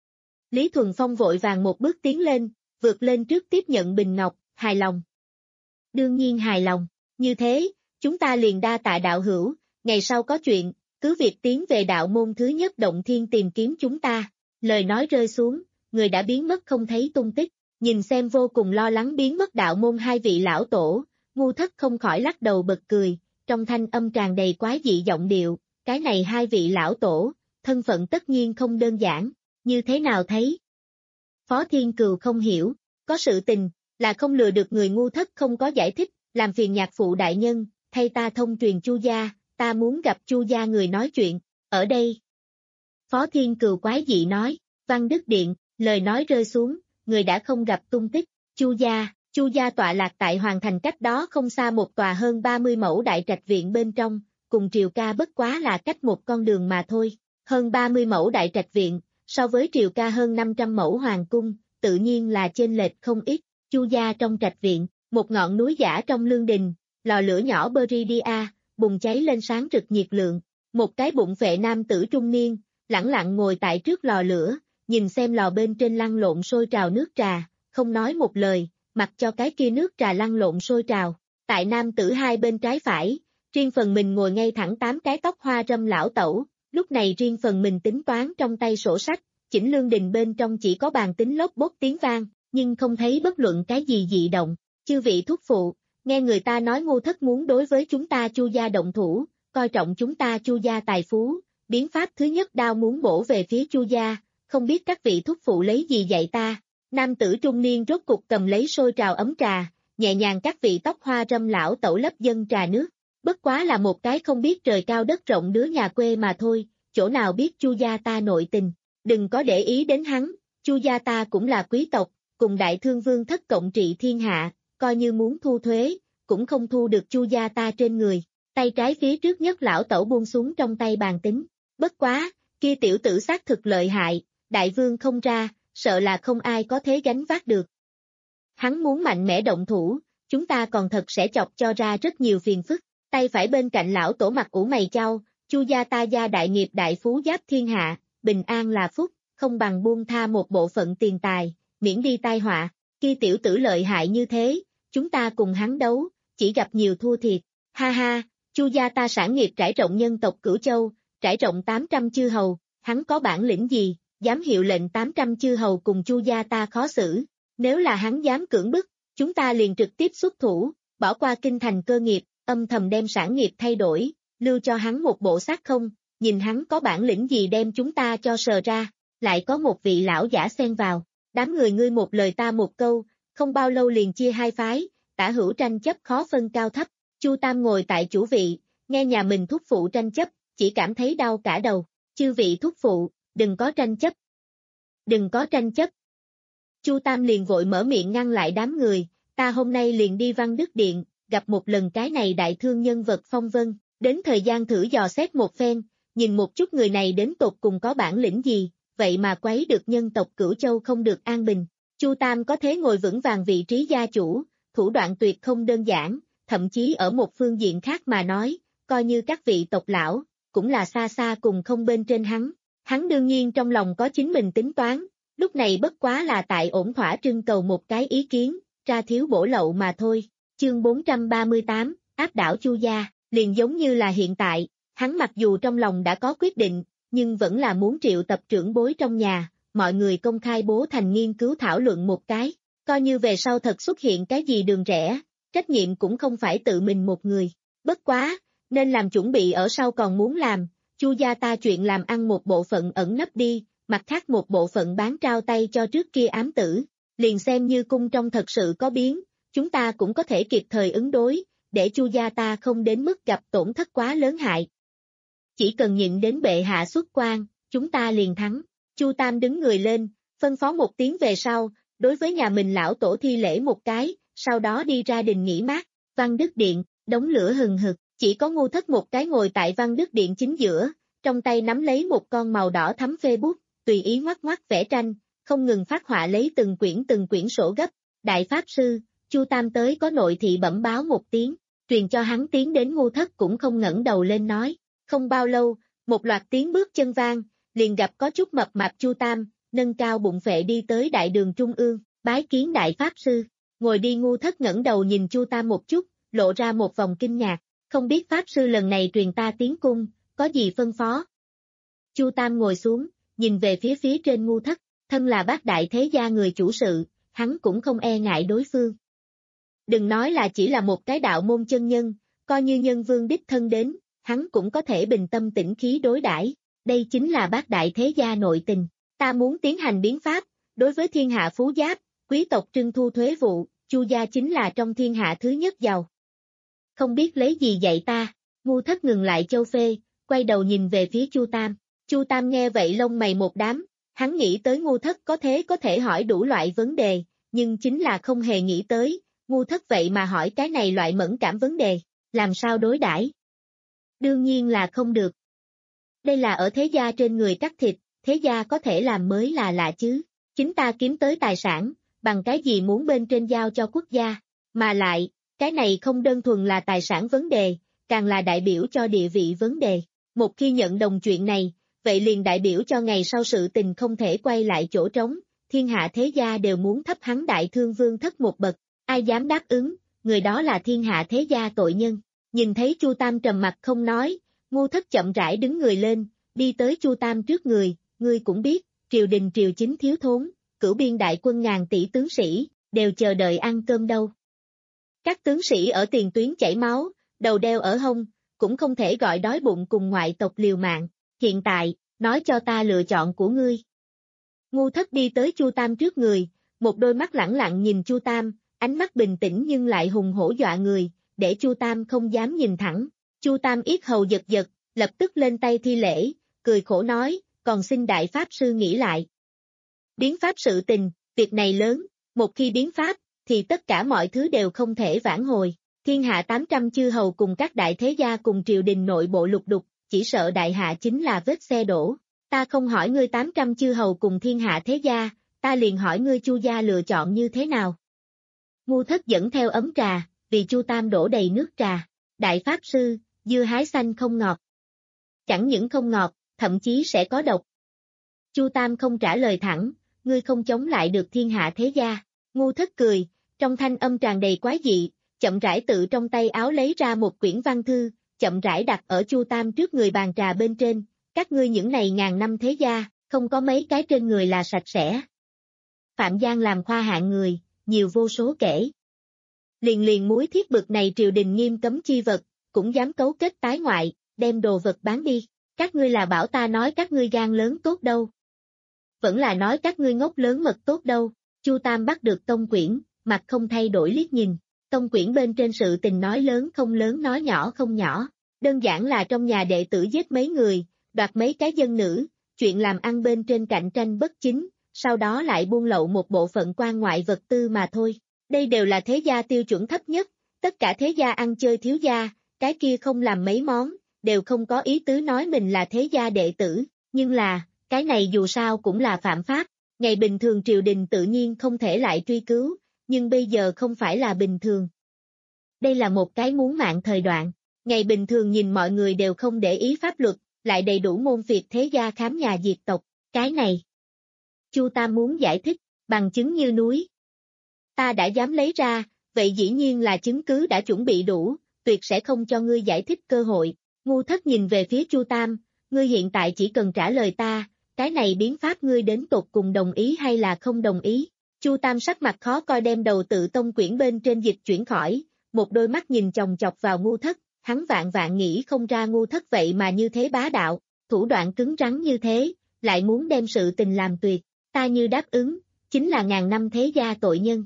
Lý Thuần Phong vội vàng một bước tiến lên, vượt lên trước tiếp nhận bình ngọc, hài lòng. Đương nhiên hài lòng, như thế, chúng ta liền đa tạ đạo hữu, ngày sau có chuyện, cứ việc tiến về đạo môn thứ nhất động thiên tìm kiếm chúng ta. Lời nói rơi xuống, người đã biến mất không thấy tung tích, nhìn xem vô cùng lo lắng biến mất đạo môn hai vị lão tổ, Ngu Thất không khỏi lắc đầu bật cười, trong thanh âm tràn đầy quái dị giọng điệu, cái này hai vị lão tổ, thân phận tất nhiên không đơn giản, như thế nào thấy? Phó Thiên Cừu không hiểu, có sự tình, là không lừa được người. Ngu Thất không có giải thích, làm phiền nhạc phụ đại nhân, thay ta thông truyền Chu gia, ta muốn gặp Chu gia người nói chuyện, ở đây. Phó Thiên Cừu quái dị nói, Văn Đức Điện, lời nói rơi xuống, người đã không gặp tung tích, Chu gia. Chu gia tọa lạc tại Hoàng Thành cách đó không xa một tòa hơn ba mươi mẫu đại trạch viện bên trong, cùng Triều Ca bất quá là cách một con đường mà thôi. Hơn ba mươi mẫu đại trạch viện, so với Triều Ca hơn năm trăm mẫu hoàng cung, tự nhiên là chênh lệch không ít. Chu gia trong trạch viện, một ngọn núi giả trong lương đình, lò lửa nhỏ Beridia, bùng cháy lên sáng rực nhiệt lượng. Một cái bụng phệ nam tử trung niên, lẳng lặng ngồi tại trước lò lửa, nhìn xem lò bên trên lăn lộn sôi trào nước trà, không nói một lời, mặc cho cái kia nước trà lăn lộn sôi trào. Tại nam tử hai bên trái phải, riêng phần mình ngồi ngay thẳng tám cái tóc hoa râm lão tẩu, lúc này riêng phần mình tính toán trong tay sổ sách, chỉnh lương đình bên trong chỉ có bàn tính lốp bốt tiếng vang, nhưng không thấy bất luận cái gì dị động. Chư vị thúc phụ, nghe người ta nói Ngu Thất muốn đối với chúng ta Chu gia động thủ, coi trọng chúng ta Chu gia tài phú, biến pháp thứ nhất đao muốn bổ về phía Chu gia, không biết các vị thúc phụ lấy gì dạy ta. Nam tử trung niên rốt cục cầm lấy sôi trào ấm trà, nhẹ nhàng các vị tóc hoa râm lão tẩu lấp dân trà nước. Bất quá là một cái không biết trời cao đất rộng đứa nhà quê mà thôi, chỗ nào biết Chu gia ta nội tình. Đừng có để ý đến hắn, Chu gia ta cũng là quý tộc, cùng đại thương vương thất cộng trị thiên hạ, coi như muốn thu thuế, cũng không thu được Chu gia ta trên người. Tay trái phía trước nhất lão tẩu buông xuống trong tay bàn tính. Bất quá, kia tiểu tử xác thực lợi hại, đại vương không ra, sợ là không ai có thế gánh vác được. Hắn muốn mạnh mẽ động thủ, chúng ta còn thật sẽ chọc cho ra rất nhiều phiền phức. Tay phải bên cạnh lão tổ mặt ủ mày chau, Chu gia ta gia đại nghiệp đại phú giáp thiên hạ, bình an là phúc, không bằng buông tha một bộ phận tiền tài, miễn đi tai họa. Kia tiểu tử lợi hại như thế, chúng ta cùng hắn đấu, chỉ gặp nhiều thua thiệt. Ha ha, Chu gia ta sản nghiệp trải rộng nhân tộc Cửu Châu, trải rộng tám trăm chư hầu, hắn có bản lĩnh gì, dám hiệu lệnh tám trăm chư hầu cùng Chu gia ta khó xử. Nếu là hắn dám cưỡng bức, chúng ta liền trực tiếp xuất thủ, bỏ qua kinh thành cơ nghiệp, âm thầm đem sản nghiệp thay đổi, lưu cho hắn một bộ xác không, nhìn hắn có bản lĩnh gì đem chúng ta cho sờ ra. Lại có một vị lão giả xen vào, đám người ngươi một lời ta một câu, không bao lâu liền chia hai phái, tả hữu tranh chấp khó phân cao thấp. Chu Tam ngồi tại chủ vị, nghe nhà mình thúc phụ tranh chấp, chỉ cảm thấy đau cả đầu. Chư vị thúc phụ, đừng có tranh chấp. Đừng có tranh chấp. Chu Tam liền vội mở miệng ngăn lại đám người, ta hôm nay liền đi Văn Đức Điện, gặp một lần cái này đại thương nhân vật phong vân, đến thời gian thử dò xét một phen, nhìn một chút người này đến tột cùng có bản lĩnh gì, vậy mà quấy được nhân tộc Cửu Châu không được an bình. Chu Tam có thế ngồi vững vàng vị trí gia chủ, thủ đoạn tuyệt không đơn giản, thậm chí ở một phương diện khác mà nói, coi như các vị tộc lão, cũng là xa xa cùng không bên trên hắn. Hắn đương nhiên trong lòng có chính mình tính toán, lúc này bất quá là tại ổn thỏa trưng cầu một cái ý kiến, ra thiếu bổ lậu mà thôi. Chương bốn trăm ba mươi tám, áp đảo Chu gia, liền giống như là hiện tại, hắn mặc dù trong lòng đã có quyết định, nhưng vẫn là muốn triệu tập trưởng bối trong nhà, mọi người công khai bố thành nghiên cứu thảo luận một cái, coi như về sau thật xuất hiện cái gì đường rẽ, trách nhiệm cũng không phải tự mình một người. Bất quá, nên làm chuẩn bị ở sau còn muốn làm, Chu gia ta chuyện làm ăn một bộ phận ẩn nấp đi, mặt khác một bộ phận bán trao tay cho trước kia ám tử, liền xem như cung trong thật sự có biến, chúng ta cũng có thể kịp thời ứng đối, để Chu gia ta không đến mức gặp tổn thất quá lớn hại. Chỉ cần nhịn đến bệ hạ xuất quan, chúng ta liền thắng. Chu Tam đứng người lên, phân phó một tiếng về sau, đối với nhà mình lão tổ thi lễ một cái, sau đó đi ra đình nghỉ mát. Văn Đức Điện, đống lửa hừng hực, chỉ có Ngô Thất một cái ngồi tại Văn Đức Điện chính giữa, trong tay nắm lấy một con màu đỏ thắm phê bút, tùy ý ngoắc ngoắc vẽ tranh, không ngừng phát họa lấy từng quyển từng quyển sổ gấp. Đại Pháp Sư, Chu Tam tới có nội thị bẩm báo một tiếng, truyền cho hắn tiến đến Ngô Thất cũng không ngẩng đầu lên nói. Không bao lâu, một loạt tiếng bước chân vang, liền gặp có chút mập mạp Chu Tam, nâng cao bụng phệ đi tới đại đường trung ương, bái kiến Đại Pháp Sư. Ngồi đi Ngô Thất ngẩng đầu nhìn Chu Tam một chút, lộ ra một vòng kinh ngạc, không biết Pháp Sư lần này truyền ta tiến cung, có gì phân phó. Chu Tam ngồi xuống, nhìn về phía phía trên Ngô Thất, thân là bác đại thế gia người chủ sự, hắn cũng không e ngại đối phương. Đừng nói là chỉ là một cái đạo môn chân nhân, coi như nhân vương đích thân đến, hắn cũng có thể bình tâm tĩnh khí đối đãi. Đây chính là bác đại thế gia nội tình. Ta muốn tiến hành biến pháp, đối với thiên hạ phú giáp, quý tộc trưng thu thuế vụ, Chu gia chính là trong thiên hạ thứ nhất giàu. Không biết lấy gì dạy ta. Ngô Thất ngừng lại châu phê, quay đầu nhìn về phía Chu Tam. Chu Tam nghe vậy lông mày một đám, hắn nghĩ tới Ngô Thất có thế có thể hỏi đủ loại vấn đề, nhưng chính là không hề nghĩ tới, Ngô Thất vậy mà hỏi cái này loại mẫn cảm vấn đề, làm sao đối đãi? Đương nhiên là không được. Đây là ở thế gia trên người cắt thịt, thế gia có thể làm mới là lạ chứ. Chính ta kiếm tới tài sản, bằng cái gì muốn bên trên giao cho quốc gia, mà lại, cái này không đơn thuần là tài sản vấn đề, càng là đại biểu cho địa vị vấn đề. Một khi nhận đồng chuyện này, vậy liền đại biểu cho ngày sau sự tình không thể quay lại chỗ trống, thiên hạ thế gia đều muốn thấp hắn Đại Thương Vương Thất một bậc, ai dám đáp ứng, người đó là thiên hạ thế gia tội nhân. Nhìn thấy Chu Tam trầm mặt không nói, Ngô Thất chậm rãi đứng người lên, đi tới Chu Tam trước người, ngươi cũng biết, triều đình triều chính thiếu thốn, cửu biên đại quân ngàn tỷ tướng sĩ, đều chờ đợi ăn cơm đâu. Các tướng sĩ ở tiền tuyến chảy máu, đầu đeo ở hông, cũng không thể gọi đói bụng cùng ngoại tộc liều mạng, hiện tại, nói cho ta lựa chọn của ngươi. Ngô Thất đi tới Chu Tam trước người, một đôi mắt lẳng lặng nhìn Chu Tam, ánh mắt bình tĩnh nhưng lại hùng hổ dọa người, để Chu Tam không dám nhìn thẳng. Chu Tam yết hầu giật giật, lập tức lên tay thi lễ, cười khổ nói, còn xin Đại Pháp Sư nghĩ lại. Biến pháp sự tình, việc này lớn, một khi biến pháp, thì tất cả mọi thứ đều không thể vãn hồi. Thiên hạ tám trăm chư hầu cùng các đại thế gia cùng triều đình nội bộ lục đục, chỉ sợ đại hạ chính là vết xe đổ. Ta không hỏi ngươi tám trăm chư hầu cùng thiên hạ thế gia, ta liền hỏi ngươi Chu gia lựa chọn như thế nào. Ngô Thất dẫn theo ấm trà, vì Chu Tam đổ đầy nước trà. Đại Pháp Sư, dưa hái xanh không ngọt. Chẳng những không ngọt, thậm chí sẽ có độc. Chu Tam không trả lời thẳng, ngươi không chống lại được thiên hạ thế gia. Ngô Thất cười, trong thanh âm tràn đầy quái dị, chậm rãi tự trong tay áo lấy ra một quyển văn thư, chậm rãi đặt ở Chu Tam trước người bàn trà bên trên. Các ngươi những này ngàn năm thế gia, không có mấy cái trên người là sạch sẽ. Phạm Giang làm khoa hạng người, nhiều vô số kể. Liền liền muối thiết bực này triều đình nghiêm cấm chi vật, cũng dám cấu kết tái ngoại, đem đồ vật bán đi. Các ngươi là bảo ta nói các ngươi gan lớn tốt đâu. Vẫn là nói các ngươi ngốc lớn mật tốt đâu. Chu Tam bắt được tông quyển, mặt không thay đổi liếc nhìn. Tông quyển bên trên sự tình nói lớn không lớn nói nhỏ không nhỏ. Đơn giản là trong nhà đệ tử giết mấy người, đoạt mấy cái dân nữ, chuyện làm ăn bên trên cạnh tranh bất chính, sau đó lại buôn lậu một bộ phận quan ngoại vật tư mà thôi. Đây đều là thế gia tiêu chuẩn thấp nhất, tất cả thế gia ăn chơi thiếu gia, cái kia không làm mấy món, đều không có ý tứ nói mình là thế gia đệ tử, nhưng là, cái này dù sao cũng là phạm pháp, ngày bình thường triều đình tự nhiên không thể lại truy cứu, nhưng bây giờ không phải là bình thường. Đây là một cái muốn mạng thời đoạn, ngày bình thường nhìn mọi người đều không để ý pháp luật, lại đầy đủ môn phiệt thế gia khám nhà diệt tộc, cái này. Chu Tam muốn giải thích, bằng chứng như núi. Ta đã dám lấy ra, vậy dĩ nhiên là chứng cứ đã chuẩn bị đủ, tuyệt sẽ không cho ngươi giải thích cơ hội. Ngô Thất nhìn về phía Chu Tam, ngươi hiện tại chỉ cần trả lời ta, cái này biến pháp ngươi đến tột cùng đồng ý hay là không đồng ý? Chu Tam sắc mặt khó coi đem đầu tự tông quyển bên trên dịch chuyển khỏi, một đôi mắt nhìn chòng chọc vào Ngu Thất, hắn vạn vạn nghĩ không ra Ngu Thất vậy mà như thế bá đạo, thủ đoạn cứng rắn như thế, lại muốn đem sự tình làm tuyệt, ta như đáp ứng, chính là ngàn năm thế gia tội nhân.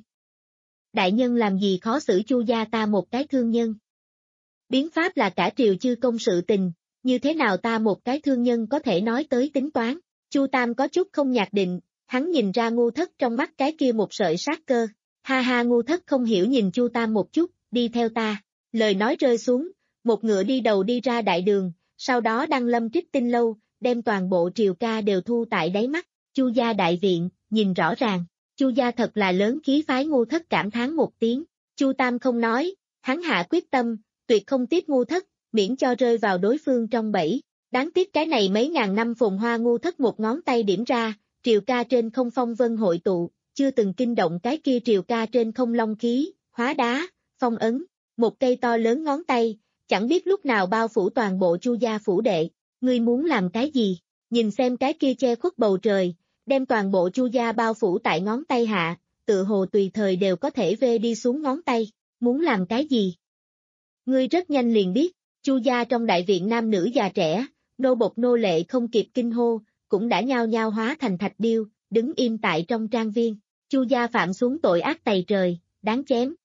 Đại nhân làm gì khó xử Chu gia ta một cái thương nhân? Biến pháp là cả triều chư công sự tình, như thế nào ta một cái thương nhân có thể nói tới tính toán? Chu Tam có chút không nhạc định, hắn nhìn ra Ngu Thất trong mắt cái kia một sợi sát cơ. Ha ha, Ngu Thất không hiểu nhìn Chu Tam một chút, đi theo ta. Lời nói rơi xuống, một ngựa đi đầu đi ra đại đường, sau đó đăng lâm Trích Tinh lâu, đem toàn bộ triều ca đều thu tại đáy mắt. Chu gia đại viện, nhìn rõ ràng, Chu gia thật là lớn khí phái. Ngu Thất cảm thán một tiếng. Chu Tam không nói, hắn hạ quyết tâm, tuyệt không tiếp Ngu Thất, miễn cho rơi vào đối phương trong bẫy. Đáng tiếc cái này mấy ngàn năm phồn hoa. Ngu Thất một ngón tay điểm ra, triều ca trên không phong vân hội tụ, chưa từng kinh động cái kia triều ca trên không long khí, hóa đá, phong ấn, một cây to lớn ngón tay, chẳng biết lúc nào bao phủ toàn bộ Chu gia phủ đệ. Ngươi muốn làm cái gì? Nhìn xem cái kia che khuất bầu trời, đem toàn bộ Chu gia bao phủ tại ngón tay hạ, tự hồ tùy thời đều có thể vê đi xuống ngón tay. Muốn làm cái gì? Ngươi rất nhanh liền biết. Chu gia trong đại viện nam nữ già trẻ, nô bộc nô lệ không kịp kinh hô, cũng đã nhao nhao hóa thành thạch điêu, đứng im tại trong trang viên. Chu gia phạm xuống tội ác tày trời, đáng chém.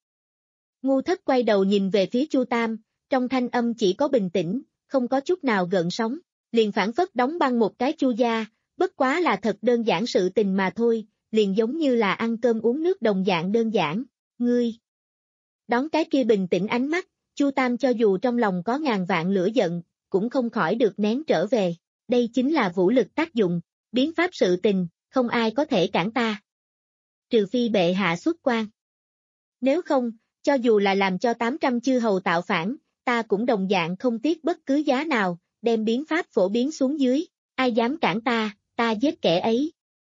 Ngu Thất quay đầu nhìn về phía Chu Tam, trong thanh âm chỉ có bình tĩnh, không có chút nào gợn sóng, liền phản phất đóng băng một cái Chu gia, bất quá là thật đơn giản sự tình mà thôi, liền giống như là ăn cơm uống nước đồng dạng đơn giản. Ngươi đón cái kia bình tĩnh ánh mắt, Chu Tam cho dù trong lòng có ngàn vạn lửa giận, cũng không khỏi được nén trở về. Đây chính là vũ lực tác dụng, biến pháp sự tình, không ai có thể cản ta. Trừ phi bệ hạ xuất quan. Nếu không, cho dù là làm cho tám trăm chư hầu tạo phản, ta cũng đồng dạng không tiếc bất cứ giá nào, đem biến pháp phổ biến xuống dưới. Ai dám cản ta, ta giết kẻ ấy.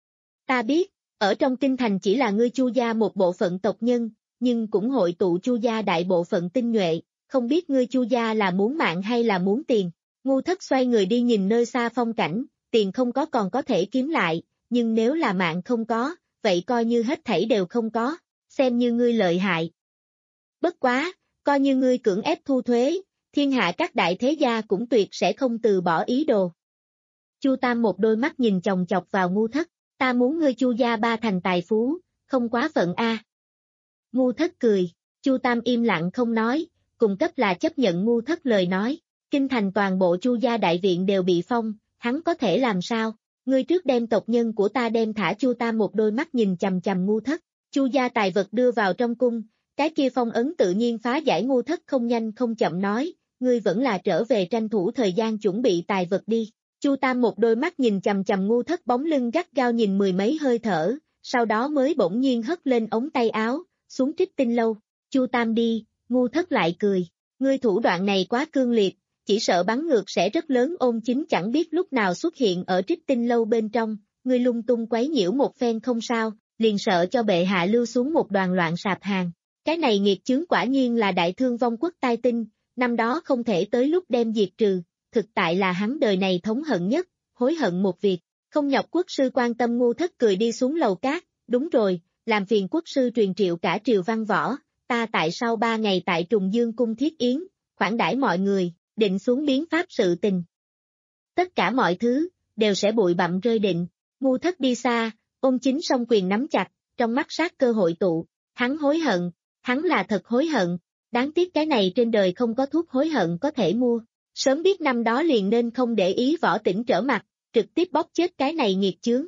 Ta biết, ở trong kinh thành chỉ là ngươi Chu gia một bộ phận tộc nhân, nhưng cũng hội tụ Chu gia đại bộ phận tinh nhuệ, không biết ngươi Chu gia là muốn mạng hay là muốn tiền. Ngu Thất xoay người đi nhìn nơi xa phong cảnh, tiền không có còn có thể kiếm lại, nhưng nếu là mạng không có, vậy coi như hết thảy đều không có, xem như ngươi lợi hại. Bất quá, coi như ngươi cưỡng ép thu thuế, thiên hạ các đại thế gia cũng tuyệt sẽ không từ bỏ ý đồ. Chu Tam một đôi mắt nhìn chòng chọc vào Ngu Thất, ta muốn ngươi Chu gia ba thành tài phú, không quá phận a. Ngu Thất cười, Chu Tam im lặng không nói, cùng cấp là chấp nhận Ngu Thất lời nói. Kinh thành toàn bộ Chu gia đại viện đều bị phong, hắn có thể làm sao? Ngươi trước đem tộc nhân của ta đem thả. Chu Tam một đôi mắt nhìn chằm chằm Ngu Thất, Chu gia tài vật đưa vào trong cung, cái kia phong ấn tự nhiên phá giải. Ngu Thất không nhanh không chậm nói, ngươi vẫn là trở về tranh thủ thời gian chuẩn bị tài vật đi. Chu Tam một đôi mắt nhìn chằm chằm Ngu Thất bóng lưng gắt gao nhìn mười mấy hơi thở, sau đó mới bỗng nhiên hất lên ống tay áo, xuống Trích Tinh lâu. Chu Tam đi, Ngu Thất lại cười, ngươi thủ đoạn này quá cương liệt, chỉ sợ bắn ngược sẽ rất lớn. Ôn Chính chẳng biết lúc nào xuất hiện ở Trích Tinh lâu bên trong, ngươi lung tung quấy nhiễu một phen không sao, liền sợ cho bệ hạ lưu xuống một đoàn loạn sạp hàng. Cái này nghiệt chướng quả nhiên là đại thương vong quốc tai tinh, năm đó không thể tới lúc đem diệt trừ, thực tại là hắn đời này thống hận nhất, hối hận một việc, không nhọc quốc sư quan tâm. Ngu Thất cười đi xuống lầu cát, đúng rồi, làm phiền quốc sư truyền triệu cả triều văn võ, ta tại sau ba ngày tại Trùng Dương cung thiết yến, khoản đãi mọi người, định xuống biến pháp sự tình. Tất cả mọi thứ, đều sẽ bụi bặm rơi định. Ngu Thất đi xa, Ôn Chính song quyền nắm chặt, trong mắt sát cơ hội tụ, hắn hối hận, hắn là thật hối hận, đáng tiếc cái này trên đời không có thuốc hối hận có thể mua, sớm biết năm đó liền nên không để ý Võ Tĩnh trở mặt, trực tiếp bóp chết cái này nghiệt chướng.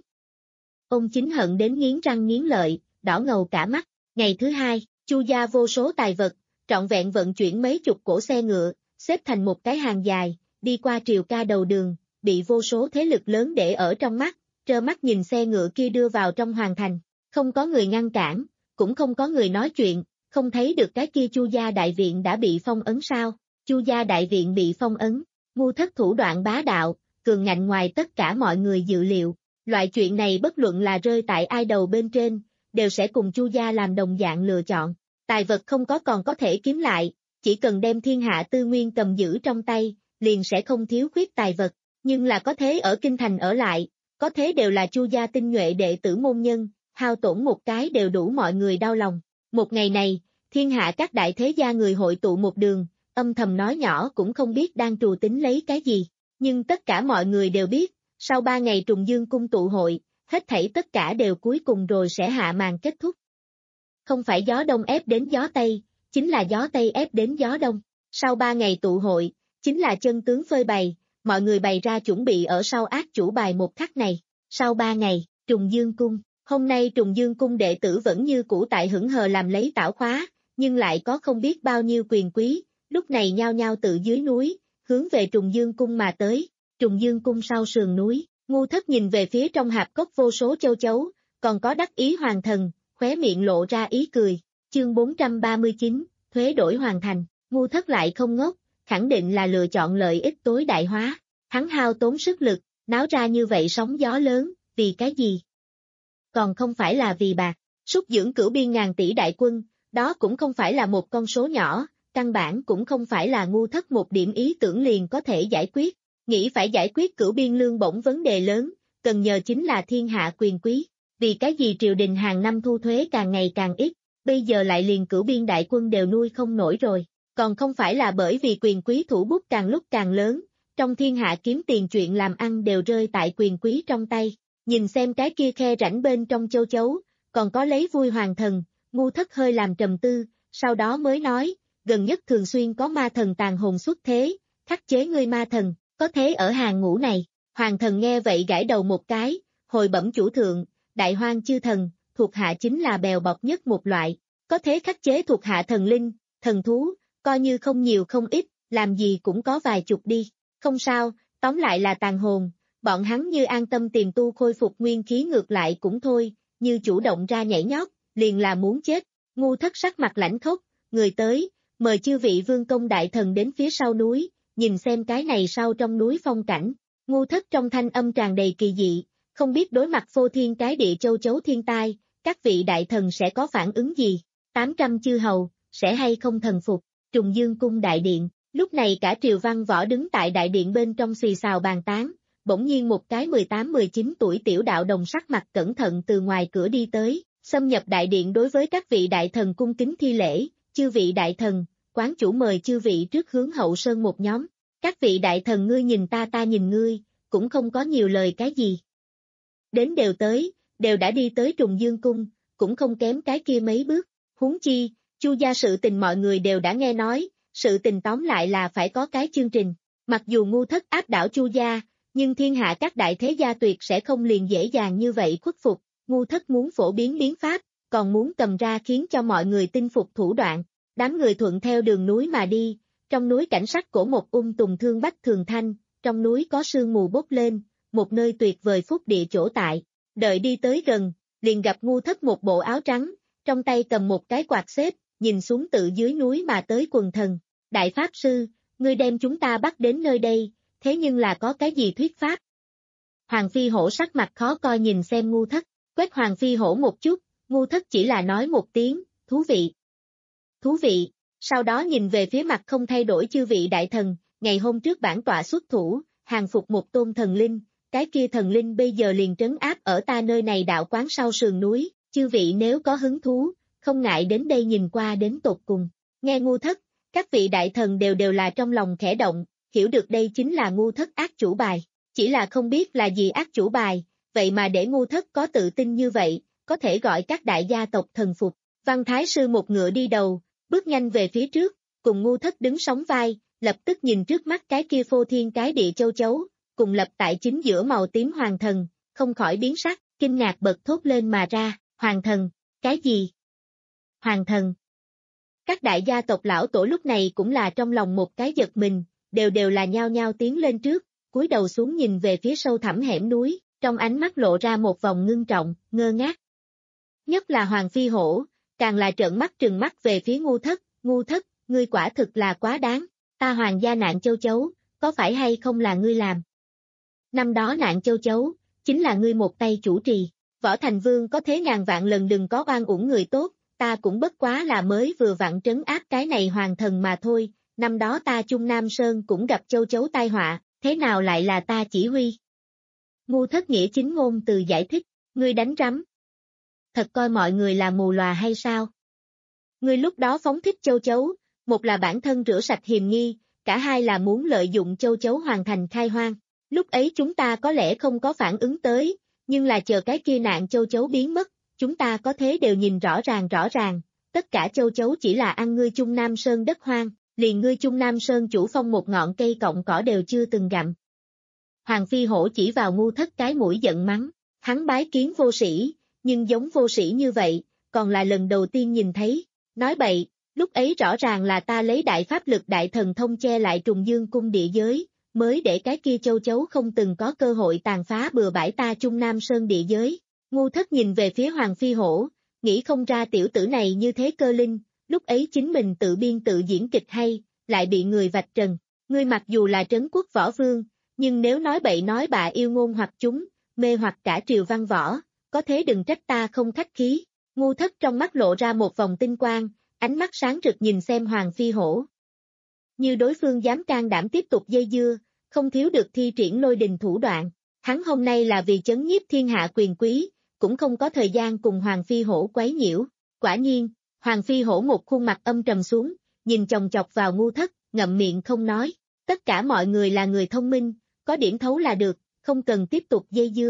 Ôn Chính hận đến nghiến răng nghiến lợi, đỏ ngầu cả mắt. Ngày thứ hai, Chu gia vô số tài vật, trọn vẹn vận chuyển mấy chục cỗ xe ngựa, xếp thành một cái hàng dài, đi qua triều ca đầu đường, bị vô số thế lực lớn để ở trong mắt, trơ mắt nhìn xe ngựa kia đưa vào trong hoàng thành, không có người ngăn cản, cũng không có người nói chuyện, không thấy được cái kia Chu gia đại viện đã bị phong ấn sao? Chu gia đại viện bị phong ấn, Ngu Thất thủ đoạn bá đạo, cường ngạnh ngoài tất cả mọi người dự liệu, loại chuyện này bất luận là rơi tại ai đầu bên trên, đều sẽ cùng Chu gia làm đồng dạng lựa chọn, tài vật không có còn có thể kiếm lại, chỉ cần đem thiên hạ tư nguyên cầm giữ trong tay, liền sẽ không thiếu khuyết tài vật, nhưng là có thế ở kinh thành ở lại, có thế đều là Chu gia tinh nhuệ đệ tử môn nhân, hao tổn một cái đều đủ mọi người đau lòng. Một ngày này, thiên hạ các đại thế gia người hội tụ một đường, âm thầm nói nhỏ cũng không biết đang trù tính lấy cái gì, nhưng tất cả mọi người đều biết, sau ba ngày trùng dương cung tụ hội, hết thảy tất cả đều cuối cùng rồi sẽ hạ màn kết thúc. Không phải gió đông ép đến gió tây, chính là gió tây ép đến gió đông. Sau ba ngày tụ hội, chính là chân tướng phơi bày, mọi người bày ra chuẩn bị ở sau ác chủ bài một khắc này. Sau ba ngày, trùng dương cung, hôm nay trùng dương cung đệ tử vẫn như cũ tại hững hờ làm lấy tảo khóa, nhưng lại có không biết bao nhiêu quyền quý, lúc này nhao nhao tự dưới núi, hướng về trùng dương cung mà tới. Trùng dương cung sau sườn núi, Ngu Thất nhìn về phía trong hạp cốc vô số châu chấu, còn có đắc ý hoàng thần, khóe miệng lộ ra ý cười. Chương bốn trăm ba mươi chín, thuế đổi hoàn thành, Ngu Thất lại không ngốc, khẳng định là lựa chọn lợi ích tối đại hóa. Hắn hao tốn sức lực, náo ra như vậy sóng gió lớn, vì cái gì? Còn không phải là vì bạc, súc dưỡng cửu biên ngàn tỷ đại quân, đó cũng không phải là một con số nhỏ, căn bản cũng không phải là Ngu Thất một điểm ý tưởng liền có thể giải quyết. Nghĩ phải giải quyết cửu biên lương bổng vấn đề lớn, cần nhờ chính là thiên hạ quyền quý. Vì cái gì triều đình hàng năm thu thuế càng ngày càng ít, bây giờ lại liền cửu biên đại quân đều nuôi không nổi rồi, còn không phải là bởi vì quyền quý thủ bút càng lúc càng lớn, trong thiên hạ kiếm tiền chuyện làm ăn đều rơi tại quyền quý trong tay. Nhìn xem cái kia khe rãnh bên trong châu chấu, còn có lấy vui hoàng thần, Ngu Thất hơi làm trầm tư, sau đó mới nói, gần nhất thường xuyên có ma thần tàn hồn xuất thế, khắc chế ngươi ma thần, có thế ở hàng ngũ này. Hoàng thần nghe vậy gãi đầu một cái, hồi bẩm chủ thượng, đại hoang chư thần, thuộc hạ chính là bèo bọt nhất một loại, có thế khắc chế thuộc hạ thần linh, thần thú, coi như không nhiều không ít, làm gì cũng có vài chục đi, không sao, tóm lại là tàn hồn, bọn hắn như an tâm tìm tu khôi phục nguyên khí ngược lại cũng thôi, như chủ động ra nhảy nhót, liền là muốn chết. Ngu Thất sắc mặt lãnh khốc, người tới, mời chư vị vương công đại thần đến phía sau núi, nhìn xem cái này sau trong núi phong cảnh. Ngu Thất trong thanh âm tràn đầy kỳ dị, không biết đối mặt phô thiên cái địa châu chấu thiên tai, các vị đại thần sẽ có phản ứng gì, tám trăm chư hầu, sẽ hay không thần phục. Trùng dương cung đại điện, lúc này cả triều văn võ đứng tại đại điện bên trong xì xào bàn tán, bỗng nhiên một cái mười tám mười chín tuổi tiểu đạo đồng sắc mặt cẩn thận từ ngoài cửa đi tới, xâm nhập đại điện đối với các vị đại thần cung kính thi lễ, chư vị đại thần, quán chủ mời chư vị trước hướng hậu sơn một nhóm, các vị đại thần ngươi nhìn ta ta nhìn ngươi, cũng không có nhiều lời cái gì. Đến đều tới, đều đã đi tới trùng dương cung, cũng không kém cái kia mấy bước, huống chi, Chu gia sự tình mọi người đều đã nghe nói, sự tình tóm lại là phải có cái chương trình, mặc dù Ngu Thất áp đảo Chu gia, nhưng thiên hạ các đại thế gia tuyệt sẽ không liền dễ dàng như vậy khuất phục. Ngu Thất muốn phổ biến biến pháp, còn muốn cầm ra khiến cho mọi người tin phục thủ đoạn. Đám người thuận theo đường núi mà đi, trong núi cảnh sắc cổ một ung tùng thương bách thường thanh, trong núi có sương mù bốc lên, một nơi tuyệt vời phúc địa chỗ tại. Đợi đi tới gần, liền gặp Ngu Thất một bộ áo trắng, trong tay cầm một cái quạt xếp, nhìn xuống tự dưới núi mà tới quần thần. Đại Pháp Sư, ngươi đem chúng ta bắt đến nơi đây, thế nhưng là có cái gì thuyết pháp? Hoàng Phi Hổ sắc mặt khó coi nhìn xem Ngu Thất, quét Hoàng Phi Hổ một chút, Ngu Thất chỉ là nói một tiếng, thú vị. Thú vị, sau đó nhìn về phía mặt không thay đổi chư vị đại thần, ngày hôm trước bản tọa xuất thủ, hàng phục một tôn thần linh, cái kia thần linh bây giờ liền trấn áp ở ta nơi này đạo quán sau sườn núi, chư vị nếu có hứng thú, không ngại đến đây nhìn qua đến tột cùng. Nghe Ngu Thất, các vị đại thần đều đều là trong lòng khẽ động, hiểu được đây chính là Ngu Thất ác chủ bài, chỉ là không biết là gì ác chủ bài, vậy mà để Ngu Thất có tự tin như vậy, có thể gọi các đại gia tộc thần phục. Văn Thái Sư một ngựa đi đầu, bước nhanh về phía trước, cùng Ngu Thất đứng sóng vai, lập tức nhìn trước mắt cái kia phô thiên cái địa châu chấu, cùng lập tại chính giữa màu tím hoàng thần, không khỏi biến sắc, kinh ngạc bật thốt lên mà ra, hoàng thần, cái gì? Hoàng thần. Các đại gia tộc lão tổ lúc này cũng là trong lòng một cái giật mình, đều đều là nhao nhao tiến lên trước, cúi đầu xuống nhìn về phía sâu thẳm hẻm núi, trong ánh mắt lộ ra một vòng ngưng trọng, ngơ ngác. Nhất là Hoàng Phi Hổ, càng là trợn mắt trừng mắt về phía Ngu Thất, Ngu Thất, ngươi quả thực là quá đáng, ta hoàng gia nạn châu chấu, có phải hay không là ngươi làm? Năm đó nạn châu chấu, chính là ngươi một tay chủ trì, Võ Thành Vương có thế ngàn vạn lần đừng có oan uổng người tốt, ta cũng bất quá là mới vừa vặn trấn áp cái này hoàng thần mà thôi, năm đó ta Trung Nam Sơn cũng gặp châu chấu tai họa, thế nào lại là ta chỉ huy? Ngu Thất nghĩa chính ngôn từ giải thích, ngươi đánh rắm. Thật coi mọi người là mù lòa hay sao? Ngươi lúc đó phóng thích châu chấu, một là bản thân rửa sạch hiềm nghi, cả hai là muốn lợi dụng châu chấu hoàn thành khai hoang. Lúc ấy chúng ta có lẽ không có phản ứng tới, nhưng là chờ cái kia nạn châu chấu biến mất, chúng ta có thế đều nhìn rõ ràng rõ ràng, tất cả châu chấu chỉ là ăn ngươi Trung Nam Sơn đất hoang, liền ngươi Trung Nam Sơn chủ phong một ngọn cây cọng cỏ đều chưa từng gặm. Hoàng Phi Hổ chỉ vào Ngu Thất cái mũi giận mắng, hắn bái kiến vô sĩ, nhưng giống vô sĩ như vậy, còn là lần đầu tiên nhìn thấy, nói bậy, lúc ấy rõ ràng là ta lấy đại pháp lực đại thần thông che lại Trùng Dương cung địa giới, mới để cái kia châu chấu không từng có cơ hội tàn phá bừa bãi ta Trung Nam Sơn địa giới. Ngu Thất nhìn về phía Hoàng Phi Hổ, nghĩ không ra tiểu tử này như thế cơ linh, lúc ấy chính mình tự biên tự diễn kịch hay, lại bị người vạch trần. Ngươi mặc dù là trấn quốc võ vương, nhưng nếu nói bậy nói bạ yêu ngôn hoặc chúng, mê hoặc cả triều văn võ, có thế đừng trách ta không khách khí. Ngu Thất trong mắt lộ ra một vòng tinh quang, ánh mắt sáng rực nhìn xem Hoàng Phi Hổ. Như đối phương dám can đảm tiếp tục dây dưa, không thiếu được thi triển lôi đình thủ đoạn. Hắn hôm nay là vì chấn nhiếp thiên hạ quyền quý, cũng không có thời gian cùng Hoàng Phi Hổ quấy nhiễu. Quả nhiên, Hoàng Phi Hổ một khuôn mặt âm trầm xuống, nhìn chòng chọc vào Ngu Thất, ngậm miệng không nói. Tất cả mọi người là người thông minh, có điểm thấu là được, không cần tiếp tục dây dưa.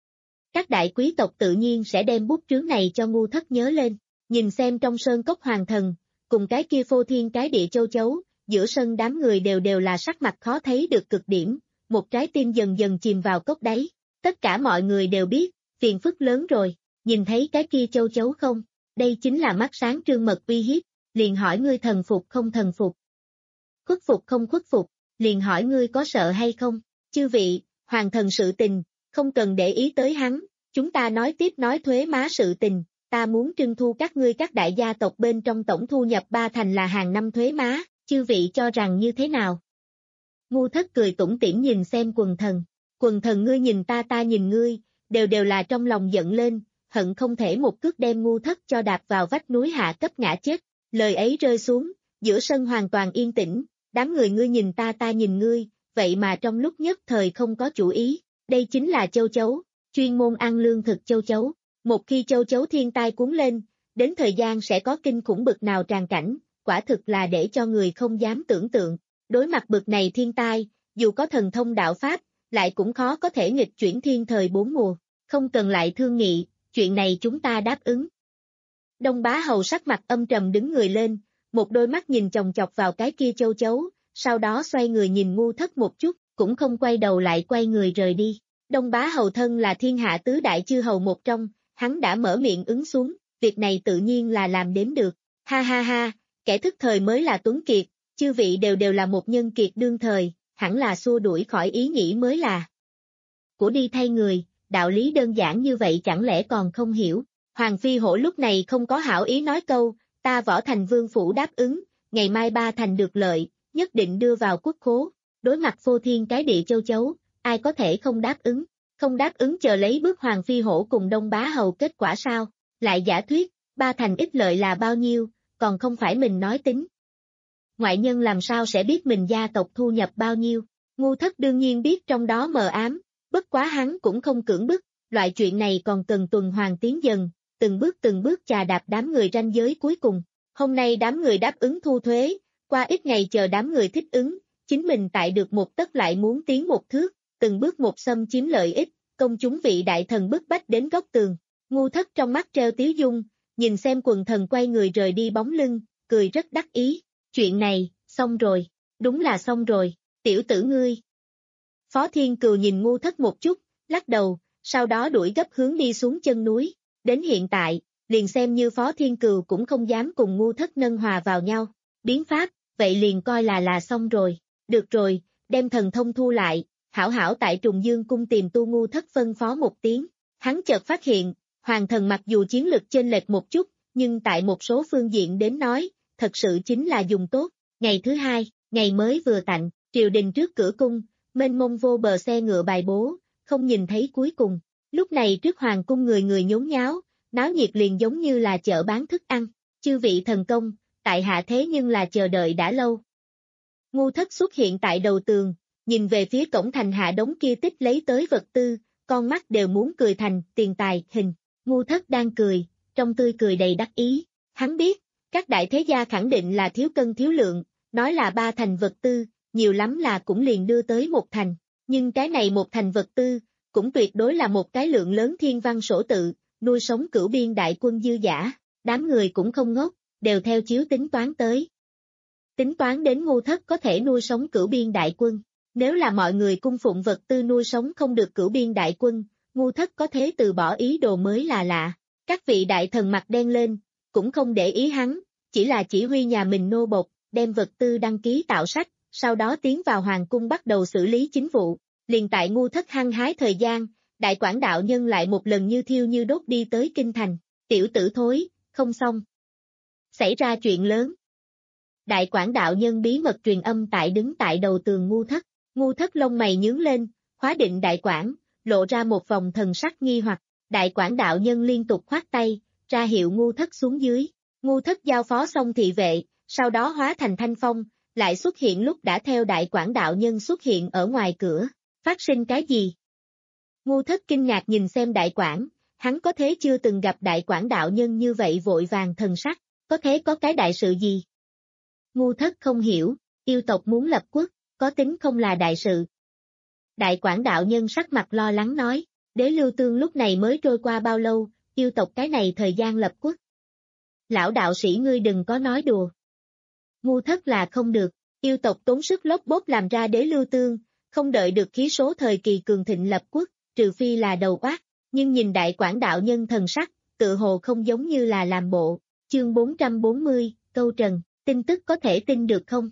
Các đại quý tộc tự nhiên sẽ đem bút trướng này cho Ngu Thất nhớ lên, nhìn xem trong sơn cốc hoàng thần, cùng cái kia phô thiên cái địa châu chấu, giữa sân đám người đều đều là sắc mặt khó thấy được cực điểm, một trái tim dần dần chìm vào cốc đáy. Tất cả mọi người đều biết, phiền phức lớn rồi, nhìn thấy cái kia châu chấu không, đây chính là mắt sáng trương mật uy hiếp, liền hỏi ngươi thần phục không thần phục. Khuất phục không khuất phục, liền hỏi ngươi có sợ hay không, chư vị, hoàng thần sự tình, không cần để ý tới hắn, chúng ta nói tiếp nói thuế má sự tình, ta muốn trưng thu các ngươi các đại gia tộc bên trong tổng thu nhập ba thành là hàng năm thuế má, chư vị cho rằng như thế nào? Ngu Thất cười tủm tỉm nhìn xem quần thần, quần thần ngươi nhìn ta ta nhìn ngươi, đều đều là trong lòng giận lên, hận không thể một cước đem Ngu Thất cho đạp vào vách núi hạ cấp ngã chết, lời ấy rơi xuống, giữa sân hoàn toàn yên tĩnh, đám người ngươi nhìn ta ta nhìn ngươi, vậy mà trong lúc nhất thời không có chủ ý, đây chính là châu chấu, chuyên môn ăn lương thực châu chấu, một khi châu chấu thiên tai cuốn lên, đến thời gian sẽ có kinh khủng bực nào tràn cảnh, quả thực là để cho người không dám tưởng tượng, đối mặt bực này thiên tai, dù có thần thông đạo pháp, lại cũng khó có thể nghịch chuyển thiên thời bốn mùa, không cần lại thương nghị, chuyện này chúng ta đáp ứng. Đông Bá Hầu sắc mặt âm trầm đứng người lên, một đôi mắt nhìn chòng chọc vào cái kia châu chấu, sau đó xoay người nhìn Ngu Thất một chút, cũng không quay đầu lại quay người rời đi. Đông Bá Hầu thân là thiên hạ tứ đại chư hầu một trong, hắn đã mở miệng ứng xuống, việc này tự nhiên là làm đếm được. Ha ha ha, kẻ thức thời mới là tuấn kiệt, chư vị đều đều là một nhân kiệt đương thời, hẳn là xua đuổi khỏi ý nghĩ mới là. Của đi thay người, đạo lý đơn giản như vậy chẳng lẽ còn không hiểu. Hoàng Phi Hổ lúc này không có hảo ý nói câu, ta Võ Thành Vương phủ đáp ứng, ngày mai ba thành được lợi, nhất định đưa vào quốc khố. Đối mặt phô thiên cái địa châu chấu, ai có thể không đáp ứng, không đáp ứng chờ lấy bước Hoàng Phi Hổ cùng Đông Bá Hầu kết quả sao, lại giả thuyết, ba thành ích lợi là bao nhiêu, còn không phải mình nói tính. Ngoại nhân làm sao sẽ biết mình gia tộc thu nhập bao nhiêu, Ngu Thất đương nhiên biết trong đó mờ ám, bất quá hắn cũng không cưỡng bức, loại chuyện này còn cần tuần hoàn tiến dần, từng bước từng bước chà đạp đám người ranh giới cuối cùng. Hôm nay đám người đáp ứng thu thuế, qua ít ngày chờ đám người thích ứng, chính mình tại được một tấc lại muốn tiến một thước, từng bước một xâm chiếm lợi ích, công chúng vị đại thần bức bách đến góc tường. Ngu Thất trong mắt treo tiếu dung, nhìn xem quần thần quay người rời đi bóng lưng, cười rất đắc ý. Chuyện này, xong rồi, đúng là xong rồi, tiểu tử ngươi. Phó Thiên Cừu nhìn Ngu Thất một chút, lắc đầu, sau đó đuổi gấp hướng đi xuống chân núi. Đến hiện tại, liền xem như Phó Thiên Cừu cũng không dám cùng Ngu Thất nâng hòa vào nhau. Biến pháp, vậy liền coi là là xong rồi. Được rồi, đem thần thông thu lại, hảo hảo tại Trùng Dương cung tìm tu. Ngu Thất phân phó một tiếng. Hắn chợt phát hiện, hoàng thần mặc dù chiến lực chênh lệch một chút, nhưng tại một số phương diện đến nói, thật sự chính là dùng tốt. Ngày thứ hai, ngày mới vừa tạnh, triều đình trước cửa cung, mênh mông vô bờ xe ngựa bài bố, không nhìn thấy cuối cùng. Lúc này trước hoàng cung người người nhốn nháo, náo nhiệt liền giống như là chợ bán thức ăn. Chư vị thần công, tại hạ thế nhưng là chờ đợi đã lâu. Ngu Thất xuất hiện tại đầu tường, nhìn về phía cổng thành hạ đống kia tích lấy tới vật tư, con mắt đều muốn cười thành tiền tài hình. Ngu Thất đang cười, trong tươi cười đầy đắc ý. Hắn biết, các đại thế gia khẳng định là thiếu cân thiếu lượng, nói là ba thành vật tư, nhiều lắm là cũng liền đưa tới một thành. Nhưng cái này một thành vật tư, cũng tuyệt đối là một cái lượng lớn thiên văn sổ tự, nuôi sống cửu biên đại quân dư dả. Đám người cũng không ngốc, đều theo chiếu tính toán tới. Tính toán đến Ngu Thất có thể nuôi sống cửu biên đại quân. Nếu là mọi người cung phụng vật tư nuôi sống không được cửu biên đại quân, Ngu Thất có thế từ bỏ ý đồ mới là lạ. Các vị đại thần mặt đen lên, cũng không để ý hắn, chỉ là chỉ huy nhà mình nô bộc, đem vật tư đăng ký tạo sách, sau đó tiến vào hoàng cung bắt đầu xử lý chính vụ. Liền tại Ngu Thất hăng hái thời gian, đại quản đạo nhân lại một lần như thiêu như đốt đi tới kinh thành. Tiểu tử thối, không xong. Xảy ra chuyện lớn. Đại quản đạo nhân bí mật truyền âm tại đứng tại đầu tường Ngu Thất. Ngu Thất lông mày nhướng lên, khóa định đại quản, lộ ra một vòng thần sắc nghi hoặc. Đại quản đạo nhân liên tục khoát tay, ra hiệu Ngu Thất xuống dưới. Ngu Thất giao phó xong thị vệ, sau đó hóa thành thanh phong, lại xuất hiện lúc đã theo đại quản đạo nhân xuất hiện ở ngoài cửa. Phát sinh cái gì? Ngu Thất kinh ngạc nhìn xem đại quản, hắn có thế chưa từng gặp đại quản đạo nhân như vậy vội vàng thần sắc, có thế có cái đại sự gì? Ngu Thất không hiểu, yêu tộc muốn lập quốc, có tính không là đại sự. Đại quản đạo nhân sắc mặt lo lắng nói, Đế Lưu Tương lúc này mới trôi qua bao lâu, yêu tộc cái này thời gian lập quốc. Lão đạo sĩ ngươi đừng có nói đùa. Ngu Thất là không được, yêu tộc tốn sức lốc bốt làm ra Đế Lưu Tương, không đợi được khí số thời kỳ cường thịnh lập quốc, trừ phi là đầu oát, nhưng nhìn đại quản đạo nhân thần sắc, tự hồ không giống như là làm bộ. Chương bốn trăm bốn mươi, câu trần, tin tức có thể tin được không?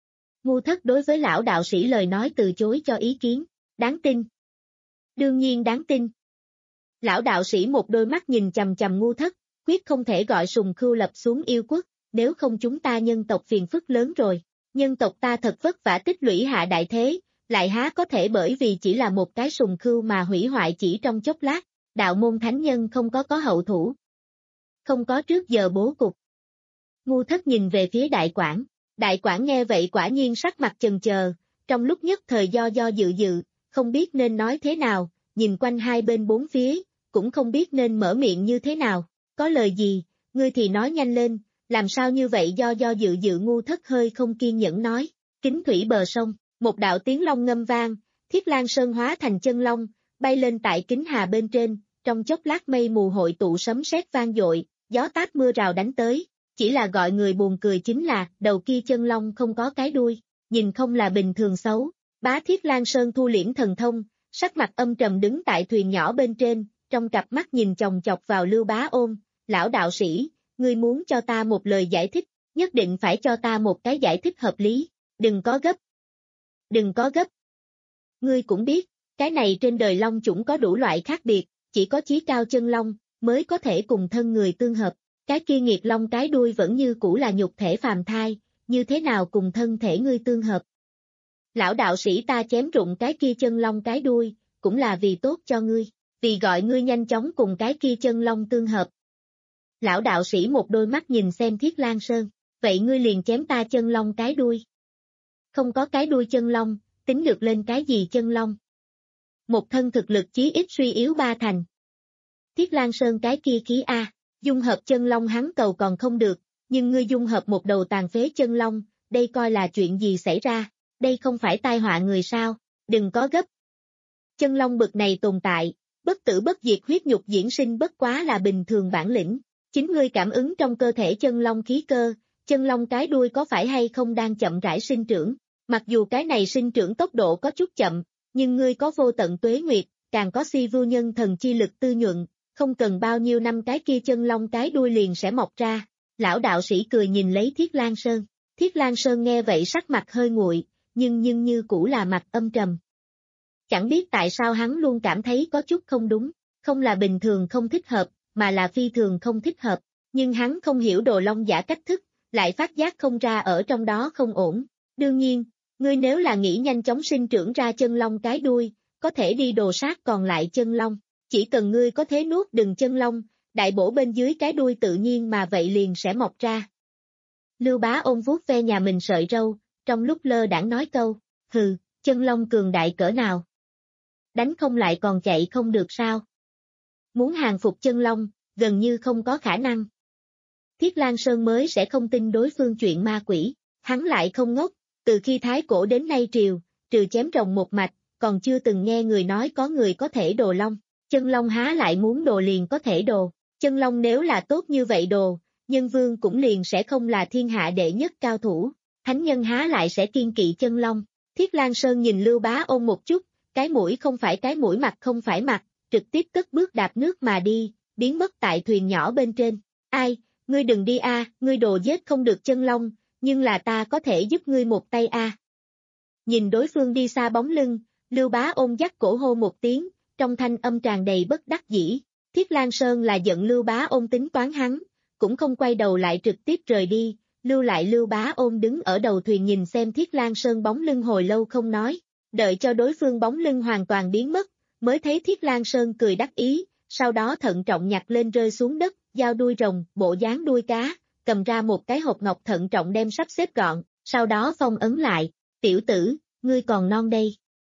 Ngu Thất đối với lão đạo sĩ lời nói từ chối cho ý kiến, đáng tin. Đương nhiên đáng tin. Lão đạo sĩ một đôi mắt nhìn chằm chằm Ngu Thất, quyết không thể gọi Sùng Khưu lập xuống yêu quốc, nếu không chúng ta nhân tộc phiền phức lớn rồi. Nhân tộc ta thật vất vả tích lũy hạ đại thế, lại há có thể bởi vì chỉ là một cái Sùng Khưu mà hủy hoại chỉ trong chốc lát. Đạo môn thánh nhân không có có hậu thủ, không có trước giờ bố cục. Ngu Thất nhìn về phía đại quản, đại quản nghe vậy quả nhiên sắc mặt chần chờ, trong lúc nhất thời do do dự dự, không biết nên nói thế nào, nhìn quanh hai bên bốn phía, cũng không biết nên mở miệng như thế nào, có lời gì, ngươi thì nói nhanh lên, làm sao như vậy do do dự dự. Ngu Thất hơi không kiên nhẫn nói, Kính thủy bờ sông, một đạo tiếng long ngâm vang, Thiết Lan Sơn hóa thành chân long, bay lên tại kính hà bên trên, trong chốc lát mây mù hội tụ sấm sét vang dội, gió táp mưa rào đánh tới, chỉ là gọi người buồn cười chính là, đầu kia chân long không có cái đuôi, nhìn không là bình thường xấu. Bá Thiết Lan Sơn thu liễm thần thông, sắc mặt âm trầm đứng tại thuyền nhỏ bên trên, trong cặp mắt nhìn chòng chọc vào Lưu Bá Ôn, lão đạo sĩ, ngươi muốn cho ta một lời giải thích, nhất định phải cho ta một cái giải thích hợp lý, đừng có gấp. Đừng có gấp. Ngươi cũng biết, cái này trên đời long chủng có đủ loại khác biệt, chỉ có chí cao chân long, mới có thể cùng thân người tương hợp, cái kia nghiệt long cái đuôi vẫn như cũ là nhục thể phàm thai, như thế nào cùng thân thể ngươi tương hợp. Lão đạo sĩ ta chém rụng cái kia chân long cái đuôi, cũng là vì tốt cho ngươi, vì gọi ngươi nhanh chóng cùng cái kia chân long tương hợp. Lão đạo sĩ một đôi mắt nhìn xem Thiết Lan Sơn, vậy ngươi liền chém ta chân long cái đuôi. Không có cái đuôi chân long, tính được lên cái gì chân long. Một thân thực lực chí ít suy yếu ba thành. Thiết Lan Sơn cái kia khí A, dung hợp chân long hắn cầu còn không được, nhưng ngươi dung hợp một đầu tàn phế chân long, đây coi là chuyện gì xảy ra, đây không phải tai họa người sao, đừng có gấp. Chân long bực này tồn tại, bất tử bất diệt huyết nhục diễn sinh bất quá là bình thường bản lĩnh, chính ngươi cảm ứng trong cơ thể chân long khí cơ, chân long cái đuôi có phải hay không đang chậm rãi sinh trưởng, mặc dù cái này sinh trưởng tốc độ có chút chậm, nhưng ngươi có vô tận tuế nguyệt, càng có si vưu nhân thần chi lực tư nhuận, không cần bao nhiêu năm cái kia chân long cái đuôi liền sẽ mọc ra. Lão đạo sĩ cười nhìn lấy Thiết Lan Sơn, Thiết Lan Sơn nghe vậy sắc mặt hơi nguội, nhưng nhưng như cũ là mặt âm trầm. Chẳng biết tại sao hắn luôn cảm thấy có chút không đúng, không là bình thường không thích hợp, mà là phi thường không thích hợp, nhưng hắn không hiểu đồ long giả cách thức, lại phát giác không ra ở trong đó không ổn. Đương nhiên, ngươi nếu là nghĩ nhanh chóng sinh trưởng ra chân long cái đuôi, có thể đi đồ sát còn lại chân long, chỉ cần ngươi có thế nuốt đừng chân long, đại bổ bên dưới cái đuôi tự nhiên mà vậy liền sẽ mọc ra. Lưu Bá Ôn vuốt ve nhà mình sợi râu, trong lúc lơ đãng nói câu, hừ, chân long cường đại cỡ nào. đánh không lại còn chạy không được sao? Muốn hàng phục chân long, gần như không có khả năng. Thiết Lang Sơn mới sẽ không tin đối phương chuyện ma quỷ, hắn lại không ngốc, từ khi Thái Cổ đến nay triều, trừ chém rồng một mạch, còn chưa từng nghe người nói có người có thể đồ long, chân long há lại muốn đồ liền có thể đồ, chân long nếu là tốt như vậy đồ, nhân vương cũng liền sẽ không là thiên hạ đệ nhất cao thủ, thánh nhân há lại sẽ kiên kỵ chân long. Thiết Lang Sơn nhìn Lưu Bá Ôn một chút, cái mũi không phải cái mũi, mặt không phải mặt, trực tiếp cất bước đạp nước mà đi, biến mất tại thuyền nhỏ bên trên. Ai, ngươi đừng đi a, ngươi đồ giết không được chân long, nhưng là ta có thể giúp ngươi một tay a. Nhìn đối phương đi xa bóng lưng, Lưu Bá Ôn dắt cổ hô một tiếng, trong thanh âm tràn đầy bất đắc dĩ. Thiết Lang Sơn là giận Lưu Bá Ôn tính toán hắn, cũng không quay đầu lại trực tiếp rời đi, lưu lại Lưu Bá Ôn đứng ở đầu thuyền nhìn xem Thiết Lang Sơn bóng lưng hồi lâu không nói, đợi cho đối phương bóng lưng hoàn toàn biến mất, mới thấy Thiết Lang Sơn cười đắc ý, sau đó thận trọng nhặt lên rơi xuống đất, dao đuôi rồng, bộ dáng đuôi cá, cầm ra một cái hộp ngọc thận trọng đem sắp xếp gọn, sau đó phong ấn lại, tiểu tử, ngươi còn non đây.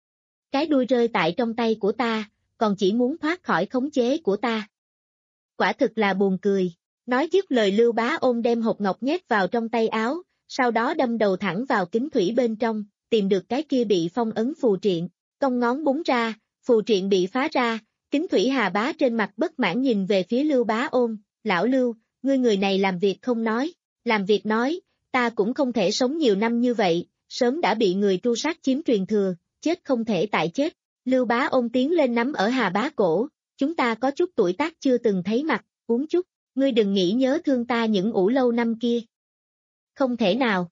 Cái đuôi rơi tại trong tay của ta, còn chỉ muốn thoát khỏi khống chế của ta. Quả thực là buồn cười. Nói dứt lời Lưu Bá Ôn đem hộp ngọc nhét vào trong tay áo, sau đó đâm đầu thẳng vào kính thủy bên trong, tìm được cái kia bị phong ấn phù triện, cong ngón búng ra, phù triện bị phá ra, kính thủy Hà Bá trên mặt bất mãn nhìn về phía Lưu Bá Ôn, lão Lưu, ngươi người này làm việc không nói, làm việc nói, ta cũng không thể sống nhiều năm như vậy, sớm đã bị người tru sát chiếm truyền thừa, chết không thể tại chết. Lưu Bá Ôn tiến lên nắm ở Hà Bá cổ, chúng ta có chút tuổi tác chưa từng thấy mặt, uống chút. Ngươi đừng nghĩ nhớ thương ta những ủ lâu năm kia. Không thể nào.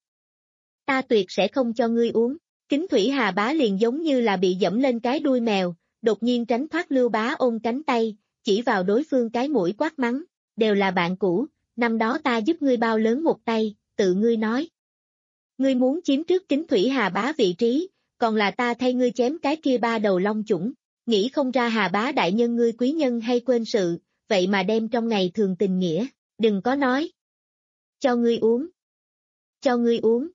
Ta tuyệt sẽ không cho ngươi uống. Kính thủy Hà Bá liền giống như là bị dẫm lên cái đuôi mèo, đột nhiên tránh thoát Lưu Bá Ôn cánh tay, chỉ vào đối phương cái mũi quát mắng, đều là bạn cũ, năm đó ta giúp ngươi bao lớn một tay, tự ngươi nói. Ngươi muốn chiếm trước kính thủy Hà Bá vị trí, còn là ta thay ngươi chém cái kia ba đầu long chủng, nghĩ không ra Hà Bá đại nhân ngươi quý nhân hay quên sự. Vậy mà đem trong ngày thường tình nghĩa, đừng có nói. Cho ngươi uống. Cho ngươi uống.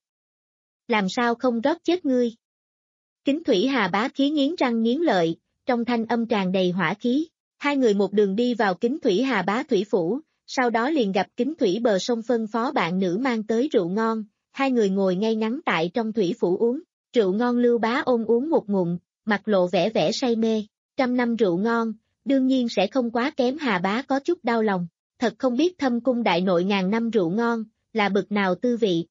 Làm sao không rót chết ngươi. Kính thủy Hà Bá khí nghiến răng nghiến lợi, trong thanh âm tràn đầy hỏa khí. Hai người một đường đi vào kính thủy Hà Bá thủy phủ, sau đó liền gặp kính thủy bờ sông phân phó bạn nữ mang tới rượu ngon, hai người ngồi ngay ngắn tại trong thủy phủ uống. Rượu ngon Lưu Bá Ôn uống một ngụm, mặt lộ vẻ vẻ say mê, trăm năm rượu ngon. Đương nhiên sẽ không quá kém. Hà Bá có chút đau lòng, thật không biết Thâm Cung đại nội ngàn năm rượu ngon, là bực nào tư vị.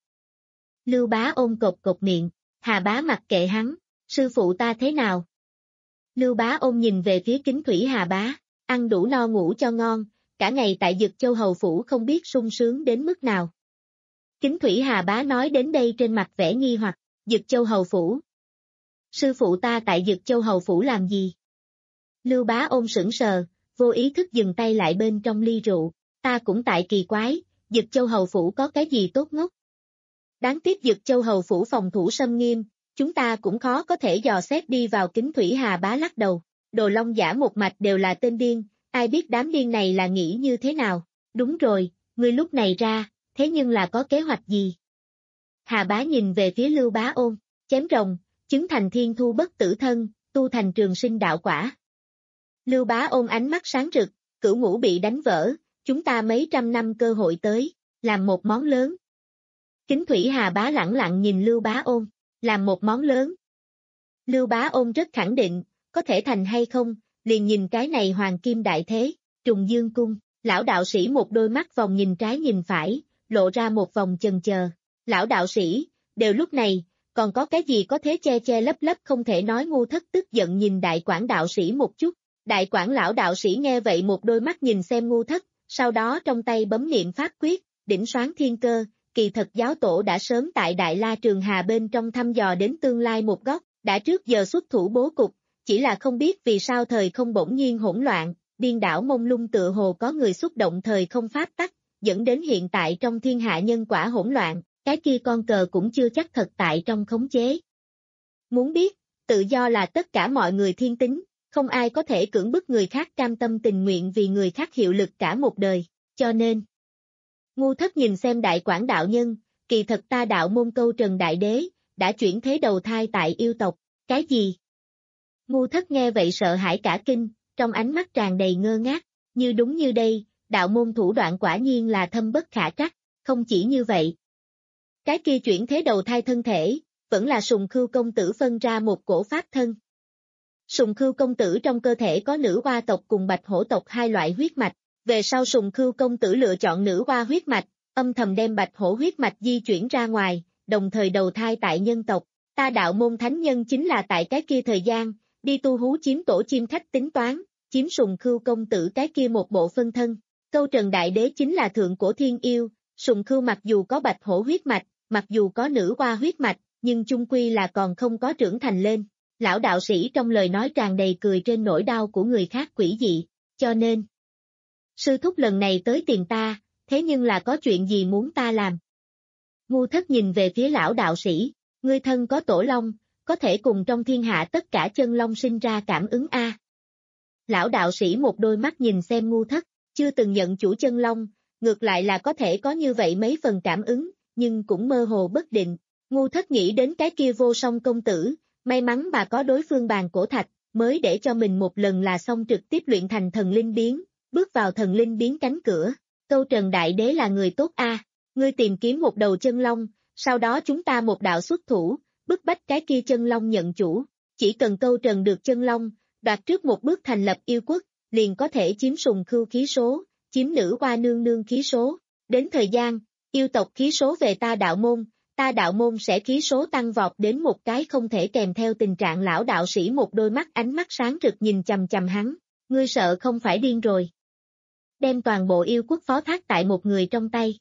Lưu Bá Ôn cột cột miệng, Hà Bá mặc kệ hắn, sư phụ ta thế nào? Lưu Bá Ôn nhìn về phía kính thủy Hà Bá, ăn đủ no ngủ cho ngon, cả ngày tại Dực Châu Hầu Phủ không biết sung sướng đến mức nào. Kính thủy Hà Bá nói đến đây trên mặt vẻ nghi hoặc, Dực Châu Hầu Phủ. Sư phụ ta tại Dực Châu Hầu Phủ làm gì? Lưu Bá Ôn sững sờ, vô ý thức dừng tay lại bên trong ly rượu, ta cũng tại kỳ quái, Dực Châu Hầu Phủ có cái gì tốt ngốc. Đáng tiếc Dực Châu Hầu Phủ phòng thủ xâm nghiêm, chúng ta cũng khó có thể dò xét đi vào. Kính thủy Hà Bá lắc đầu, Đồ Long giả một mạch đều là tên điên, ai biết đám điên này là nghĩ như thế nào, đúng rồi, ngươi lúc này ra, thế nhưng là có kế hoạch gì? Hà Bá nhìn về phía Lưu Bá Ôn, chém rồng, chứng thành thiên thu bất tử thân, tu thành trường sinh đạo quả. Lưu Bá Ôn ánh mắt sáng rực, cửu ngũ bị đánh vỡ, chúng ta mấy trăm năm cơ hội tới, làm một món lớn. Kính thủy Hà Bá lẳng lặng nhìn Lưu Bá Ôn, làm một món lớn. Lưu Bá Ôn rất khẳng định, có thể thành hay không, liền nhìn cái này hoàng kim đại thế, trùng dương cung, lão đạo sĩ một đôi mắt vòng nhìn trái nhìn phải, lộ ra một vòng chần chờ. Lão đạo sĩ, đều lúc này, còn có cái gì có thế che che lấp lấp không thể nói. Ngu Thất tức giận nhìn đại quản đạo sĩ một chút. Đại quản lão đạo sĩ nghe vậy một đôi mắt nhìn xem Ngu Thất, sau đó trong tay bấm niệm pháp quyết, đỉnh soán thiên cơ, kỳ thật giáo tổ đã sớm tại Đại La Trường Hà bên trong thăm dò đến tương lai một góc, đã trước giờ xuất thủ bố cục, chỉ là không biết vì sao thời không bỗng nhiên hỗn loạn, điên đảo mông lung tựa hồ có người xúc động thời không pháp tắc, dẫn đến hiện tại trong thiên hạ nhân quả hỗn loạn, cái kia con cờ cũng chưa chắc thật tại trong khống chế. Muốn biết, tự do là tất cả mọi người thiên tính. Không ai có thể cưỡng bức người khác cam tâm tình nguyện vì người khác hiệu lực cả một đời, cho nên. Ngu Thất nhìn xem đại quản đạo nhân, kỳ thật ta đạo môn câu Trần Đại Đế, đã chuyển thế đầu thai tại yêu tộc, cái gì? Ngu Thất nghe vậy sợ hãi cả kinh, trong ánh mắt tràn đầy ngơ ngác, như đúng như đây, đạo môn thủ đoạn quả nhiên là thâm bất khả trắc, không chỉ như vậy. Cái kia chuyển thế đầu thai thân thể, vẫn là Sùng Khưu công tử phân ra một cổ pháp thân. Sùng Khưu công tử trong cơ thể có nữ oa tộc cùng bạch hổ tộc hai loại huyết mạch, về sau Sùng Khưu công tử lựa chọn nữ oa huyết mạch, âm thầm đem bạch hổ huyết mạch di chuyển ra ngoài, đồng thời đầu thai tại nhân tộc. Ta đạo môn thánh nhân chính là tại cái kia thời gian, đi tu hú chiếm tổ chim khách tính toán, chiếm Sùng Khưu công tử cái kia một bộ phân thân. Câu Trần Đại Đế chính là thượng cổ thiên yêu, Sùng Khưu mặc dù có bạch hổ huyết mạch, mặc dù có nữ oa huyết mạch, nhưng chung quy là còn không có trưởng thành lên. Lão đạo sĩ trong lời nói tràn đầy cười trên nỗi đau của người khác quỷ dị, cho nên sư thúc lần này tới tìm ta, thế nhưng là có chuyện gì muốn ta làm? Ngu Thất nhìn về phía lão đạo sĩ, ngươi thân có tổ long, có thể cùng trong thiên hạ tất cả chân long sinh ra cảm ứng a. Lão đạo sĩ một đôi mắt nhìn xem Ngu Thất, chưa từng nhận chủ chân long, ngược lại là có thể có như vậy mấy phần cảm ứng, nhưng cũng mơ hồ bất định. Ngu Thất nghĩ đến cái kia Vô Song công tử, may mắn mà có đối phương bàn cổ thạch, mới để cho mình một lần là xong trực tiếp luyện thành thần linh biến, bước vào thần linh biến cánh cửa. Câu Trần Đại Đế là người tốt a, ngươi tìm kiếm một đầu chân long, sau đó chúng ta một đạo xuất thủ, bức bách cái kia chân long nhận chủ, chỉ cần Câu Trần được chân long, đoạt trước một bước thành lập yêu quốc, liền có thể chiếm Sùng Khưu khí số, chiếm nữ oa nương nương khí số, đến thời gian, yêu tộc khí số về ta đạo môn, ta đạo môn sẽ khí số tăng vọt đến một cái không thể kèm theo tình trạng. Lão đạo sĩ một đôi mắt ánh mắt sáng rực nhìn chằm chằm hắn, ngươi sợ không phải điên rồi. Đem toàn bộ yêu quốc phó thác tại một người trong tay.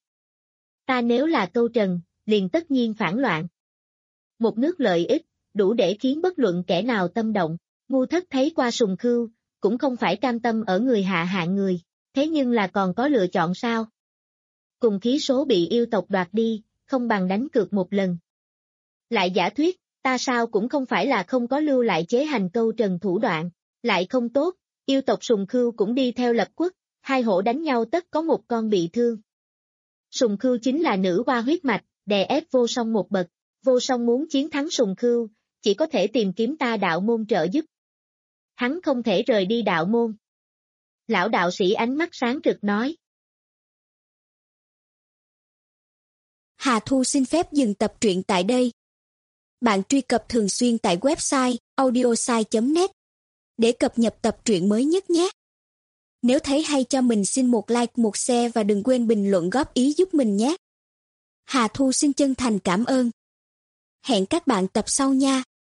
Ta nếu là Câu Trần, liền tất nhiên phản loạn. Một nước lợi ích, đủ để khiến bất luận kẻ nào tâm động. Ngu Thất thấy qua Sùng Khưu, cũng không phải cam tâm ở người hạ hạng người, thế nhưng là còn có lựa chọn sao? Cùng khí số bị yêu tộc đoạt đi, không bằng đánh cược một lần. Lại giả thuyết, ta sao cũng không phải là không có lưu lại chế hành Câu Trần thủ đoạn, lại không tốt, yêu tộc Sùng Khưu cũng đi theo lập quốc, hai hổ đánh nhau tất có một con bị thương. Sùng Khưu chính là nữ oa huyết mạch, đè ép Vô Song một bậc, Vô Song muốn chiến thắng Sùng Khưu, chỉ có thể tìm kiếm ta đạo môn trợ giúp. Hắn không thể rời đi đạo môn. Lão đạo sĩ ánh mắt sáng rực nói. Hà Thu xin phép dừng tập truyện tại đây. Bạn truy cập thường xuyên tại website audiosai chấm net để cập nhật tập truyện mới nhất nhé. Nếu thấy hay cho mình xin một like, một share và đừng quên bình luận góp ý giúp mình nhé. Hà Thu xin chân thành cảm ơn. Hẹn các bạn tập sau nha.